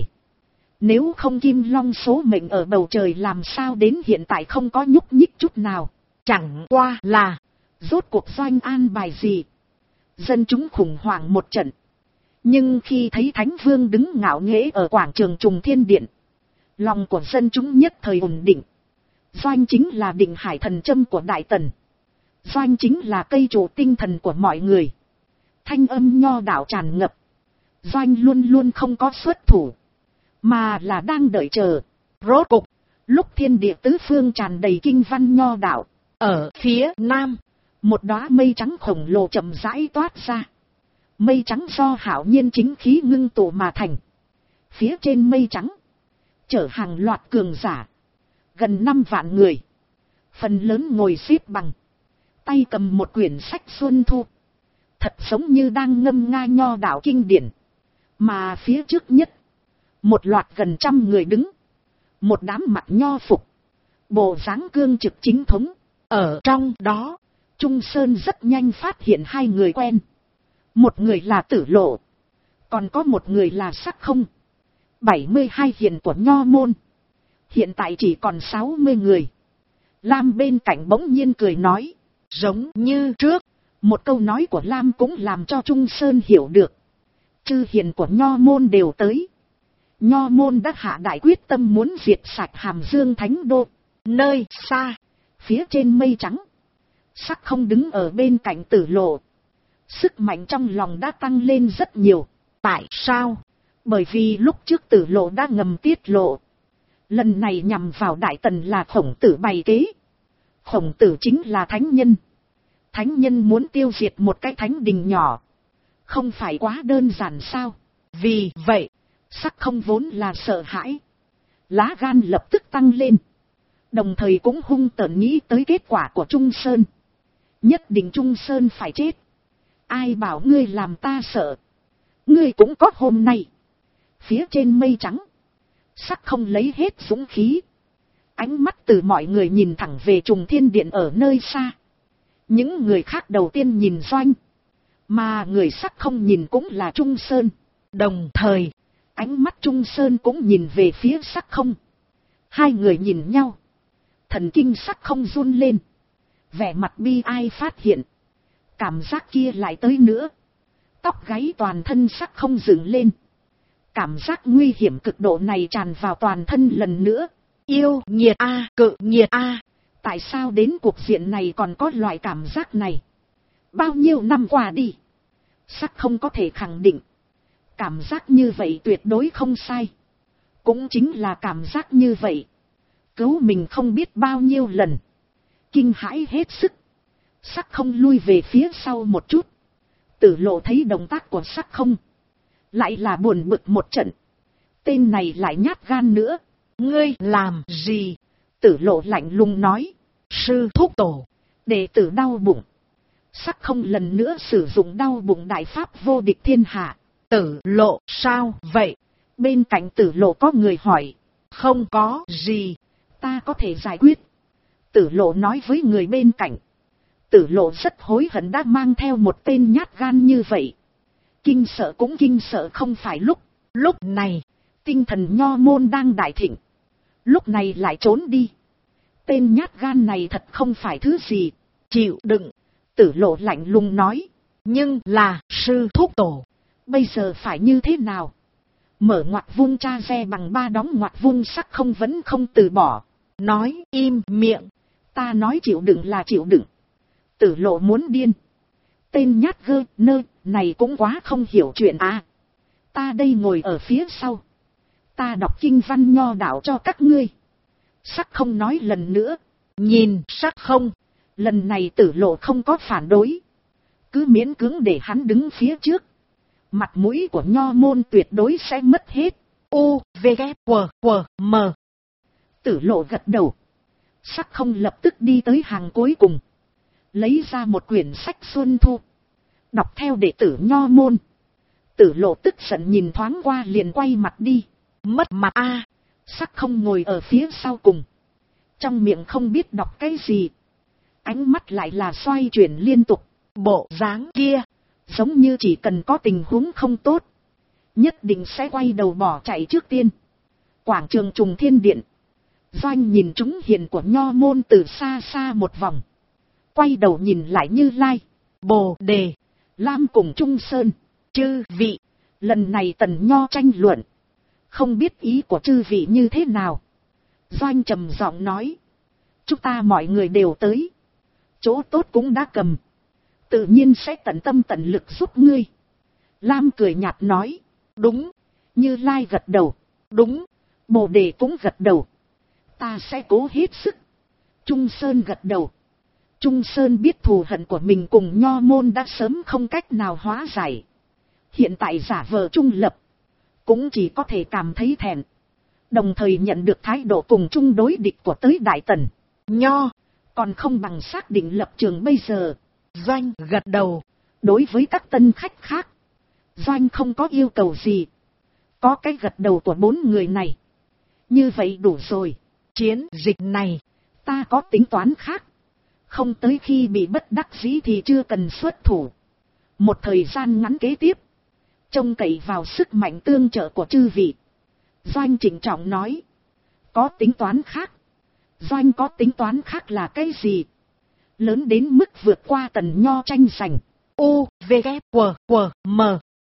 Nếu không Kim Long số mệnh ở bầu trời làm sao đến hiện tại không có nhúc nhích chút nào. Chẳng qua là. Rốt cuộc Doanh an bài gì. Dân chúng khủng hoảng một trận. Nhưng khi thấy Thánh Vương đứng ngạo nghễ ở quảng trường Trùng Thiên Điện. Lòng của dân chúng nhất thời ổn định. Doanh chính là định hải thần châm của Đại Tần. Doanh chính là cây trụ tinh thần của mọi người. Thanh âm nho đạo tràn ngập. Doanh luôn luôn không có xuất thủ. Mà là đang đợi chờ. Rốt cục. Lúc thiên địa tứ phương tràn đầy kinh văn nho đạo. Ở phía nam. Một đóa mây trắng khổng lồ chậm rãi toát ra. Mây trắng do hạo nhiên chính khí ngưng tụ mà thành. Phía trên mây trắng. Chở hàng loạt cường giả. Gần 5 vạn người. Phần lớn ngồi xếp bằng. Tay cầm một quyển sách Xuân Thu. Thật giống như đang ngâm nga nho đạo kinh điển. Mà phía trước nhất. Một loạt gần 100 người đứng. Một đám mặt nho phục. Bộ dáng cương trực chính thống. Ở trong đó. Trung Sơn rất nhanh phát hiện 2 người quen. Một người là Tử Lộ. Còn có một người là Sắc Không. 72 hiền của nho môn. Hiện tại chỉ còn 60 người. Lam bên cạnh bỗng nhiên cười nói. Giống như trước. Một câu nói của Lam cũng làm cho Trung Sơn hiểu được. Chư hiền của nho môn đều tới. Nho môn đã hạ đại quyết tâm muốn diệt sạch Hàm Dương Thánh Đô. Nơi xa. Phía trên mây trắng. Sắc Không đứng ở bên cạnh Tử Lộ. Sức mạnh trong lòng đã tăng lên rất nhiều. Tại sao? Bởi vì lúc trước Tử Lộ đã ngầm tiết lộ. Lần này nhằm vào Đại Tần là Khổng Tử bày kế. Khổng Tử chính là thánh nhân. Thánh nhân muốn tiêu diệt một cái thánh đình nhỏ. Không phải quá đơn giản sao? Vì vậy, Sắc Không vốn là sợ hãi. Lá gan lập tức tăng lên. Đồng thời cũng hung tợn nghĩ tới kết quả của Trung Sơn. Nhất định Trung Sơn phải chết. Ai bảo ngươi làm ta sợ. Ngươi cũng có hôm nay. Phía trên mây trắng. Sắc Không lấy hết dũng khí. Ánh mắt từ mọi người nhìn thẳng về Trùng Thiên Điện ở nơi xa. Những người khác đầu tiên nhìn Doanh. Mà người Sắc Không nhìn cũng là Trung Sơn. Đồng thời, ánh mắt Trung Sơn cũng nhìn về phía Sắc Không. 2 người nhìn nhau. Thần kinh Sắc Không run lên. Vẻ mặt bi ai phát hiện. Cảm giác kia lại tới nữa. Tóc gáy toàn thân sắc không dựng lên. Cảm giác nguy hiểm cực độ này tràn vào toàn thân lần nữa. Yêu nghiệt a, cự nghiệt a. Tại sao đến cuộc diện này còn có loại cảm giác này? Bao nhiêu năm qua đi. Sắc không có thể khẳng định. Cảm giác như vậy tuyệt đối không sai. Cũng chính là cảm giác như vậy. Cứu mình không biết bao nhiêu lần. Kinh hãi hết sức. Sắc không lui về phía sau một chút. Tử Lộ thấy động tác của sắc không. Lại là buồn bực một trận. Tên này lại nhát gan nữa. Ngươi làm gì? Tử Lộ lạnh lùng nói. Sư thúc tổ. Đệ tử đau bụng. Sắc không lần nữa sử dụng đau bụng đại pháp vô địch thiên hạ. Tử Lộ sao vậy? Bên cạnh Tử Lộ có người hỏi. Không có gì. Ta có thể giải quyết. Tử Lộ nói với người bên cạnh. Tử Lộ rất hối hận đã mang theo một tên nhát gan như vậy. Kinh sợ cũng kinh sợ không phải lúc. Lúc này, tinh thần Nho môn đang đại thịnh. Lúc này lại trốn đi. Tên nhát gan này thật không phải thứ gì. Chịu đựng. Tử Lộ lạnh lùng nói. Nhưng là sư thúc tổ. Bây giờ phải như thế nào? Mở ngoặc vuông cha ve bằng 3 đóng ngoặc vuông sắc không vẫn không từ bỏ. Nói im miệng. Ta nói chịu đựng là chịu đựng. Tử Lộ muốn điên. Tên nhát gơ nơ này cũng quá không hiểu chuyện à. Ta đây ngồi ở phía sau. Ta đọc kinh văn nho đạo cho các ngươi. Sắc không nói lần nữa. Nhìn sắc không. Lần này Tử Lộ không có phản đối. Cứ miễn cưỡng để hắn đứng phía trước. Mặt mũi của Nho môn tuyệt đối sẽ mất hết. U, V, K, W, M. Tử Lộ gật đầu. Sắc không lập tức đi tới hàng cuối cùng. Lấy ra một quyển sách Xuân Thu. Đọc theo đệ tử Nho môn. Tử Lộ tức giận nhìn thoáng qua liền quay mặt đi. Mất mặt a. Sắc không ngồi ở phía sau cùng. Trong miệng không biết đọc cái gì. Ánh mắt lại là xoay chuyển liên tục. Bộ dáng kia. Giống như chỉ cần có tình huống không tốt. Nhất định sẽ quay đầu bỏ chạy trước tiên. Quảng trường Trùng Thiên Điện. Doanh nhìn chúng hiền của Nho môn từ xa xa một vòng. Quay đầu nhìn lại Như Lai, Bồ Đề, Lam cùng Trung Sơn. Chư vị, lần này Tần Nho tranh luận. Không biết ý của chư vị như thế nào. Doanh trầm giọng nói. Chúng ta mọi người đều tới. Chỗ tốt cũng đã cầm. Tự nhiên sẽ tận tâm tận lực giúp ngươi. Lam cười nhạt nói. Đúng. Như Lai gật đầu. Đúng. Bồ Đề cũng gật đầu. Ta sẽ cố hết sức. Trung Sơn gật đầu. Trung Sơn biết thù hận của mình cùng Nho môn đã sớm không cách nào hóa giải. Hiện tại giả vờ trung lập. Cũng chỉ có thể cảm thấy thẹn. Đồng thời nhận được thái độ cùng chung đối địch của tới Đại Tần. Nho. Còn không bằng xác định lập trường bây giờ. Doanh gật đầu. Đối với các tân khách khác. Doanh không có yêu cầu gì. Có cái gật đầu của 4 người này. Như vậy đủ rồi. Chiến dịch này. Ta có tính toán khác. Không tới khi bị bất đắc dĩ thì chưa cần xuất thủ. Một thời gian ngắn kế tiếp. Trông cậy vào sức mạnh tương trợ của chư vị. Doanh trịnh trọng nói. Có tính toán khác. Doanh có tính toán khác là cái gì? Lớn đến mức vượt qua Tần Nho tranh giành. U, V, K, W, M.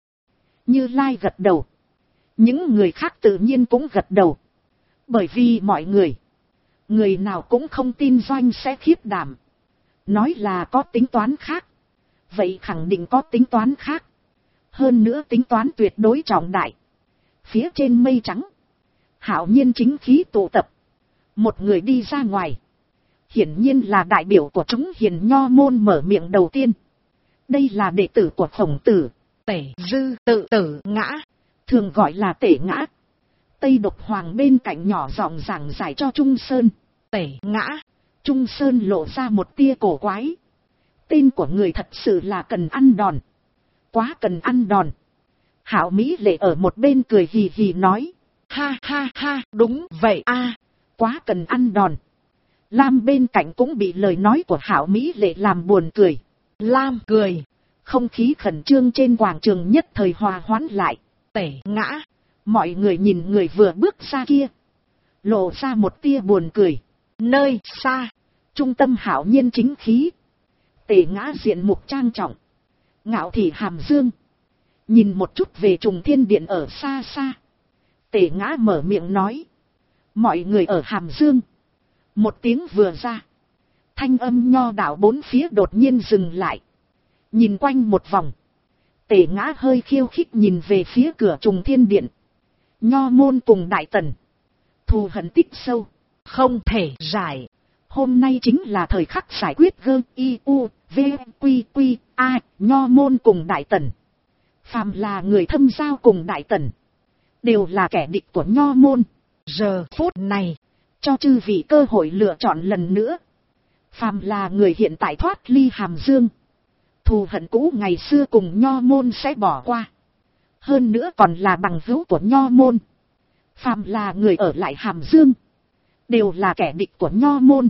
Như Lai gật đầu. Những người khác tự nhiên cũng gật đầu. Bởi vì mọi người. Người nào cũng không tin Doanh sẽ khiếp đảm. Nói là có tính toán khác. Vậy khẳng định có tính toán khác. Hơn nữa tính toán tuyệt đối trọng đại. Phía trên mây trắng. Hạo nhiên chính khí tụ tập. Một người đi ra ngoài. Hiển nhiên là đại biểu của chúng hiền Nho môn mở miệng đầu tiên. Đây là đệ tử của Khổng Tử. Tể Dư Tự Tử Ngã. Thường gọi là Tể Ngã. Tây Độc Hoàng bên cạnh nhỏ giọng giảng giải cho Trung Sơn. Tể Ngã. Trung Sơn lộ ra một tia cổ quái. Tên của người thật sự là cần ăn đòn. Quá cần ăn đòn. Hạo Mỹ Lệ ở một bên cười hì hì nói. Ha ha ha, đúng vậy a, quá cần ăn đòn. Lam bên cạnh cũng bị lời nói của Hạo Mỹ Lệ làm buồn cười. Lam cười. Không khí khẩn trương trên quảng trường nhất thời hòa hoãn lại. Tể Ngã. Mọi người nhìn người vừa bước ra kia. Lộ ra một tia buồn cười. Nơi xa. Trung tâm hạo nhiên chính khí. Tề Ngã diện mục trang trọng, ngạo thị hàm dương, nhìn một chút về Trùng Thiên Điện ở xa xa. Tề Ngã mở miệng nói, mọi người ở hàm dương. Một tiếng vừa ra, thanh âm nho đạo bốn phía đột nhiên dừng lại, nhìn quanh một vòng. Tề Ngã hơi khiêu khích nhìn về phía cửa Trùng Thiên Điện. Nho môn cùng Đại Tần, thù hận tích sâu, không thể giải. Hôm nay chính là thời khắc giải quyết G.I.U.V.Q.Q.A. Nho môn cùng Đại Tần. Phàm là người thâm giao cùng Đại Tần, đều là kẻ địch của Nho môn. Giờ phút này, cho chư vị cơ hội lựa chọn lần nữa. Phàm là người hiện tại thoát ly hàm dương, thù hận cũ ngày xưa cùng Nho môn sẽ bỏ qua. Hơn nữa còn là bằng hữu của Nho môn. Phàm là người ở lại hàm dương, đều là kẻ địch của Nho môn.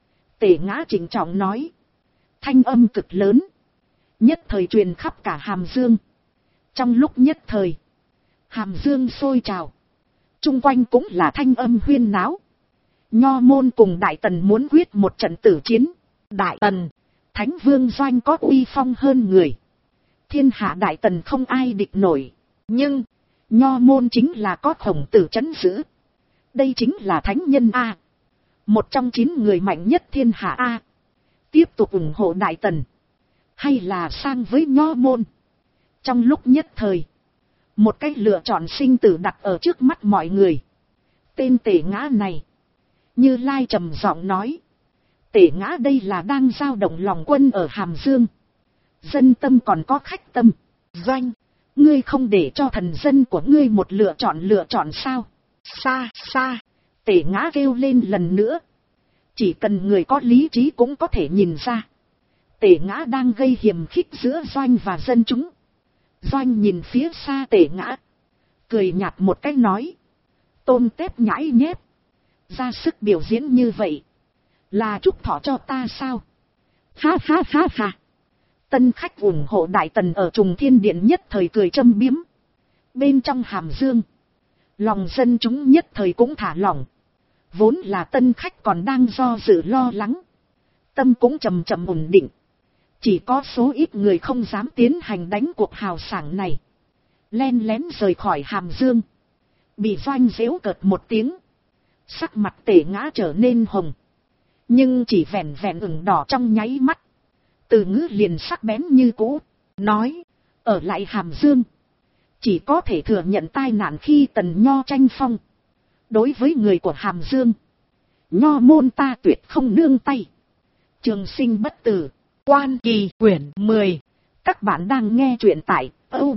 Tề Ngã trịnh trọng nói, thanh âm cực lớn, nhất thời truyền khắp cả hàm dương. Trong lúc nhất thời, hàm dương sôi trào, chung quanh cũng là thanh âm huyên náo. Nho môn cùng Đại Tần muốn quyết một trận tử chiến. Đại Tần, Thánh Vương Doanh có uy phong hơn người, thiên hạ Đại Tần không ai địch nổi. Nhưng Nho môn chính là có Khổng Tử trấn giữ, đây chính là thánh nhân A, một trong 9 người mạnh nhất thiên hạ A. Tiếp tục ủng hộ Đại Tần, hay là sang với Nho môn? Trong lúc nhất thời, một cái lựa chọn sinh tử đặt ở trước mắt mọi người. Tên Tề Ngã này, Như Lai trầm giọng nói, Tề Ngã đây là đang giao động lòng quân ở hàm dương. Dân tâm còn có khách tâm. Doanh, ngươi không để cho thần dân của ngươi một lựa chọn sao? Xa xa, Tề Ngã kêu lên lần nữa. Chỉ cần người có lý trí cũng có thể nhìn ra, Tề Ngã đang gây hiềm khích giữa Doanh và dân chúng. Doanh nhìn phía xa Tề Ngã, cười nhạt một cái nói, tôm tép nhãi nhép, ra sức biểu diễn như vậy, là chúc thọ cho ta sao? Ha ha ha ha. Tân khách ủng hộ Đại Tần ở Trùng Thiên Điện nhất thời cười châm biếm. Bên trong hàm dương, lòng dân chúng nhất thời cũng thả lỏng. Vốn là tân khách còn đang do dự lo lắng, tâm cũng chậm chậm ổn định. Chỉ có số ít người không dám tiến hành đánh cuộc hào sảng này, len lén rời khỏi hàm dương. Bị Doanh giễu cợt một tiếng, sắc mặt Tề Ngã trở nên hồng, nhưng chỉ vẹn vẹn ửng đỏ trong nháy mắt. Từ ngữ liền sắc bén như cũ, nói, ở lại hàm dương, chỉ có thể thừa nhận tai nạn khi Tần Nho tranh phong. Đối với người của hàm dương, Nho môn ta tuyệt không nương tay. Trường Sinh bất tử, Quan Kỳ quyển 10. Các bạn đang nghe truyện tại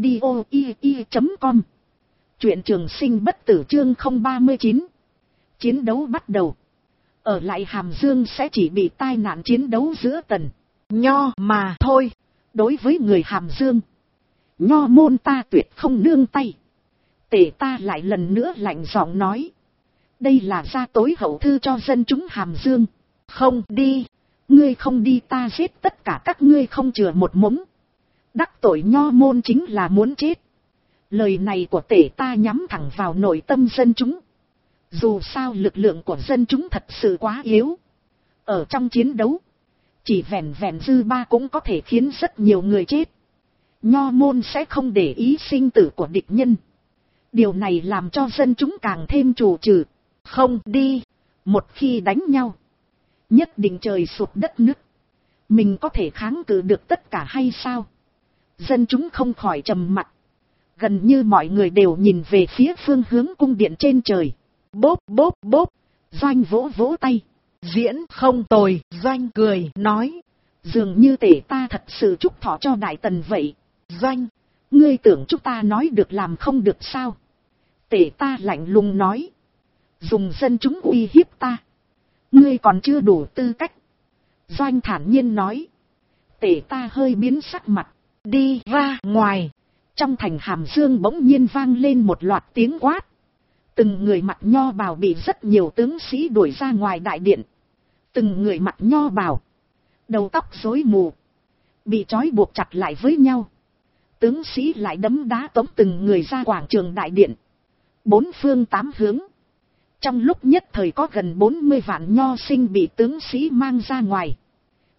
audio.com. Truyện Trường Sinh bất tử chương 039. Chiến đấu bắt đầu. Ở lại hàm dương sẽ chỉ bị tai nạn chiến đấu giữa Tần Nho mà thôi. Đối với người hàm dương, Nho môn ta tuyệt không nương tay. Tề ta lại lần nữa lạnh giọng nói, đây là ra tối hậu thư cho dân chúng hàm dương. Không đi, ngươi không đi ta giết tất cả các ngươi không chừa một mống. Đắc tội Nho môn chính là muốn chết. Lời này của Tề ta nhắm thẳng vào nội tâm dân chúng. Dù sao lực lượng của dân chúng thật sự quá yếu. Ở trong chiến đấu, chỉ vẹn vẹn dư ba cũng có thể khiến rất nhiều người chết. Nho môn sẽ không để ý sinh tử của địch nhân. Điều này làm cho dân chúng càng thêm trù trừ. Không đi, một khi đánh nhau, nhất định trời sụp đất nứt. Mình có thể kháng cự được tất cả hay sao? Dân chúng không khỏi trầm mặc. Gần như mọi người đều nhìn về phía phương hướng cung điện trên trời. Bốp bốp bốp, Doanh vỗ vỗ tay. Diễn không tồi, Doanh cười nói, dường như Tề ta thật sự chúc thọ cho Đại Tần vậy. Doanh, ngươi tưởng chúng ta nói được làm không được sao? Tề ta lạnh lùng nói, dùng dân chúng uy hiếp ta, ngươi còn chưa đủ tư cách. Doanh thản nhiên nói. Tề ta hơi biến sắc mặt, đi ra ngoài. Trong thành hàm dương bỗng nhiên vang lên một loạt tiếng quát. Từng người mặc nho bào bị rất nhiều tướng sĩ đuổi ra ngoài đại điện. Từng người mặc nho bào, đầu tóc rối mù, bị trói buộc chặt lại với nhau. Tướng sĩ lại đấm đá tống từng người ra quảng trường đại điện. 4 phương 8 hướng. Trong lúc nhất thời có gần 40 vạn nho sinh bị tướng sĩ mang ra ngoài.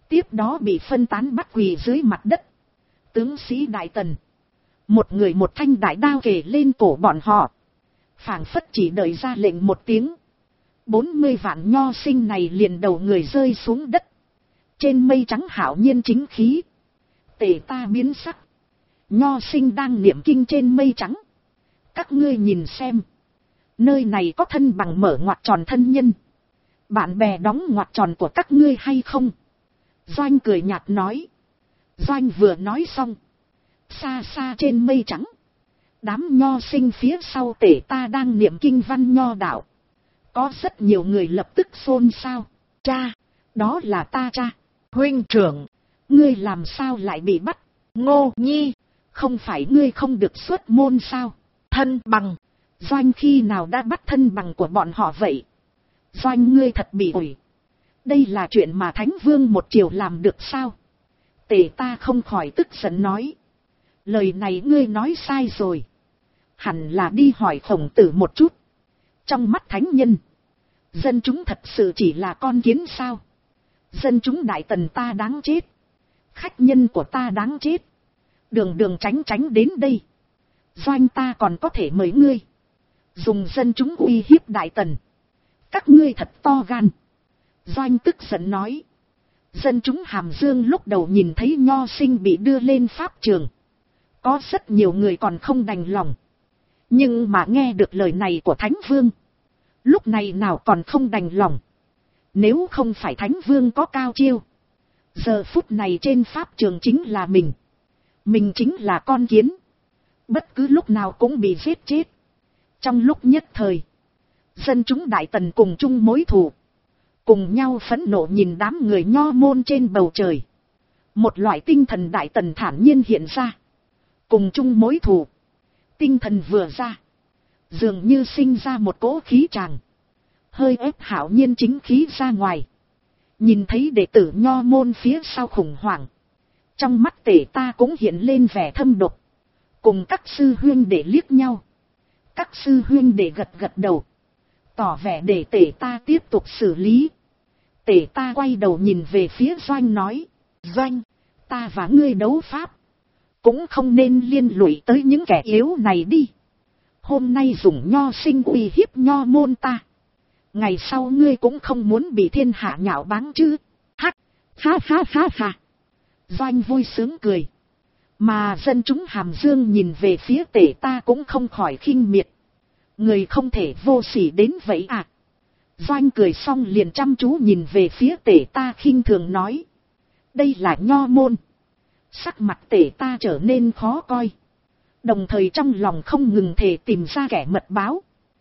Tiếp đó bị phân tán bắt quỳ dưới mặt đất. Tướng sĩ đại tần, một người một thanh đại đao kề lên cổ bọn họ, phảng phất chỉ đợi ra lệnh một tiếng, 40 vạn nho sinh này liền đầu người rơi xuống đất. Trên mây trắng hạo nhiên chính khí, tề ta biến sắc. Nho sinh đang niệm kinh trên mây trắng. Các ngươi nhìn xem, nơi này có thân bằng mở ngoặc tròn thân nhân, bạn bè đóng ngoặc tròn của các ngươi hay không? Doanh cười nhạt nói. Doanh vừa nói xong, xa xa trên mây trắng, đám nho sinh phía sau tể ta đang niệm kinh văn nho đạo. Có rất nhiều người lập tức xôn xao. Cha, đó là ta cha. Huynh trưởng, ngươi làm sao lại bị bắt? Ngô Nhi, không phải ngươi không được xuất môn sao? Thân bằng, Doanh khi nào đã bắt thân bằng của bọn họ vậy? Doanh ngươi thật bị ổi. Đây là chuyện mà Thánh Vương một chiều làm được sao? Tề ta không khỏi tức giận nói. Lời này ngươi nói sai rồi. Hẳn là đi hỏi Khổng Tử một chút. Trong mắt thánh nhân, dân chúng thật sự chỉ là con kiến sao? Dân chúng đại tần ta đáng chết. Khách nhân của ta đáng chết. Đường đường tránh tránh đến đây. Doanh ta còn có thể mời ngươi dùng dân chúng uy hiếp đại tần. Các ngươi thật to gan. Doanh tức giận nói. Dân chúng Hàm Dương lúc đầu nhìn thấy nho sinh bị đưa lên pháp trường, có rất nhiều người còn không đành lòng. Nhưng mà nghe được lời này của Thánh Vương, lúc này nào còn không đành lòng. Nếu không phải Thánh Vương có cao chiêu, giờ phút này trên pháp trường chính là mình. Mình chính là con kiến, bất cứ lúc nào cũng bị giết chết. Trong lúc nhất thời, dân chúng đại tần cùng chung mối thù, cùng nhau phẫn nộ nhìn đám người nho môn trên bầu trời. Một loại tinh thần đại tần thản nhiên hiện ra. Cùng chung mối thù, tinh thần vừa ra, dường như sinh ra một cỗ khí tràng, hơi ép hạo nhiên chính khí ra ngoài. Nhìn thấy đệ tử nho môn phía sau khủng hoảng, trong mắt tể ta cũng hiện lên vẻ thâm độc. Cùng các sư huynh đệ liếc nhau. Các sư huynh đệ gật gật đầu, tỏ vẻ để tể ta tiếp tục xử lý. Tể ta quay đầu nhìn về phía Doanh nói. Doanh, ta và ngươi đấu pháp, cũng không nên liên lụy tới những kẻ yếu này đi. Hôm nay dùng nho sinh uy hiếp nho môn ta, ngày sau ngươi cũng không muốn bị thiên hạ nhạo báng chứ? Hắc, ha ha ha ha. Doanh vui sướng cười. Mà dân chúng Hàm Dương nhìn về phía tể ta cũng không khỏi khinh miệt. Người không thể vô sỉ đến vậy à? Doanh cười xong liền chăm chú nhìn về phía tể ta khinh thường nói. Đây là nho môn. Sắc mặt tể ta trở nên khó coi. Đồng thời trong lòng không ngừng thể tìm ra kẻ mật báo.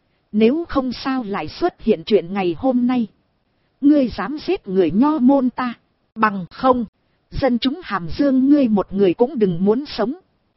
Nếu không sao lại xuất hiện chuyện ngày hôm nay. Ngươi dám giết người nho môn ta, bằng không, dân chúng Hàm Dương ngươi một người cũng đừng muốn sống.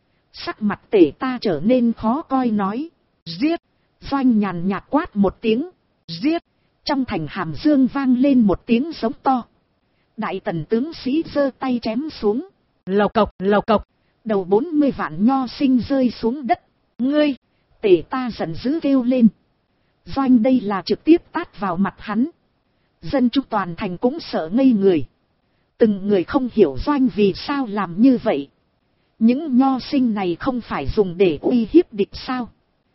Sắc mặt tể ta trở nên khó coi nói. Giết. Doanh nhàn nhạt quát một tiếng. Giết. Trong thành Hàm Dương vang lên một tiếng giống to. Đại tần tướng sĩ giơ tay chém xuống. Lộc cộc, lộc cộc. Đầu 40 vạn nho sinh rơi xuống đất. Ngươi. Tể ta giận dữ kêu lên. Doanh đây là trực tiếp tát vào mặt hắn. Dân chúng toàn thành cũng sợ ngây người. Từng người không hiểu Doanh vì sao làm như vậy. Những nho sinh này không phải dùng để uy hiếp địch sao?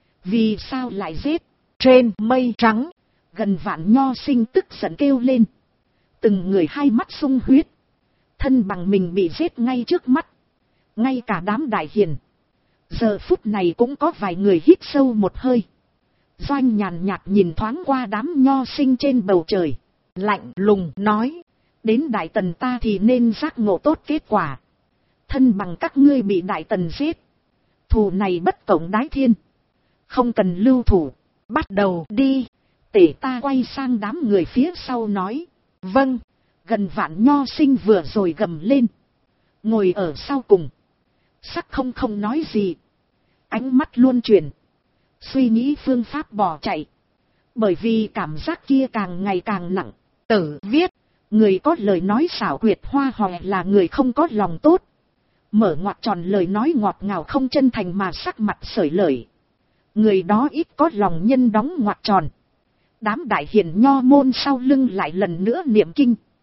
Vì sao lại giết? Trên mây trắng, gần vạn nho sinh tức giận kêu lên. Từng người hai mắt sung huyết. Thân bằng mình bị giết ngay trước mắt. Ngay cả đám đại hiền, giờ phút này cũng có vài người hít sâu một hơi. Doanh nhàn nhạt nhìn thoáng qua đám nho sinh trên bầu trời, lạnh lùng nói. Đến đại tần ta thì nên giác ngộ tốt kết quả. Thân bằng các ngươi bị đại tần giết, thù này bất cộng đái thiên, không cần lưu thủ, bắt đầu đi. Tể ta quay sang đám người phía sau nói. Vâng. Gần vạn nho sinh vừa rồi gầm lên. Ngồi ở sau cùng, sắc không nói gì, ánh mắt luôn chuyển, suy nghĩ phương pháp bỏ chạy. Bởi vì cảm giác kia càng ngày càng nặng. Tử viết, người có lời nói xảo quyệt hoa hòe là người không có lòng tốt. Mở ngoặc tròn lời nói ngọt ngào không chân thành mà sắc mặt sởi lời. Người đó ít có lòng nhân đóng ngoặc tròn. Đám đại hiền nho môn sau lưng lại lần nữa niệm kinh.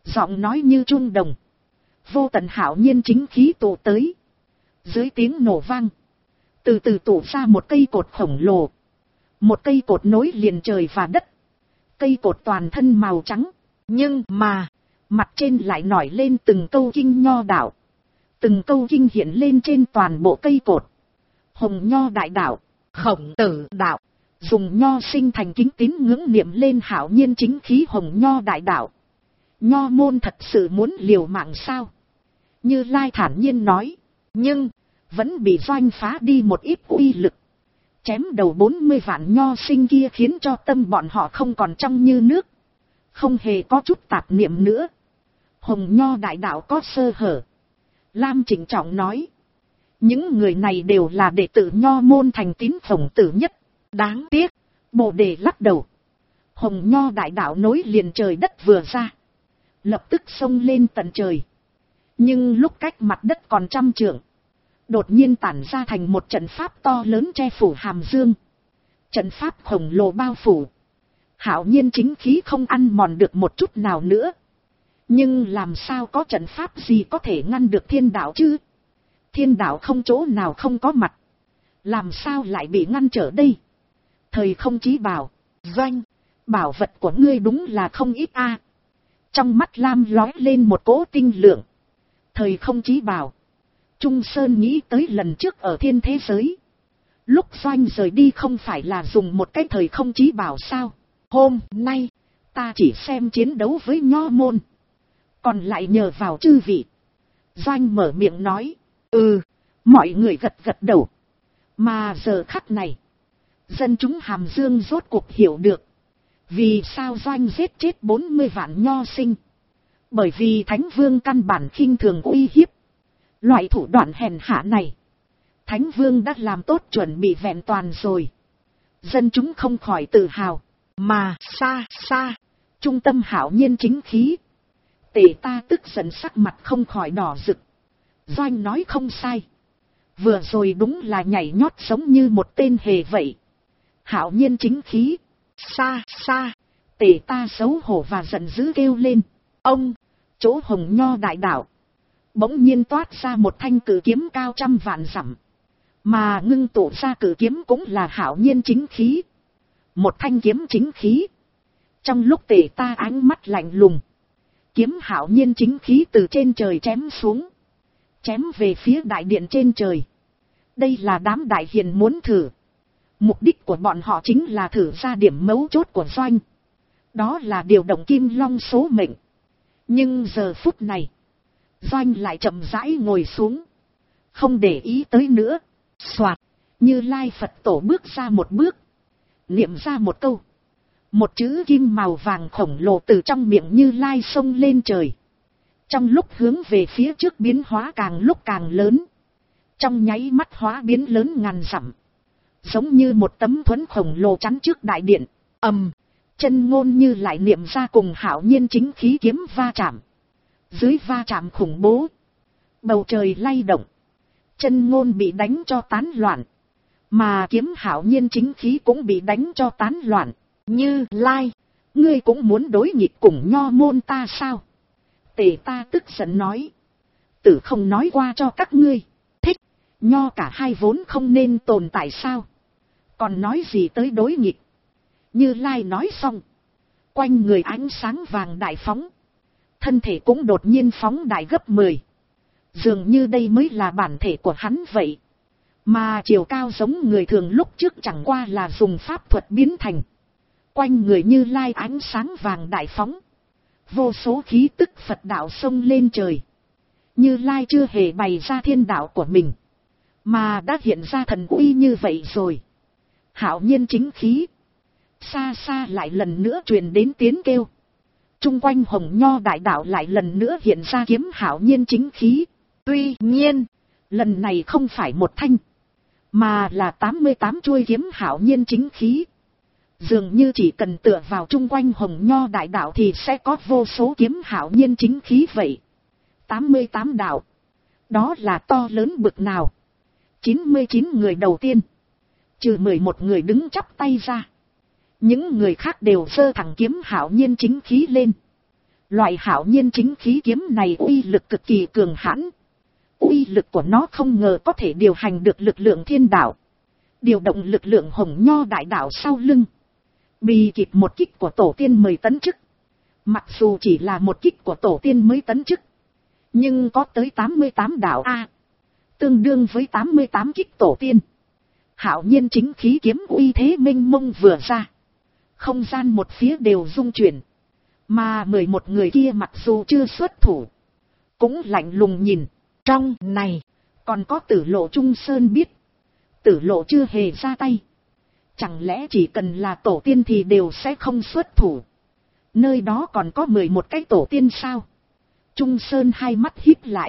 Giọng nói như chuông đồng. Vô tận hạo nhiên chính khí tụ tới. Dưới tiếng nổ vang. Từ từ tụ ra một cây cột khổng lồ. Một cây cột nối liền trời và đất. Cây cột toàn thân màu trắng. Nhưng mà, mặt trên lại nổi lên từng câu kinh nho đạo. Từng câu kinh hiện lên trên toàn bộ cây cột. Hồng nho đại đạo, Khổng Tử đạo. Dùng nho sinh thành kính tín ngưỡng niệm lên hạo nhiên chính khí hồng nho đại đạo. Nho môn thật sự muốn liều mạng sao? Như Lai thản nhiên nói. Nhưng, vẫn bị Doanh phá đi một ít uy lực. Chém đầu 40 vạn nho sinh kia khiến cho tâm bọn họ không còn trong như nước. Không hề có chút tạp niệm nữa. Hồng nho đại đạo có sơ hở. Lam trịnh trọng nói. Những người này đều là đệ tử nho môn thành tín Khổng Tử nhất. Đáng tiếc, Bồ Đề lắc đầu. Hồng nho đại đạo nối liền trời đất vừa ra. Lập tức xông lên tận trời. Nhưng lúc cách mặt đất còn 100 trượng. Đột nhiên tản ra thành một trận pháp to lớn che phủ hàm dương. Trận pháp khổng lồ bao phủ. Hạo nhiên chính khí không ăn mòn được một chút nào nữa. Nhưng làm sao có trận pháp gì có thể ngăn được thiên đạo chứ? Thiên đạo không chỗ nào không có mặt. Làm sao lại bị ngăn trở đây? Thời không chí bảo. Doanh, bảo vật của ngươi đúng là không ít a. Trong mắt Lam lóe lên một cỗ tinh lượng. Thời không chí bảo. Trung Sơn nghĩ tới lần trước ở thiên thế giới. Lúc Doanh rời đi không phải là dùng một cái thời không chí bảo sao? Hôm nay, ta chỉ xem chiến đấu với nho môn. Còn lại nhờ vào chư vị. Doanh mở miệng nói. Mọi người gật gật đầu. Mà giờ khắc này, dân chúng Hàm Dương rốt cuộc hiểu được. Vì sao Doanh giết chết 40 vạn nho sinh? Bởi vì Thánh Vương căn bản khinh thường uy hiếp. Loại thủ đoạn hèn hạ này, Thánh Vương đã làm tốt chuẩn bị vẹn toàn rồi. Dân chúng không khỏi tự hào. Mà xa xa, trung tâm hạo nhiên chính khí. Tề ta tức giận sắc mặt không khỏi đỏ rực. Doanh nói không sai. Vừa rồi đúng là nhảy nhót giống như một tên hề vậy. Hạo nhiên chính khí. Xa xa, Tề ta xấu hổ và giận dữ kêu lên. Ông, chỗ hồng nho đại đạo. Bỗng nhiên toát ra một thanh cử kiếm cao 100 vạn dặm. Mà ngưng tụ ra cử kiếm cũng là hạo nhiên chính khí. Một thanh kiếm chính khí. Trong lúc Tề ta ánh mắt lạnh lùng. Kiếm hạo nhiên chính khí từ trên trời chém xuống. Chém về phía đại điện trên trời. Đây là đám đại hiền muốn thử. Mục đích của bọn họ chính là thử ra điểm mấu chốt của Doanh. Đó là điều động Kim Long số mệnh. Nhưng giờ phút này, Doanh lại chậm rãi ngồi xuống. Không để ý tới nữa. Soạt, Như Lai Phật tổ bước ra một bước. Niệm ra một câu. Một chữ kim màu vàng khổng lồ từ trong miệng Như Lai xông lên trời. Trong lúc hướng về phía trước biến hóa càng lúc càng lớn. Trong nháy mắt hóa biến lớn ngàn dặm. Giống như một tấm thuẫn khổng lồ chắn trước đại điện. Chân ngôn như lại niệm ra cùng hạo nhiên chính khí kiếm va chạm. Dưới va chạm khủng bố. Bầu trời lay động. Chân ngôn bị đánh cho tán loạn. Mà kiếm hạo nhiên chính khí cũng bị đánh cho tán loạn. Như Lai, ngươi cũng muốn đối nghịch cùng nho môn ta sao? Tề ta tức giận nói. Tử không nói qua cho các ngươi. Thích, nho cả hai vốn không nên tồn tại sao? Còn nói gì tới đối nghịch? Như Lai nói xong. Quanh người ánh sáng vàng đại phóng. Thân thể cũng đột nhiên phóng đại gấp 10. Dường như đây mới là bản thể của hắn vậy. Mà chiều cao giống người thường lúc trước chẳng qua là dùng pháp thuật biến thành. Quanh người Như Lai ánh sáng vàng đại phóng. Vô số khí tức Phật đạo xông lên trời. Như Lai chưa hề bày ra thiên đạo của mình. Mà đã hiện ra thần uy như vậy rồi. Hạo nhiên chính khí. Xa xa lại lần nữa truyền đến tiếng kêu. Trung quanh hồng nho đại đạo lại lần nữa hiện ra kiếm hạo nhiên chính khí. Tuy nhiên, lần này không phải một thanh. Mà là 88 chuôi kiếm hạo nhiên chính khí. Dường như chỉ cần tựa vào trung quanh hồng nho đại đạo thì sẽ có vô số kiếm hạo nhiên chính khí vậy. 88 đạo. Đó là to lớn bực nào. 99 người đầu tiên. Trừ 11 người đứng chắp tay ra. Những người khác đều giơ thẳng kiếm hạo nhiên chính khí lên. Loại hạo nhiên chính khí kiếm này uy lực cực kỳ cường hãn. Uy lực của nó không ngờ có thể điều hành được lực lượng thiên đạo. Điều động lực lượng hồng nho đại đạo sau lưng. Bì kịp một kích của tổ tiên mới tấn chức. Mặc dù chỉ là một kích của tổ tiên mới tấn chức. Nhưng có tới 88 đạo A. Tương đương với 88 kích tổ tiên. Hạo nhiên chính khí kiếm uy thế mênh mông vừa ra. Không gian một phía đều rung chuyển. Mà 11 người kia mặc dù chưa xuất thủ. Cũng lạnh lùng nhìn. Trong này còn có Tử Lộ Trung Sơn biết. Tử Lộ chưa hề ra tay. Chẳng lẽ chỉ cần là tổ tiên thì đều sẽ không xuất thủ. Nơi đó còn có 11 cái tổ tiên sao? Trung Sơn hai mắt híp lại.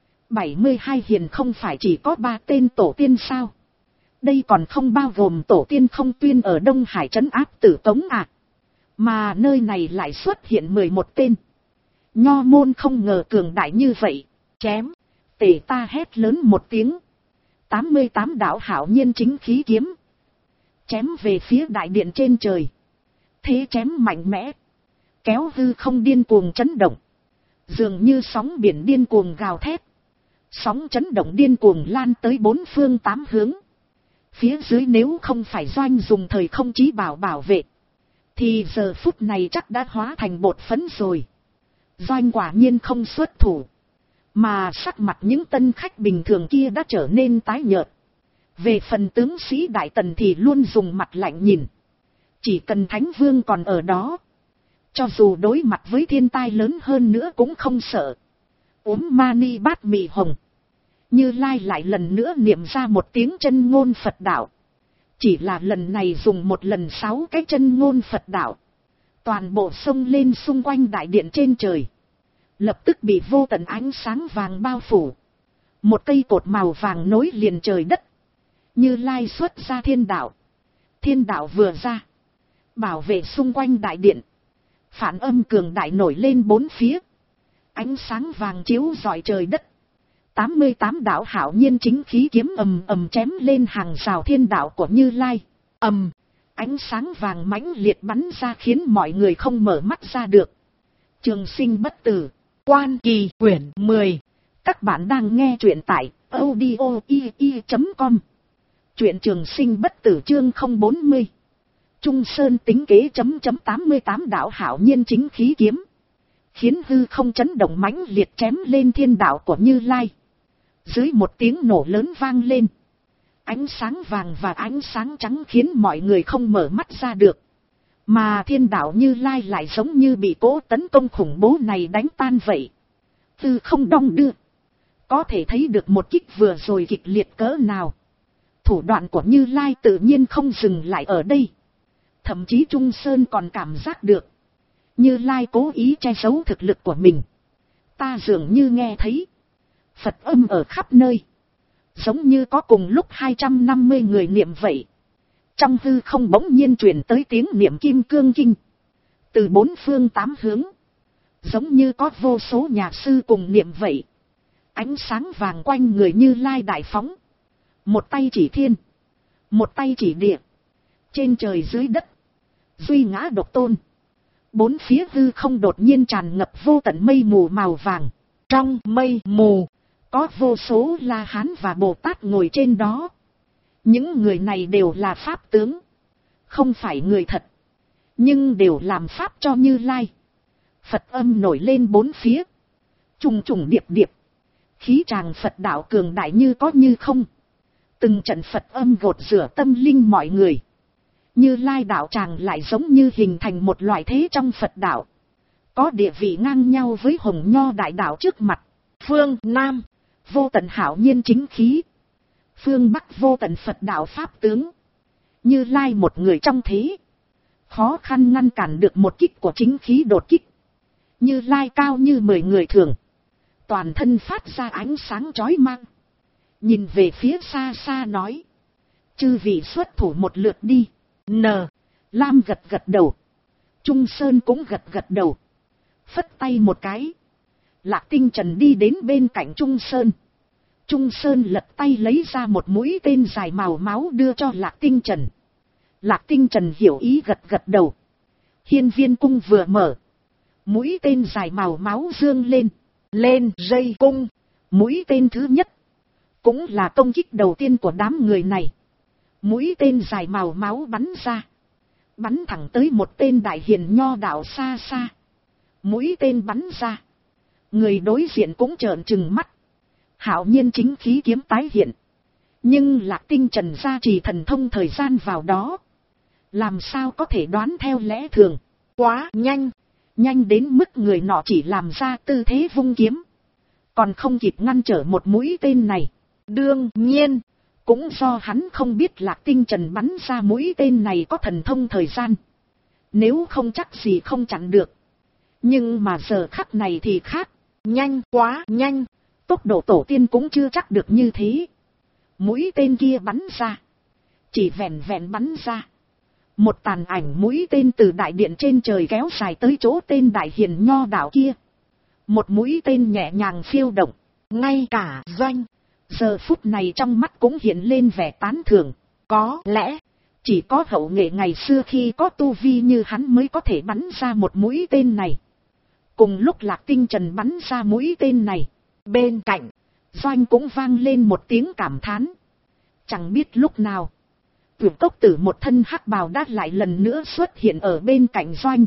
72 hiền không phải chỉ có 3 tên tổ tiên sao? Đây còn không bao gồm tổ tiên không tuyên ở Đông Hải trấn áp Tử Tống à? Mà nơi này lại xuất hiện 11 tên. Nho môn không ngờ cường đại như vậy. Chém. Tể ta hét lớn một tiếng. 88 đạo hạo nhiên chính khí kiếm. Chém về phía đại điện trên trời. Thế chém mạnh mẽ. Kéo hư không điên cuồng chấn động. Dường như sóng biển điên cuồng gào thét. Sóng chấn động điên cuồng lan tới 4 phương 8 hướng. Phía dưới nếu không phải Doanh dùng thời không chí bảo bảo vệ. Thì giờ phút này chắc đã hóa thành bột phấn rồi. Doanh quả nhiên không xuất thủ. Mà sắc mặt những tân khách bình thường kia đã trở nên tái nhợt. Về phần tướng sĩ Đại Tần thì luôn dùng mặt lạnh nhìn. Chỉ cần Thánh Vương còn ở đó. Cho dù đối mặt với thiên tai lớn hơn nữa cũng không sợ. Mani bát mị hồng. Như Lai lại lần nữa niệm ra một tiếng chân ngôn Phật đạo. Chỉ là lần này dùng một lần 6 cái chân ngôn Phật đạo. Toàn bộ sông lên xung quanh đại điện trên trời. Lập tức bị vô tận ánh sáng vàng bao phủ. Một cây cột màu vàng nối liền trời đất. Như Lai xuất ra thiên đạo. Thiên đạo vừa ra. Bảo vệ xung quanh đại điện. Phản âm cường đại nổi lên 4 phía. Ánh sáng vàng chiếu rọi trời đất. 88 đạo hạo nhiên chính khí kiếm ầm ầm chém lên hàng rào thiên đạo của Như Lai. Ầm. Ánh sáng vàng mãnh liệt bắn ra khiến mọi người không mở mắt ra được. Trường Sinh Bất Tử. Quan Kỳ quyển 10. Các bạn đang nghe truyện tại audio.com. Truyện Trường Sinh Bất Tử chương 040. Trung Sơn tính kế .88 đạo hạo nhiên chính khí kiếm. Khiến hư không chấn động mãnh liệt chém lên thiên đạo của Như Lai. Dưới một tiếng nổ lớn vang lên. Ánh sáng vàng và ánh sáng trắng khiến mọi người không mở mắt ra được. Mà thiên đạo Như Lai lại giống như bị cỗ tấn công khủng bố này đánh tan vậy. Hư không đong đưa. Có thể thấy được một kích vừa rồi kịch liệt cỡ nào. Thủ đoạn của Như Lai tự nhiên không dừng lại ở đây. Thậm chí Trung Sơn còn cảm giác được. Như Lai cố ý che giấu thực lực của mình. Ta dường như nghe thấy. Phật âm ở khắp nơi. Giống như có cùng lúc 250 người niệm vậy. Trong hư không bỗng nhiên truyền tới tiếng niệm Kim Cương Kinh. Từ 4 phương 8 hướng. Giống như có vô số nhà sư cùng niệm vậy. Ánh sáng vàng quanh người Như Lai đại phóng. Một tay chỉ thiên. Một tay chỉ địa. Trên trời dưới đất. Duy ngã độc tôn. 4 phía hư không đột nhiên tràn ngập vô tận mây mù màu vàng. Trong mây mù. Có vô số La Hán và Bồ Tát ngồi trên đó. Những người này đều là pháp tướng. Không phải người thật. Nhưng đều làm pháp cho Như Lai. Phật âm nổi lên 4 phía. Trùng trùng điệp điệp. Khí tràng Phật đạo cường đại như có như không. Từng trận Phật âm gột rửa tâm linh mọi người. Như Lai đạo tràng lại giống như hình thành một loại thế trong Phật đạo. Có địa vị ngang nhau với Hồng Nho đại đạo trước mặt. Phương Nam. Vô tận hạo nhiên chính khí. Phương Bắc vô tận Phật đạo pháp tướng. Như Lai một người trong thế. Khó khăn ngăn cản được một kích của chính khí đột kích. Như Lai cao như 10 người thường. Toàn thân phát ra ánh sáng chói mang. Nhìn về phía xa xa nói. Chư vị xuất thủ một lượt đi. Lam gật gật đầu. Trung Sơn cũng gật gật đầu. Phất tay một cái. Lạc Tinh Trần đi đến bên cạnh Trung Sơn. Trung Sơn lật tay lấy ra một mũi tên dài màu máu đưa cho Lạc Tinh Trần. Lạc Tinh Trần hiểu ý gật gật đầu. Hiên Viên cung vừa mở. Mũi tên dài màu máu dương lên. Lên dây cung. Mũi tên thứ nhất. Cũng là công kích đầu tiên của đám người này. Mũi tên dài màu máu bắn ra. Bắn thẳng tới một tên đại hiền nho đạo xa xa. Mũi tên bắn ra. Người đối diện cũng trợn trừng mắt. Hạo nhiên chính khí kiếm tái hiện. Nhưng Lạc Tinh Trần gia trì thần thông thời gian vào đó. Làm sao có thể đoán theo lẽ thường. Quá nhanh. Nhanh đến mức người nọ chỉ làm ra tư thế vung kiếm. Còn không kịp ngăn trở một mũi tên này. Đương nhiên. Cũng do hắn không biết Lạc Tinh Trần bắn ra mũi tên này có thần thông thời gian. Nếu không chắc gì không chặn được. Nhưng mà giờ khắc này thì khác. Nhanh quá nhanh. Tốc độ tổ tiên cũng chưa chắc được như thế. Mũi tên kia bắn ra. Chỉ vẹn vẹn bắn ra. Một tàn ảnh mũi tên từ đại điện trên trời kéo dài tới chỗ tên đại hiền nho đạo kia. Một mũi tên nhẹ nhàng phiêu động. Ngay cả Doanh. Giờ phút này trong mắt cũng hiện lên vẻ tán thưởng. Có lẽ. Chỉ có hậu nghệ ngày xưa khi có tu vi như hắn mới có thể bắn ra một mũi tên này. Cùng lúc Lạc Tinh Trần bắn ra mũi tên này. Bên cạnh. Doanh cũng vang lên một tiếng cảm thán. Chẳng biết lúc nào. Tuyển cốc tử một thân hắc bào đã lại lần nữa xuất hiện ở bên cạnh Doanh.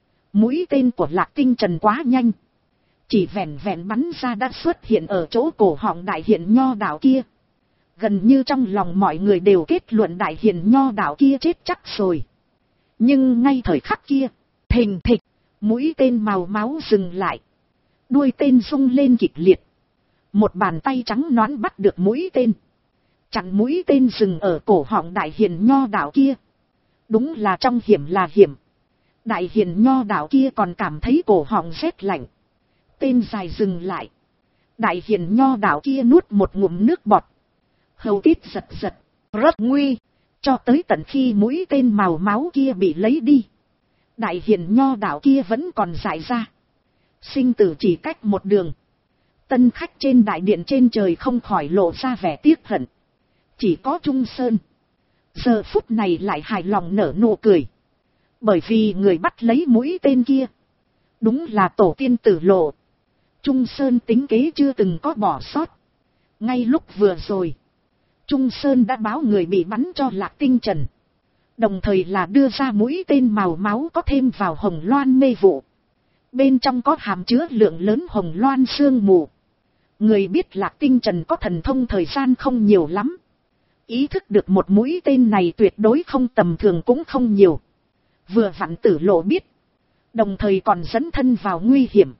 Mũi tên của Lạc Tinh Trần quá nhanh. Chỉ vẹn vẹn bắn ra đã xuất hiện ở chỗ cổ họng đại hiền nho đạo kia. Gần như trong lòng mọi người đều kết luận đại hiền nho đạo kia chết chắc rồi. Nhưng ngay thời khắc kia, thình thịch, mũi tên màu máu dừng lại. Đuôi tên rung lên kịch liệt. Một bàn tay trắng nõn bắt được mũi tên. Chặn mũi tên dừng ở cổ họng đại hiền nho đạo kia. Đúng là trong hiểm là hiểm. Đại hiền nho đạo kia còn cảm thấy cổ họng rét lạnh. Tên dài dừng lại. Đại hiền nho đạo kia nuốt một ngụm nước bọt. Hầu kết giật giật. Rất nguy. Cho tới tận khi mũi tên màu máu kia bị lấy đi. Đại hiền nho đạo kia vẫn còn dại ra. Sinh tử chỉ cách một đường. Tân khách trên đại điện trên trời không khỏi lộ ra vẻ tiếc hận. Chỉ có Trung Sơn. Giờ phút này lại hài lòng nở nụ cười. Bởi vì người bắt lấy mũi tên kia. Đúng là tổ tiên Tử Lộ. Trung Sơn tính kế chưa từng có bỏ sót. Ngay lúc vừa rồi. Trung Sơn đã báo người bị bắn cho Lạc Tinh Trần. Đồng thời là đưa ra mũi tên màu máu có thêm vào hồng loan mê vụ. Bên trong có hàm chứa lượng lớn hồng loan sương mù. Người biết Lạc Tinh Trần có thần thông thời gian không nhiều lắm. Ý thức được một mũi tên này tuyệt đối không tầm thường cũng không nhiều. Vừa vặn Tử Lộ biết. Đồng thời còn dẫn thân vào nguy hiểm.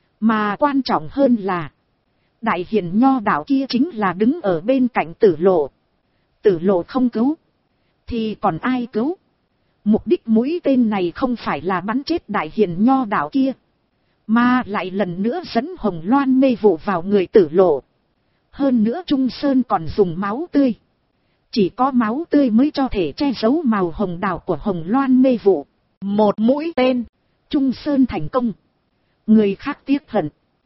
Mà quan trọng hơn là. Đại hiền nho đạo kia chính là đứng ở bên cạnh Tử Lộ. Tử Lộ không cứu. Thì còn ai cứu? Mục đích mũi tên này không phải là bắn chết đại hiền nho đạo kia. Mà lại lần nữa dẫn hồng loan mê vụ vào người Tử Lộ. Hơn nữa Trung Sơn còn dùng máu tươi. Chỉ có máu tươi mới cho thể che giấu màu hồng đào của hồng loan mê vụ. Một mũi tên. Trung Sơn thành công. Người khác tiếc hận.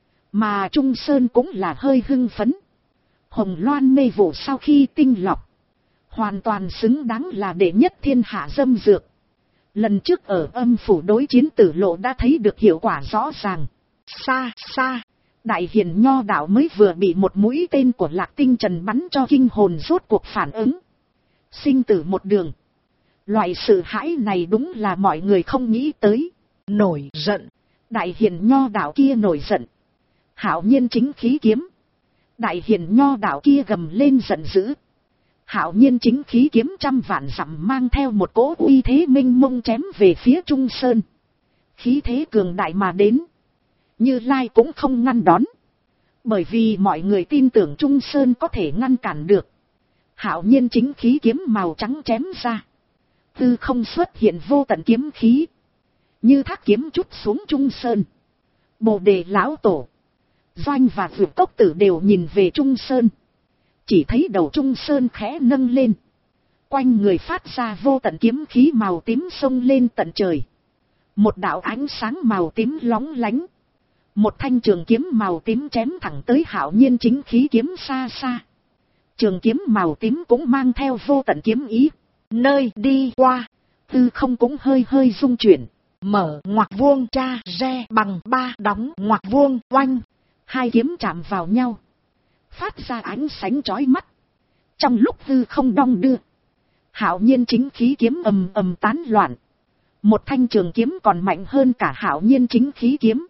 Mà Trung Sơn cũng là hơi hưng phấn. Hồng loan mê vụ sau khi tinh lọc. Hoàn toàn xứng đáng là đệ nhất thiên hạ dâm dược. Lần trước ở âm phủ đối chiến Tử Lộ đã thấy được hiệu quả rõ ràng. Xa xa. Đại hiền nho đạo mới vừa bị một mũi tên của Lạc Tinh Trần bắn cho kinh hồn rốt cuộc phản ứng. Sinh tử một đường. Loại sự hãi này đúng là mọi người không nghĩ tới. Nổi giận. Đại hiền nho đạo kia nổi giận. Hạo nhiên chính khí kiếm. Đại hiền nho đạo kia gầm lên giận dữ. Hạo nhiên chính khí kiếm trăm vạn dặm mang theo một cỗ uy thế minh mông chém về phía Trung Sơn. Khí thế cường đại mà đến. Như Lai cũng không ngăn đón. Bởi vì mọi người tin tưởng Trung Sơn có thể ngăn cản được. Hạo nhiên chính khí kiếm màu trắng chém ra. Tư không xuất hiện vô tận kiếm khí. Như thác kiếm chút xuống Trung Sơn. Bồ Đề lão tổ. Doanh và Vượt Cốc Tử đều nhìn về Trung Sơn. Chỉ thấy đầu Trung Sơn khẽ nâng lên. Quanh người phát ra vô tận kiếm khí màu tím xông lên tận trời. Một đạo ánh sáng màu tím lóng lánh. Một thanh trường kiếm màu tím chém thẳng tới hạo nhiên chính khí kiếm xa xa. Trường kiếm màu tím cũng mang theo vô tận kiếm ý. Nơi đi qua, tư không cũng hơi hơi rung chuyển. mở ngoặc vuông tra re bằng 3 đóng ngoặc vuông oanh. Hai kiếm chạm vào nhau, phát ra ánh sáng chói mắt. Trong lúc hư không đong đưa, Hạo Nhiên chính khí kiếm ầm ầm tán loạn. Một thanh trường kiếm còn mạnh hơn cả Hạo Nhiên chính khí kiếm.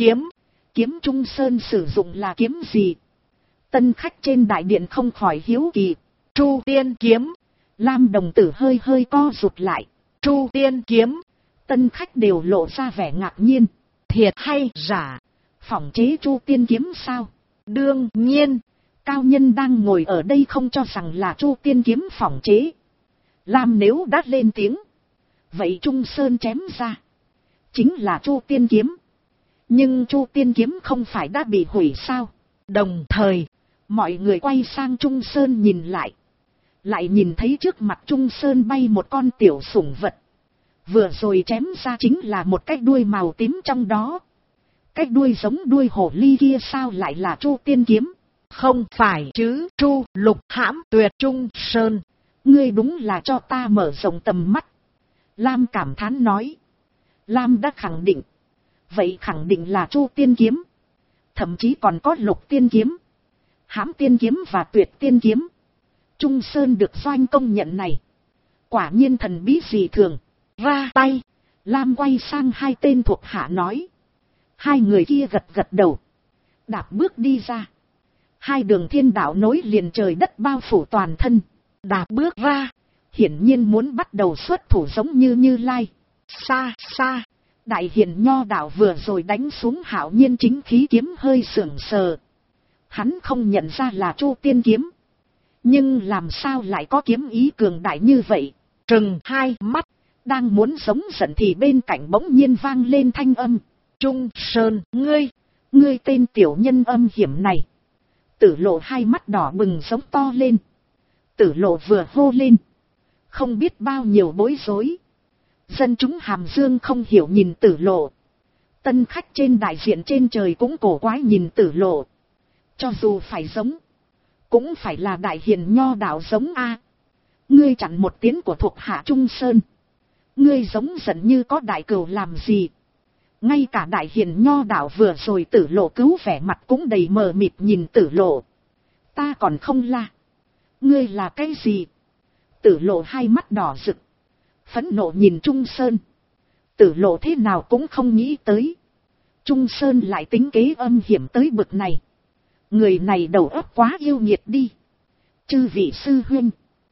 Kiếm Trung Sơn sử dụng là kiếm gì? Tân khách trên đại điện không khỏi hiếu kỳ. Chu Tiên kiếm. Lam đồng tử hơi hơi co rụt lại. Chu Tiên kiếm. Tân khách đều lộ ra vẻ ngạc nhiên. Thiệt hay giả? Phỏng chế Chu Tiên kiếm sao? Đương nhiên. Cao nhân đang ngồi ở đây không cho rằng là Chu Tiên kiếm phỏng chế. Lam nếu đã lên tiếng, vậy Trung Sơn chém ra chính là Chu Tiên kiếm. Nhưng Chu Tiên kiếm không phải đã bị hủy sao? Đồng thời, mọi người quay sang Trung Sơn nhìn lại. Lại nhìn thấy trước mặt Trung Sơn bay một con tiểu sủng vật. Vừa rồi chém ra chính là một cái đuôi màu tím trong đó. Cái đuôi giống đuôi hổ ly kia sao lại là Chu Tiên kiếm? Không phải chứ. Chu Lục hãm tuyệt Trung Sơn. Ngươi đúng là cho ta mở rộng tầm mắt. Lam cảm thán nói. Lam đã khẳng định. Vậy khẳng định là Chu Tiên kiếm. Thậm chí còn có Lục Tiên kiếm, Hãm Tiên kiếm và Tuyệt Tiên kiếm. Trung Sơn được doanh công nhận này, quả nhiên thần bí dị thường. Ra tay. Lam quay sang hai tên thuộc hạ nói. Hai người kia gật gật đầu, đạp bước đi ra. Hai đường thiên đạo nối liền trời đất bao phủ toàn thân. Đạp bước ra, hiển nhiên muốn bắt đầu xuất thủ giống như Như Lai. Xa xa, Đại Hiền Nho đạo vừa rồi đánh xuống Hạo Nhiên chính khí kiếm hơi sưởng sờ. Hắn không nhận ra là Chu Tiên kiếm. Nhưng làm sao lại có kiếm ý cường đại như vậy? Trừng hai mắt, đang muốn giống giận thì bên cạnh bỗng nhiên vang lên thanh âm. Trung Sơn, ngươi tên tiểu nhân âm hiểm này. Tử Lộ hai mắt đỏ bừng giống to lên. Tử Lộ vừa hô lên, không biết bao nhiêu bối rối. Dân chúng Hàm Dương không hiểu nhìn Tử Lộ. Tân khách trên đại diện trên trời cũng cổ quái nhìn Tử Lộ. Cho dù phải giống, cũng phải là Đại Hiền Nho đạo giống a. Ngươi chặn một tiếng của thuộc hạ Trung Sơn. Ngươi giống giận như có đại cừu làm gì? Ngay cả Đại Hiền Nho đạo vừa rồi Tử Lộ cứu vẻ mặt cũng đầy mờ mịt nhìn Tử Lộ. Ta còn không la. Ngươi là cái gì? Tử Lộ hai mắt đỏ rực, phẫn nộ nhìn Trung Sơn. Tử Lộ thế nào cũng không nghĩ tới, Trung Sơn lại tính kế âm hiểm tới bực này. Người này đầu óc quá yêu nghiệt đi. Chư vị sư huynh,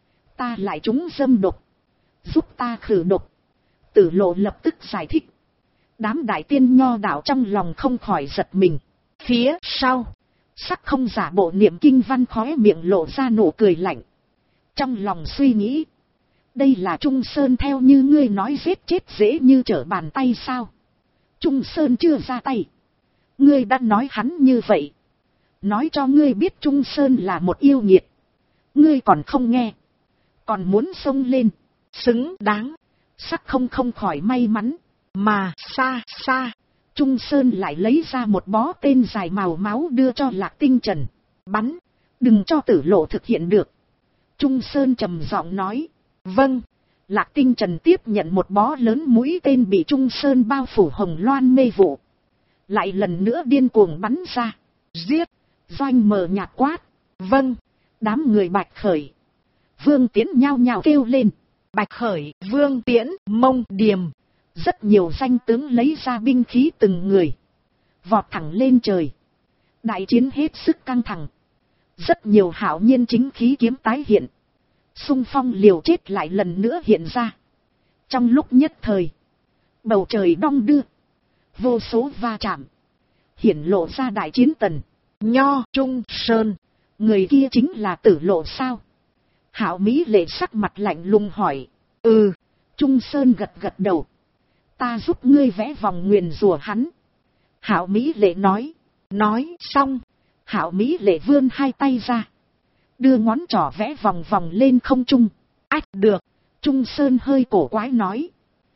ta lại trúng dâm độc, giúp ta khử độc. Tử Lộ lập tức giải thích. Đám đại tiên nho đạo trong lòng không khỏi giật mình. Phía sau, sắc không giả bộ niệm kinh văn khóe miệng lộ ra nụ cười lạnh. Trong lòng suy nghĩ, đây là Trung Sơn theo như ngươi nói giết chết dễ như trở bàn tay sao? Trung Sơn chưa ra tay, ngươi đã nói hắn như vậy. Nói cho ngươi biết Trung Sơn là một yêu nghiệt, ngươi còn không nghe, còn muốn xông lên. Xứng đáng. Sắc không khỏi may mắn. Mà xa xa, Trung Sơn lại lấy ra một bó tên dài màu máu đưa cho Lạc Tinh Trần. Bắn, đừng cho Tử Lộ thực hiện được. Trung Sơn trầm giọng nói. Vâng. Lạc Tinh Trần tiếp nhận một bó lớn mũi tên bị Trung Sơn bao phủ hồng loan mê vụ. Lại lần nữa điên cuồng bắn ra. Giết. Doanh mờ nhạt quát. Vâng. Đám người Bạch Khởi, Vương Tiễn nhao nhao kêu lên. Bạch Khởi, Vương Tiễn, Mông Điềm. Rất nhiều danh tướng lấy ra binh khí từng người, vọt thẳng lên trời. Đại chiến hết sức căng thẳng. Rất nhiều hạo nhiên chính khí kiếm tái hiện. Xung phong liều chết lại lần nữa hiện ra. Trong lúc nhất thời, bầu trời đong đưa, vô số va chạm, hiển lộ ra đại chiến tần Nho Trung Sơn. Người kia chính là Tử Lộ sao? Hạo Mỹ Lệ sắc mặt lạnh lùng hỏi. Ừ. Trung Sơn gật gật đầu. Ta giúp ngươi vẽ vòng nguyền rủa hắn. Hạo Mỹ Lệ nói. Nói xong, Hạo Mỹ Lệ vươn hai tay ra, đưa ngón trỏ vẽ vòng vòng lên không trung. Ách được. Trung Sơn hơi cổ quái nói.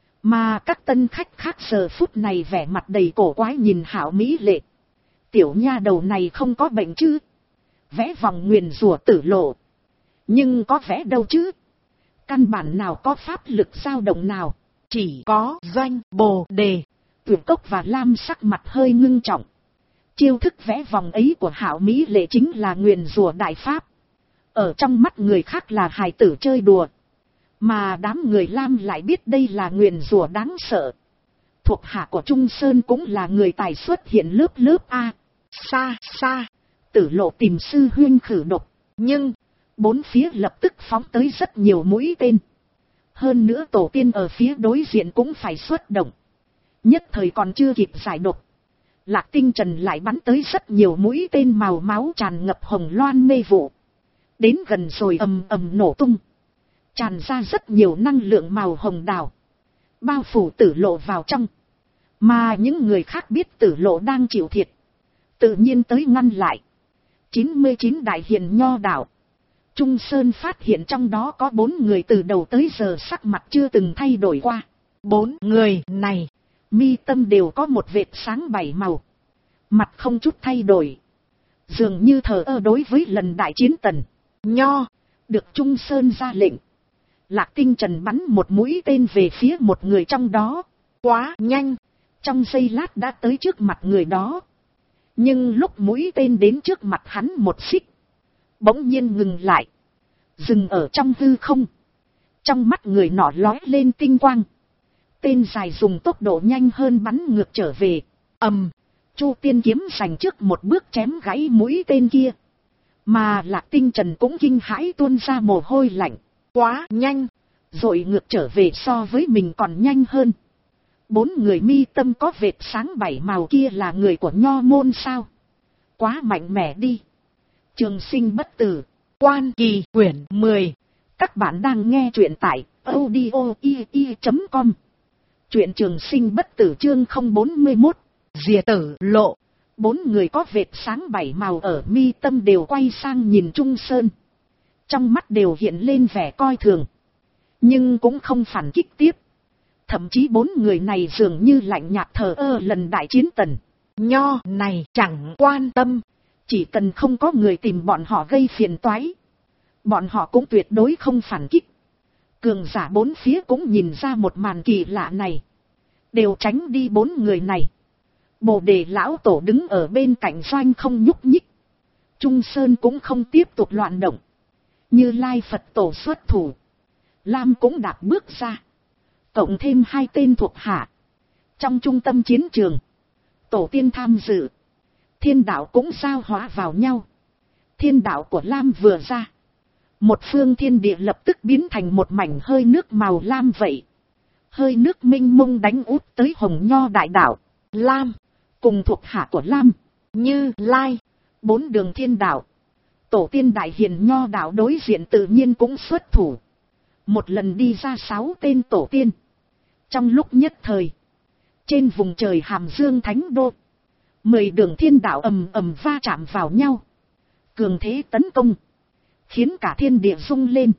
Mà các tân khách khác giờ phút này vẻ mặt đầy cổ quái nhìn Hạo Mỹ Lệ. Tiểu nha đầu này không có bệnh chứ? Vẽ vòng nguyền rủa Tử Lộ, nhưng có vẽ đâu chứ? Căn bản nào có pháp lực dao động nào. chỉ có Doanh Bồ Đề. Tuyển Cốc và Lam sắc mặt hơi ngưng trọng. Chiêu thức vẽ vòng ấy của Hạo Mỹ Lệ chính là nguyền rủa đại pháp. Ở trong mắt người khác là hài tử chơi đùa. Mà đám người Lam lại biết đây là nguyền rủa đáng sợ. Thuộc hạ của Trung Sơn cũng là người tài xuất hiện lớp lớp A. Xa xa, Tử Lộ tìm sư huynh khử độc. nhưng Bốn phía lập tức phóng tới rất nhiều mũi tên. Hơn nữa tổ tiên ở phía đối diện cũng phải xuất động. Nhất thời còn chưa kịp giải độc, Lạc Tinh Trần lại bắn tới rất nhiều mũi tên màu máu tràn ngập hồng loan mê vụ. Đến gần rồi ầm ầm nổ tung. Tràn ra rất nhiều năng lượng màu hồng đào. Bao phủ Tử Lộ vào trong. Mà những người khác biết Tử Lộ đang chịu thiệt, tự nhiên tới ngăn lại. 99 đại hiền nho đạo. Trung Sơn phát hiện trong đó có 4 người từ đầu tới giờ sắc mặt chưa từng thay đổi qua. 4 người này, Mi tâm đều có một vệt sáng 7 màu. Mặt không chút thay đổi. Dường như thờ ơ đối với lần đại chiến Tần Nho. Được Trung Sơn ra lệnh, Lạc Tinh Trần bắn một mũi tên về phía một người trong đó. quá nhanh, Trong giây lát đã tới trước mặt người đó. Nhưng lúc mũi tên đến trước mặt hắn một xích, bỗng nhiên ngừng lại. Dừng ở trong hư không. Trong mắt người nọ lóe lên tinh quang. Tên dài dùng tốc độ nhanh hơn bắn ngược trở về. Chu Tiên kiếm giành trước một bước chém gãy mũi tên kia. Mà Lạc Tinh Trần cũng kinh hãi tuôn ra mồ hôi lạnh. quá nhanh, Rồi ngược trở về so với mình còn nhanh hơn. 4 người mi tâm có vệt sáng 7 màu kia là người của Nho môn sao? Quá mạnh mẽ đi. Trường Sinh bất tử. Quan Kỳ quyển 10. Các bạn đang nghe truyện tại audio.com. Truyện Trường Sinh bất tử chương 041. Diệt Tử Lộ. 4 người có vệt sáng 7 màu ở mi tâm đều quay sang nhìn Trung Sơn. Trong mắt đều hiện lên vẻ coi thường. Nhưng cũng không phản kích tiếp. Thậm chí 4 người này dường như lạnh nhạt thờ ơ lần đại chiến Tần Nho này chẳng quan tâm. Chỉ cần không có người tìm bọn họ gây phiền toái, bọn họ cũng tuyệt đối không phản kích. Cường giả 4 phía cũng nhìn ra một màn kỳ lạ này, đều tránh đi 4 người này. Bồ Đề lão tổ đứng ở bên cạnh Doanh không nhúc nhích. Trung Sơn cũng không tiếp tục loạn động. Như Lai Phật tổ xuất thủ, Lam cũng đạp bước ra, cộng thêm 2 tên thuộc hạ. Trong trung tâm chiến trường, tổ tiên tham dự, thiên đạo cũng giao hóa vào nhau. Thiên đạo của Lam vừa ra, một phương thiên địa lập tức biến thành một mảnh hơi nước màu lam vậy. Hơi nước minh mông đánh út tới Hồng Nho đại đạo. Lam cùng thuộc hạ của Lam, Như Lai, 4 đường thiên đạo. Tổ tiên đại hiền Nho đạo đối diện tự nhiên cũng xuất thủ. Một lần đi ra 6 tên tổ tiên. Trong lúc nhất thời, trên vùng trời Hàm Dương Thánh Đô, 10 đường thiên đạo ầm ầm va chạm vào nhau. Cường thế tấn công, khiến cả thiên địa rung lên.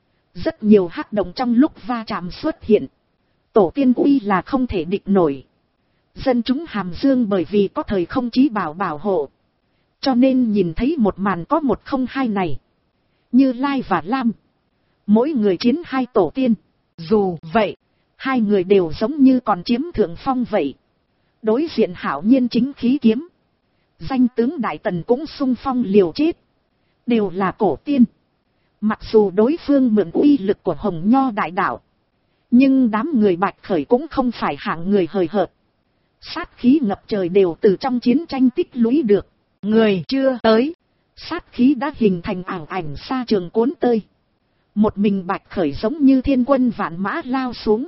Rất nhiều hắc động trong lúc va chạm xuất hiện. Tổ tiên uy là không thể địch nổi. Dân chúng Hàm Dương bởi vì có thời không chí bảo bảo hộ, cho nên nhìn thấy một màn có 102 này. Như Lai và Lam, mỗi người chiến 2 tổ tiên. Dù vậy, 2 người đều giống như còn chiếm thượng phong vậy. Đối diện Hạo Nhiên chính khí kiếm, danh tướng Đại Tần cũng xung phong liều chết. Đều là cổ tiên. Mặc dù đối phương mượn uy lực của Hồng Nho đại đạo, nhưng đám người Bạch Khởi cũng không phải hạng người hời hợt. Sát khí ngập trời đều từ trong chiến tranh tích lũy được. Người chưa tới, sát khí đã hình thành ảo ảnh xa trường cuốn tơi. Một mình Bạch Khởi giống như thiên quân vạn mã lao xuống.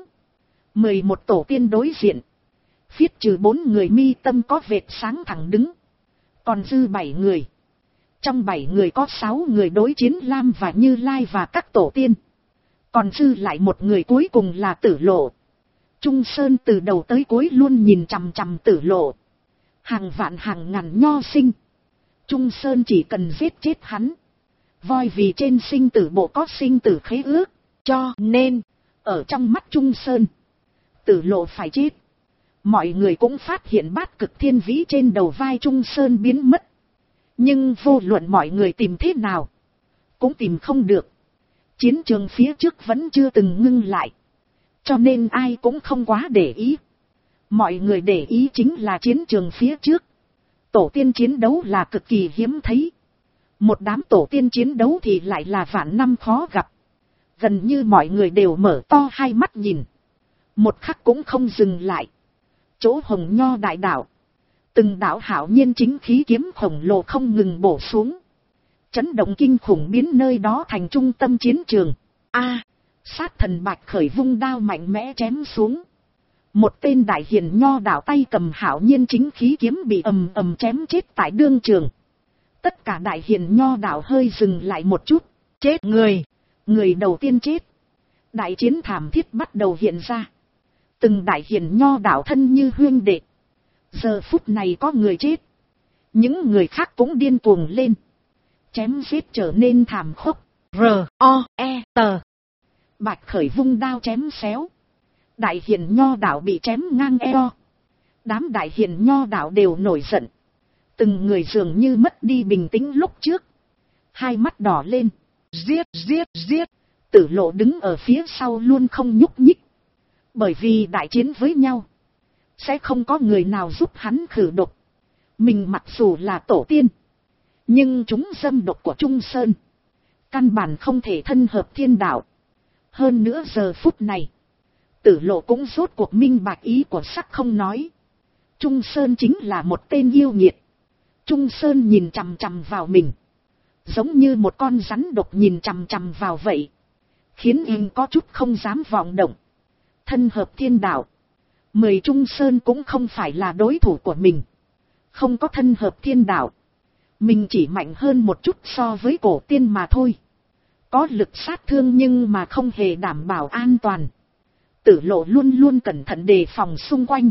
11 tổ tiên đối diện, phiết trừ 4 người mi tâm có vệt sáng thẳng đứng, còn dư 7 người. Trong 7 người có 6 người đối chiến Lam và Như Lai và các tổ tiên, còn dư lại một người cuối cùng là Tử Lộ. Trung Sơn từ đầu tới cuối luôn nhìn chằm chằm Tử Lộ. Hàng vạn hàng ngàn nho sinh, Trung Sơn chỉ cần giết chết hắn. Voi vì trên sinh tử bộ có sinh tử khế ước, cho nên ở trong mắt Trung Sơn, Tử Lộ phải chết. Mọi người cũng phát hiện bát cực thiên vĩ trên đầu vai Trung Sơn biến mất. Nhưng vô luận mọi người tìm thế nào, cũng tìm không được. Chiến trường phía trước vẫn chưa từng ngưng lại. Cho nên ai cũng không quá để ý. Mọi người để ý chính là chiến trường phía trước. Tổ tiên chiến đấu là cực kỳ hiếm thấy. Một đám tổ tiên chiến đấu thì lại là vạn năm khó gặp. Gần như mọi người đều mở to hai mắt nhìn. Một khắc cũng không dừng lại. Chỗ Hồng Nho đại đảo. Từng đảo hảo nhiên chính khí kiếm khổng lồ không ngừng bổ xuống. Chấn động kinh khủng biến nơi đó thành trung tâm chiến trường. Sát thần Bạch Khởi vung đao mạnh mẽ chém xuống. Một tên đại hiền nho đảo tay cầm hảo nhiên chính khí kiếm bị ầm ầm chém chết tại đương trường. Tất cả đại hiền nho đảo hơi dừng lại một chút. Chết người. Người đầu tiên chết. Đại chiến thảm thiết bắt đầu hiện ra. Từng đại hiền nho đảo thân như huynh đệ. Giờ phút này có người chết. Những người khác cũng điên cuồng lên. Chém giết trở nên thảm khốc. R.O.E.T. Bạch Khởi vung đao chém xéo. Đại hiền nho đảo bị chém ngang eo. Đám đại hiền nho đảo đều nổi giận. Từng người dường như mất đi bình tĩnh lúc trước. Hai mắt đỏ lên. Giết, giết, giết. Tử Lộ đứng ở phía sau luôn không nhúc nhích. Bởi vì đại chiến với nhau. Sẽ không có người nào giúp hắn khử độc. Mình mặc dù là tổ tiên. Nhưng chúng dâm độc của Trung Sơn. Căn bản không thể thân hợp thiên đạo. Hơn nữa giờ phút này. Tử Lộ cũng rốt cuộc minh bạch ý của sắc không nói. Trung Sơn chính là một tên yêu nghiệt. Trung Sơn nhìn chằm chằm vào mình. Giống như một con rắn độc nhìn chằm chằm vào vậy. Khiến anh có chút không dám vọng động. Thân hợp thiên đạo. 10 Trung Sơn cũng không phải là đối thủ của mình. Không có thân hợp thiên đạo. Mình chỉ mạnh hơn một chút so với cổ tiên mà thôi. Có lực sát thương nhưng mà không hề đảm bảo an toàn. Tử Lộ luôn luôn cẩn thận đề phòng xung quanh.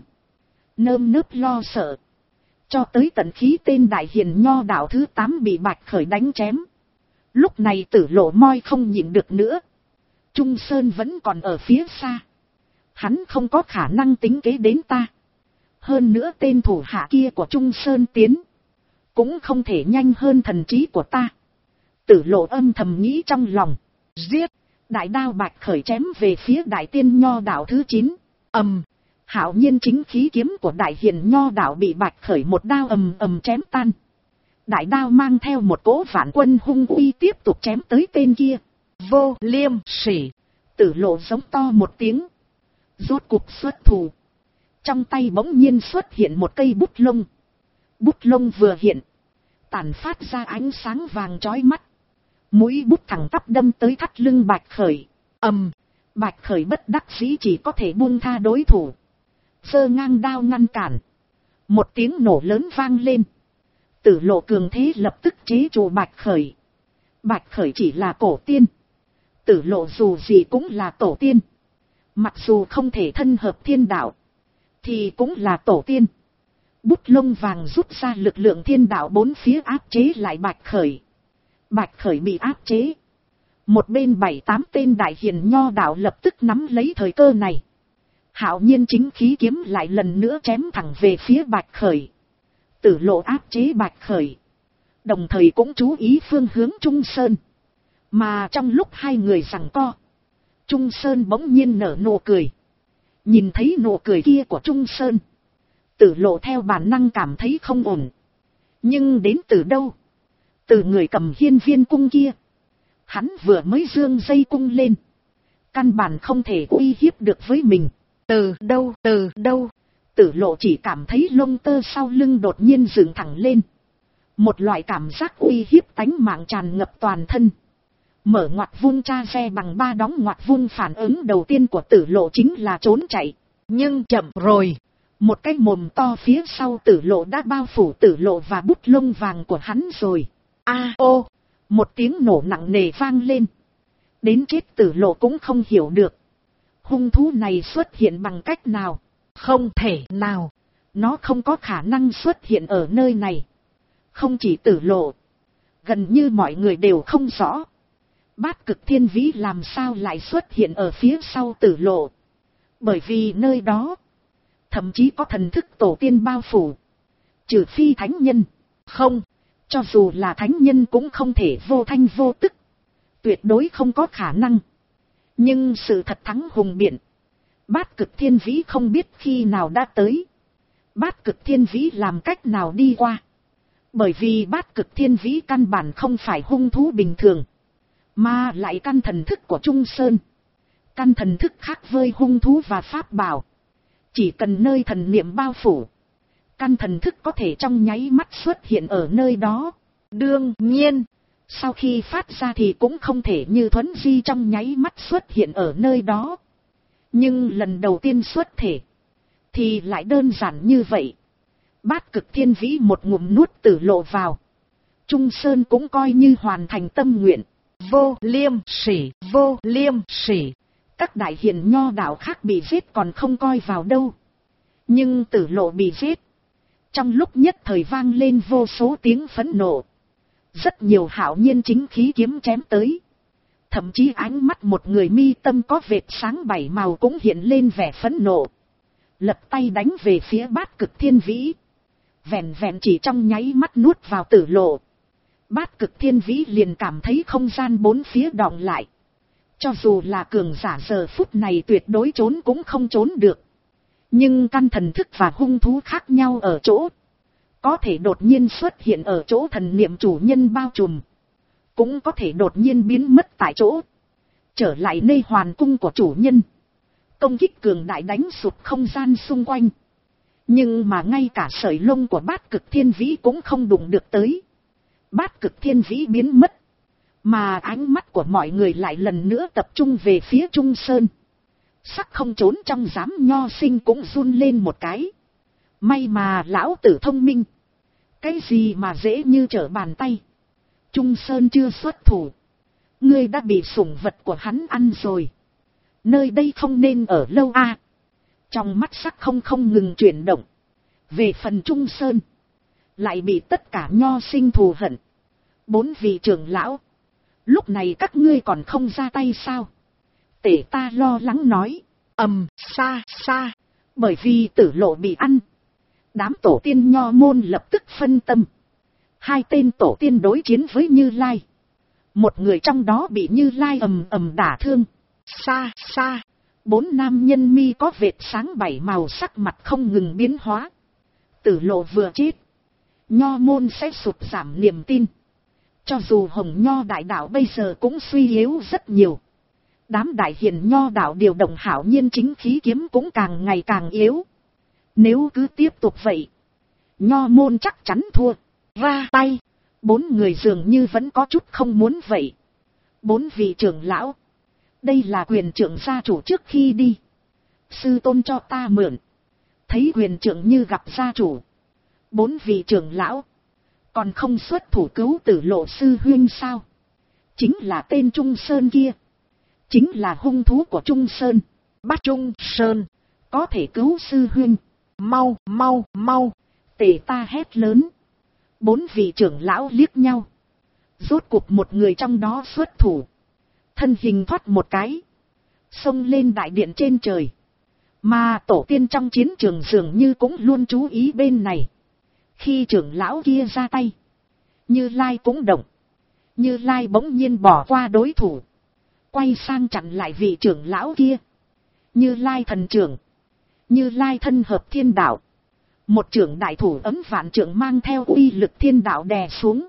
Nơm nớp lo sợ. Cho tới tận khí tên đại hiền nho đảo thứ 8 bị Bạch Khởi đánh chém. Lúc này Tử Lộ moi không nhịn được nữa. Trung Sơn vẫn còn ở phía xa. Hắn không có khả năng tính kế đến ta. Hơn nữa tên thủ hạ kia của Trung Sơn tiến. Cũng không thể nhanh hơn thần trí của ta. Tử Lộ âm thầm nghĩ trong lòng. Giết. Đại đao Bạch Khởi chém về phía đại tiên nho đảo thứ 9. Hạo nhiên chính khí kiếm của đại hiền nho đảo bị Bạch Khởi một đao chém tan. Đại đao mang theo một cỗ vạn quân hung uy tiếp tục chém tới tên kia. Vô liêm sỉ. Tử Lộ giống to một tiếng. Rốt cục xuất thủ. Trong tay bỗng nhiên xuất hiện một cây bút lông. Bút lông vừa hiện. Tản phát ra ánh sáng vàng chói mắt. Mũi bút thẳng tắp đâm tới thắt lưng Bạch Khởi. Bạch Khởi bất đắc dĩ chỉ có thể buông tha đối thủ. Giơ ngang đao ngăn cản. Một tiếng nổ lớn vang lên. Tử Lộ cường thế lập tức chế trụ Bạch Khởi. Bạch Khởi chỉ là cổ tiên. Tử Lộ dù gì cũng là tổ tiên. Mặc dù không thể thân hợp thiên đạo. Thì cũng là tổ tiên. Bút lông vàng rút ra lực lượng thiên đạo bốn phía áp chế lại Bạch Khởi. Bạch Khởi bị áp chế. Một bên 7-8 tên đại hiền nho đạo lập tức nắm lấy thời cơ này. Hạo nhiên chính khí kiếm lại lần nữa chém thẳng về phía Bạch Khởi. Tử Lộ áp chế Bạch Khởi. Đồng thời cũng chú ý phương hướng Trung Sơn. Mà trong lúc hai người giằng co. Trung Sơn bỗng nhiên nở nụ cười. Nhìn thấy nụ cười kia của Trung Sơn. Tử Lộ theo bản năng cảm thấy không ổn. Nhưng đến từ đâu? Từ người cầm hiên viên cung kia. Hắn vừa mới giương dây cung lên. Căn bản không thể uy hiếp được với mình. Từ đâu? Tử Lộ chỉ cảm thấy lông tơ sau lưng đột nhiên dựng thẳng lên. Một loại cảm giác uy hiếp tánh mạng tràn ngập toàn thân. Mở ngoặc vuông tra xe bằng 3 đóng ngoặc vuông, phản ứng đầu tiên của Tử Lộ chính là trốn chạy. Nhưng chậm rồi. Một cái mồm to phía sau Tử Lộ đã bao phủ Tử Lộ và bút lông vàng của hắn rồi. Ô! Một tiếng nổ nặng nề vang lên. Đến chết Tử Lộ cũng không hiểu được. Hung thú này xuất hiện bằng cách nào? Không thể nào. Nó không có khả năng xuất hiện ở nơi này. Không chỉ Tử Lộ. Gần như mọi người đều không rõ. Bát Cực Thiên Vĩ làm sao lại xuất hiện ở phía sau Tử Lộ. Bởi vì nơi đó. Thậm chí có thần thức tổ tiên bao phủ. Trừ phi thánh nhân. Không. Cho dù là thánh nhân cũng không thể vô thanh vô tức. Tuyệt đối không có khả năng. Nhưng sự thật thắng hùng biện. Bát Cực Thiên Vĩ không biết khi nào đã tới. Bát Cực Thiên Vĩ làm cách nào đi qua. Bởi vì Bát Cực Thiên Vĩ căn bản không phải hung thú bình thường, mà lại căn thần thức của Trung Sơn. Căn thần thức khác với hung thú và pháp bảo. Chỉ cần nơi thần niệm bao phủ, căn thần thức có thể trong nháy mắt xuất hiện ở nơi đó. Đương nhiên, sau khi phát ra thì cũng không thể như thuấn di trong nháy mắt xuất hiện ở nơi đó. Nhưng lần đầu tiên xuất thể, thì lại đơn giản như vậy. Bát Cực Thiên Vĩ một ngụm nuốt Tử Lộ vào. Trung Sơn cũng coi như hoàn thành tâm nguyện. Vô Liêm Sỉ, Vô Liêm Sỉ. Các đại hiền nho đạo khác bị giết còn không coi vào đâu. Nhưng Tử Lộ bị giết. Trong lúc nhất thời vang lên vô số tiếng phẫn nộ. Rất nhiều hạo nhiên chính khí kiếm chém tới. Thậm chí ánh mắt một người mi tâm có vệt sáng 7 màu cũng hiện lên vẻ phẫn nộ. Lật tay đánh về phía Bát Cực Thiên Vĩ. Vẹn vẹn chỉ trong nháy mắt nuốt vào Tử Lộ. Bát Cực Thiên Vĩ liền cảm thấy không gian bốn phía đọng lại. Cho dù là cường giả giờ phút này tuyệt đối trốn cũng không trốn được. Nhưng căn thần thức và hung thú khác nhau ở chỗ. Có thể đột nhiên xuất hiện ở chỗ thần niệm chủ nhân bao trùm. Cũng có thể đột nhiên biến mất tại chỗ. Trở lại nơi hoàn cung của chủ nhân. Công kích cường đại đánh sụp không gian xung quanh. Nhưng mà ngay cả sợi lông của Bát Cực Thiên Vĩ cũng không đụng được tới. Bát Cực Thiên Vĩ biến mất. Mà ánh mắt của mọi người lại lần nữa tập trung về phía Trung Sơn. Sắc không trốn trong giám nho sinh cũng run lên một cái. May mà lão tử thông minh. Cái gì mà dễ như trở bàn tay. Trung Sơn chưa xuất thủ. Ngươi đã bị sủng vật của hắn ăn rồi. Nơi đây không nên ở lâu a. Trong mắt sắc không ngừng chuyển động. Về phần Trung Sơn, lại bị tất cả nho sinh thù hận. 4 vị trưởng lão, lúc này các ngươi còn không ra tay sao? Tể ta lo lắng nói. Xa xa. Bởi vì Tử Lộ bị ăn. Đám tổ tiên nho môn lập tức phân tâm. 2 tên tổ tiên đối chiến với Như Lai. Một người trong đó bị Như Lai ầm đả thương. Xa xa. 4 nam nhân mi có vệt sáng 7 màu sắc mặt không ngừng biến hóa. Tử Lộ vừa chết, nho môn sẽ sụt giảm niềm tin. Cho dù Hồng Nho đại đạo bây giờ cũng suy yếu rất nhiều. Đám đại hiền nho đạo điều động hảo nhiên chính khí kiếm cũng càng ngày càng yếu. Nếu cứ tiếp tục vậy, nho môn chắc chắn thua. Ra tay. 4 người dường như vẫn có chút không muốn vậy. 4 vị trưởng lão, đây là quyền trưởng gia chủ trước khi đi. Sư tôn cho ta mượn. Thấy quyền trưởng như gặp gia chủ. 4 vị trưởng lão, còn không xuất thủ cứu Tử Lộ sư huynh sao? Chính là tên Trung Sơn kia. Chính là hung thú của Trung Sơn. Bát Trung Sơn, có thể cứu sư huynh. Mau, mau, mau. Tể ta hét lớn. 4 vị trưởng lão liếc nhau. Rốt cuộc một người trong đó xuất thủ. Thân hình thoát một cái, xông lên đại điện trên trời. Mà tổ tiên trong chiến trường dường như cũng luôn chú ý bên này. Khi trưởng lão kia ra tay, Như Lai cũng động. Như Lai bỗng nhiên bỏ qua đối thủ, quay sang chặn lại vị trưởng lão kia. Như Lai thần trưởng, Như Lai thân hợp thiên đạo. Một trưởng đại thủ ấm vạn trưởng mang theo uy lực thiên đạo đè xuống.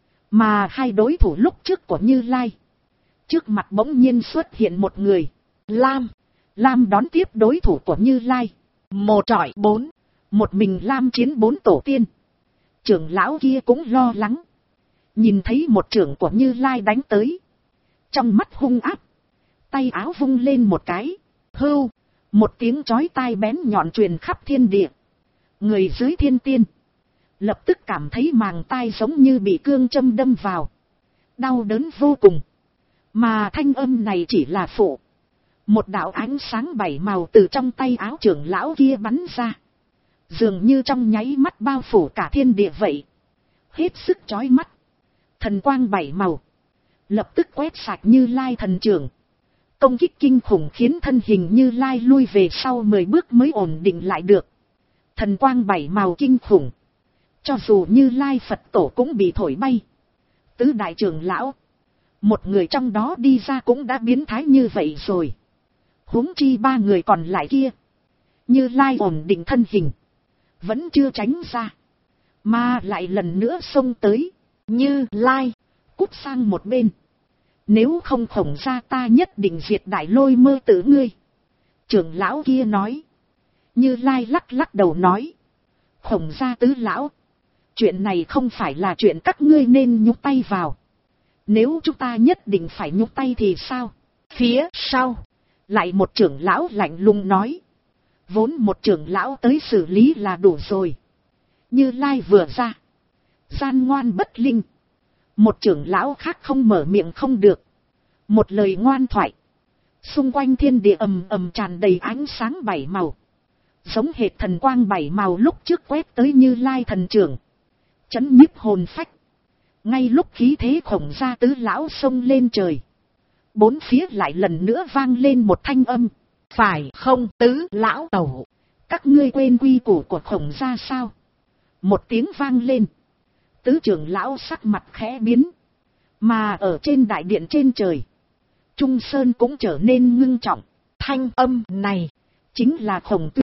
Mà 2 đối thủ lúc trước của Như Lai, trước mặt bỗng nhiên xuất hiện một người. Lam. Lam đón tiếp đối thủ của Như Lai. 1 chọi 4. Một mình Lam chiến 4 tổ tiên. Trưởng lão kia cũng lo lắng. Nhìn thấy một trưởng của Như Lai đánh tới. Trong mắt hung áp. Tay áo vung lên một cái. Hưu. Một tiếng chói tai bén nhọn truyền khắp thiên địa. Người dưới thiên tiên lập tức cảm thấy màng tai giống như bị cương châm đâm vào. Đau đớn vô cùng. Mà thanh âm này chỉ là phụ. Một đạo ánh sáng 7 màu từ trong tay áo trưởng lão kia bắn ra. Dường như trong nháy mắt bao phủ cả thiên địa vậy. Hết sức chói mắt. Thần quang 7 màu lập tức quét sạch Như Lai thần trưởng. Công kích kinh khủng khiến thân hình Như Lai lui về sau 10 bước mới ổn định lại được. Thần quang 7 màu kinh khủng. Cho dù Như Lai Phật tổ cũng bị thổi bay. Tứ đại trưởng lão, một người trong đó đi ra cũng đã biến thái như vậy rồi. Huống chi ba người còn lại kia. Như Lai ổn định thân hình. Vẫn chưa tránh ra. Mà lại lần nữa xông tới. Như Lai, cút sang một bên. Nếu không Khổng gia ta nhất định diệt Đại Lôi Mơ tử ngươi. Trưởng lão kia nói. Như Lai lắc lắc đầu nói. Khổng gia tứ lão. Chuyện này không phải là chuyện các ngươi nên nhúc tay vào. Nếu chúng ta nhất định phải nhúc tay thì sao? Phía sau, lại một trưởng lão lạnh lùng nói. Vốn một trưởng lão tới xử lý là đủ rồi. Như Lai vừa ra. Gian ngoan bất linh. Một trưởng lão khác không mở miệng không được. Một lời ngoan thoại. Xung quanh thiên địa ầm ầm tràn đầy ánh sáng bảy màu. Giống hệt thần quang bảy màu lúc trước quét tới Như Lai thần trưởng. Chấn nhiếp hồn phách. Ngay lúc khí thế Khổng gia tứ lão xông lên trời. Bốn phía lại lần nữa vang lên một thanh âm. phải không tứ lão tẩu? Các ngươi quên quy củ của Khổng gia sao? Một tiếng vang lên. Tứ trưởng lão sắc mặt khẽ biến. Mà ở trên đại điện trên trời. Trung Sơn cũng trở nên ngưng trọng. Thanh âm này chính là Khổng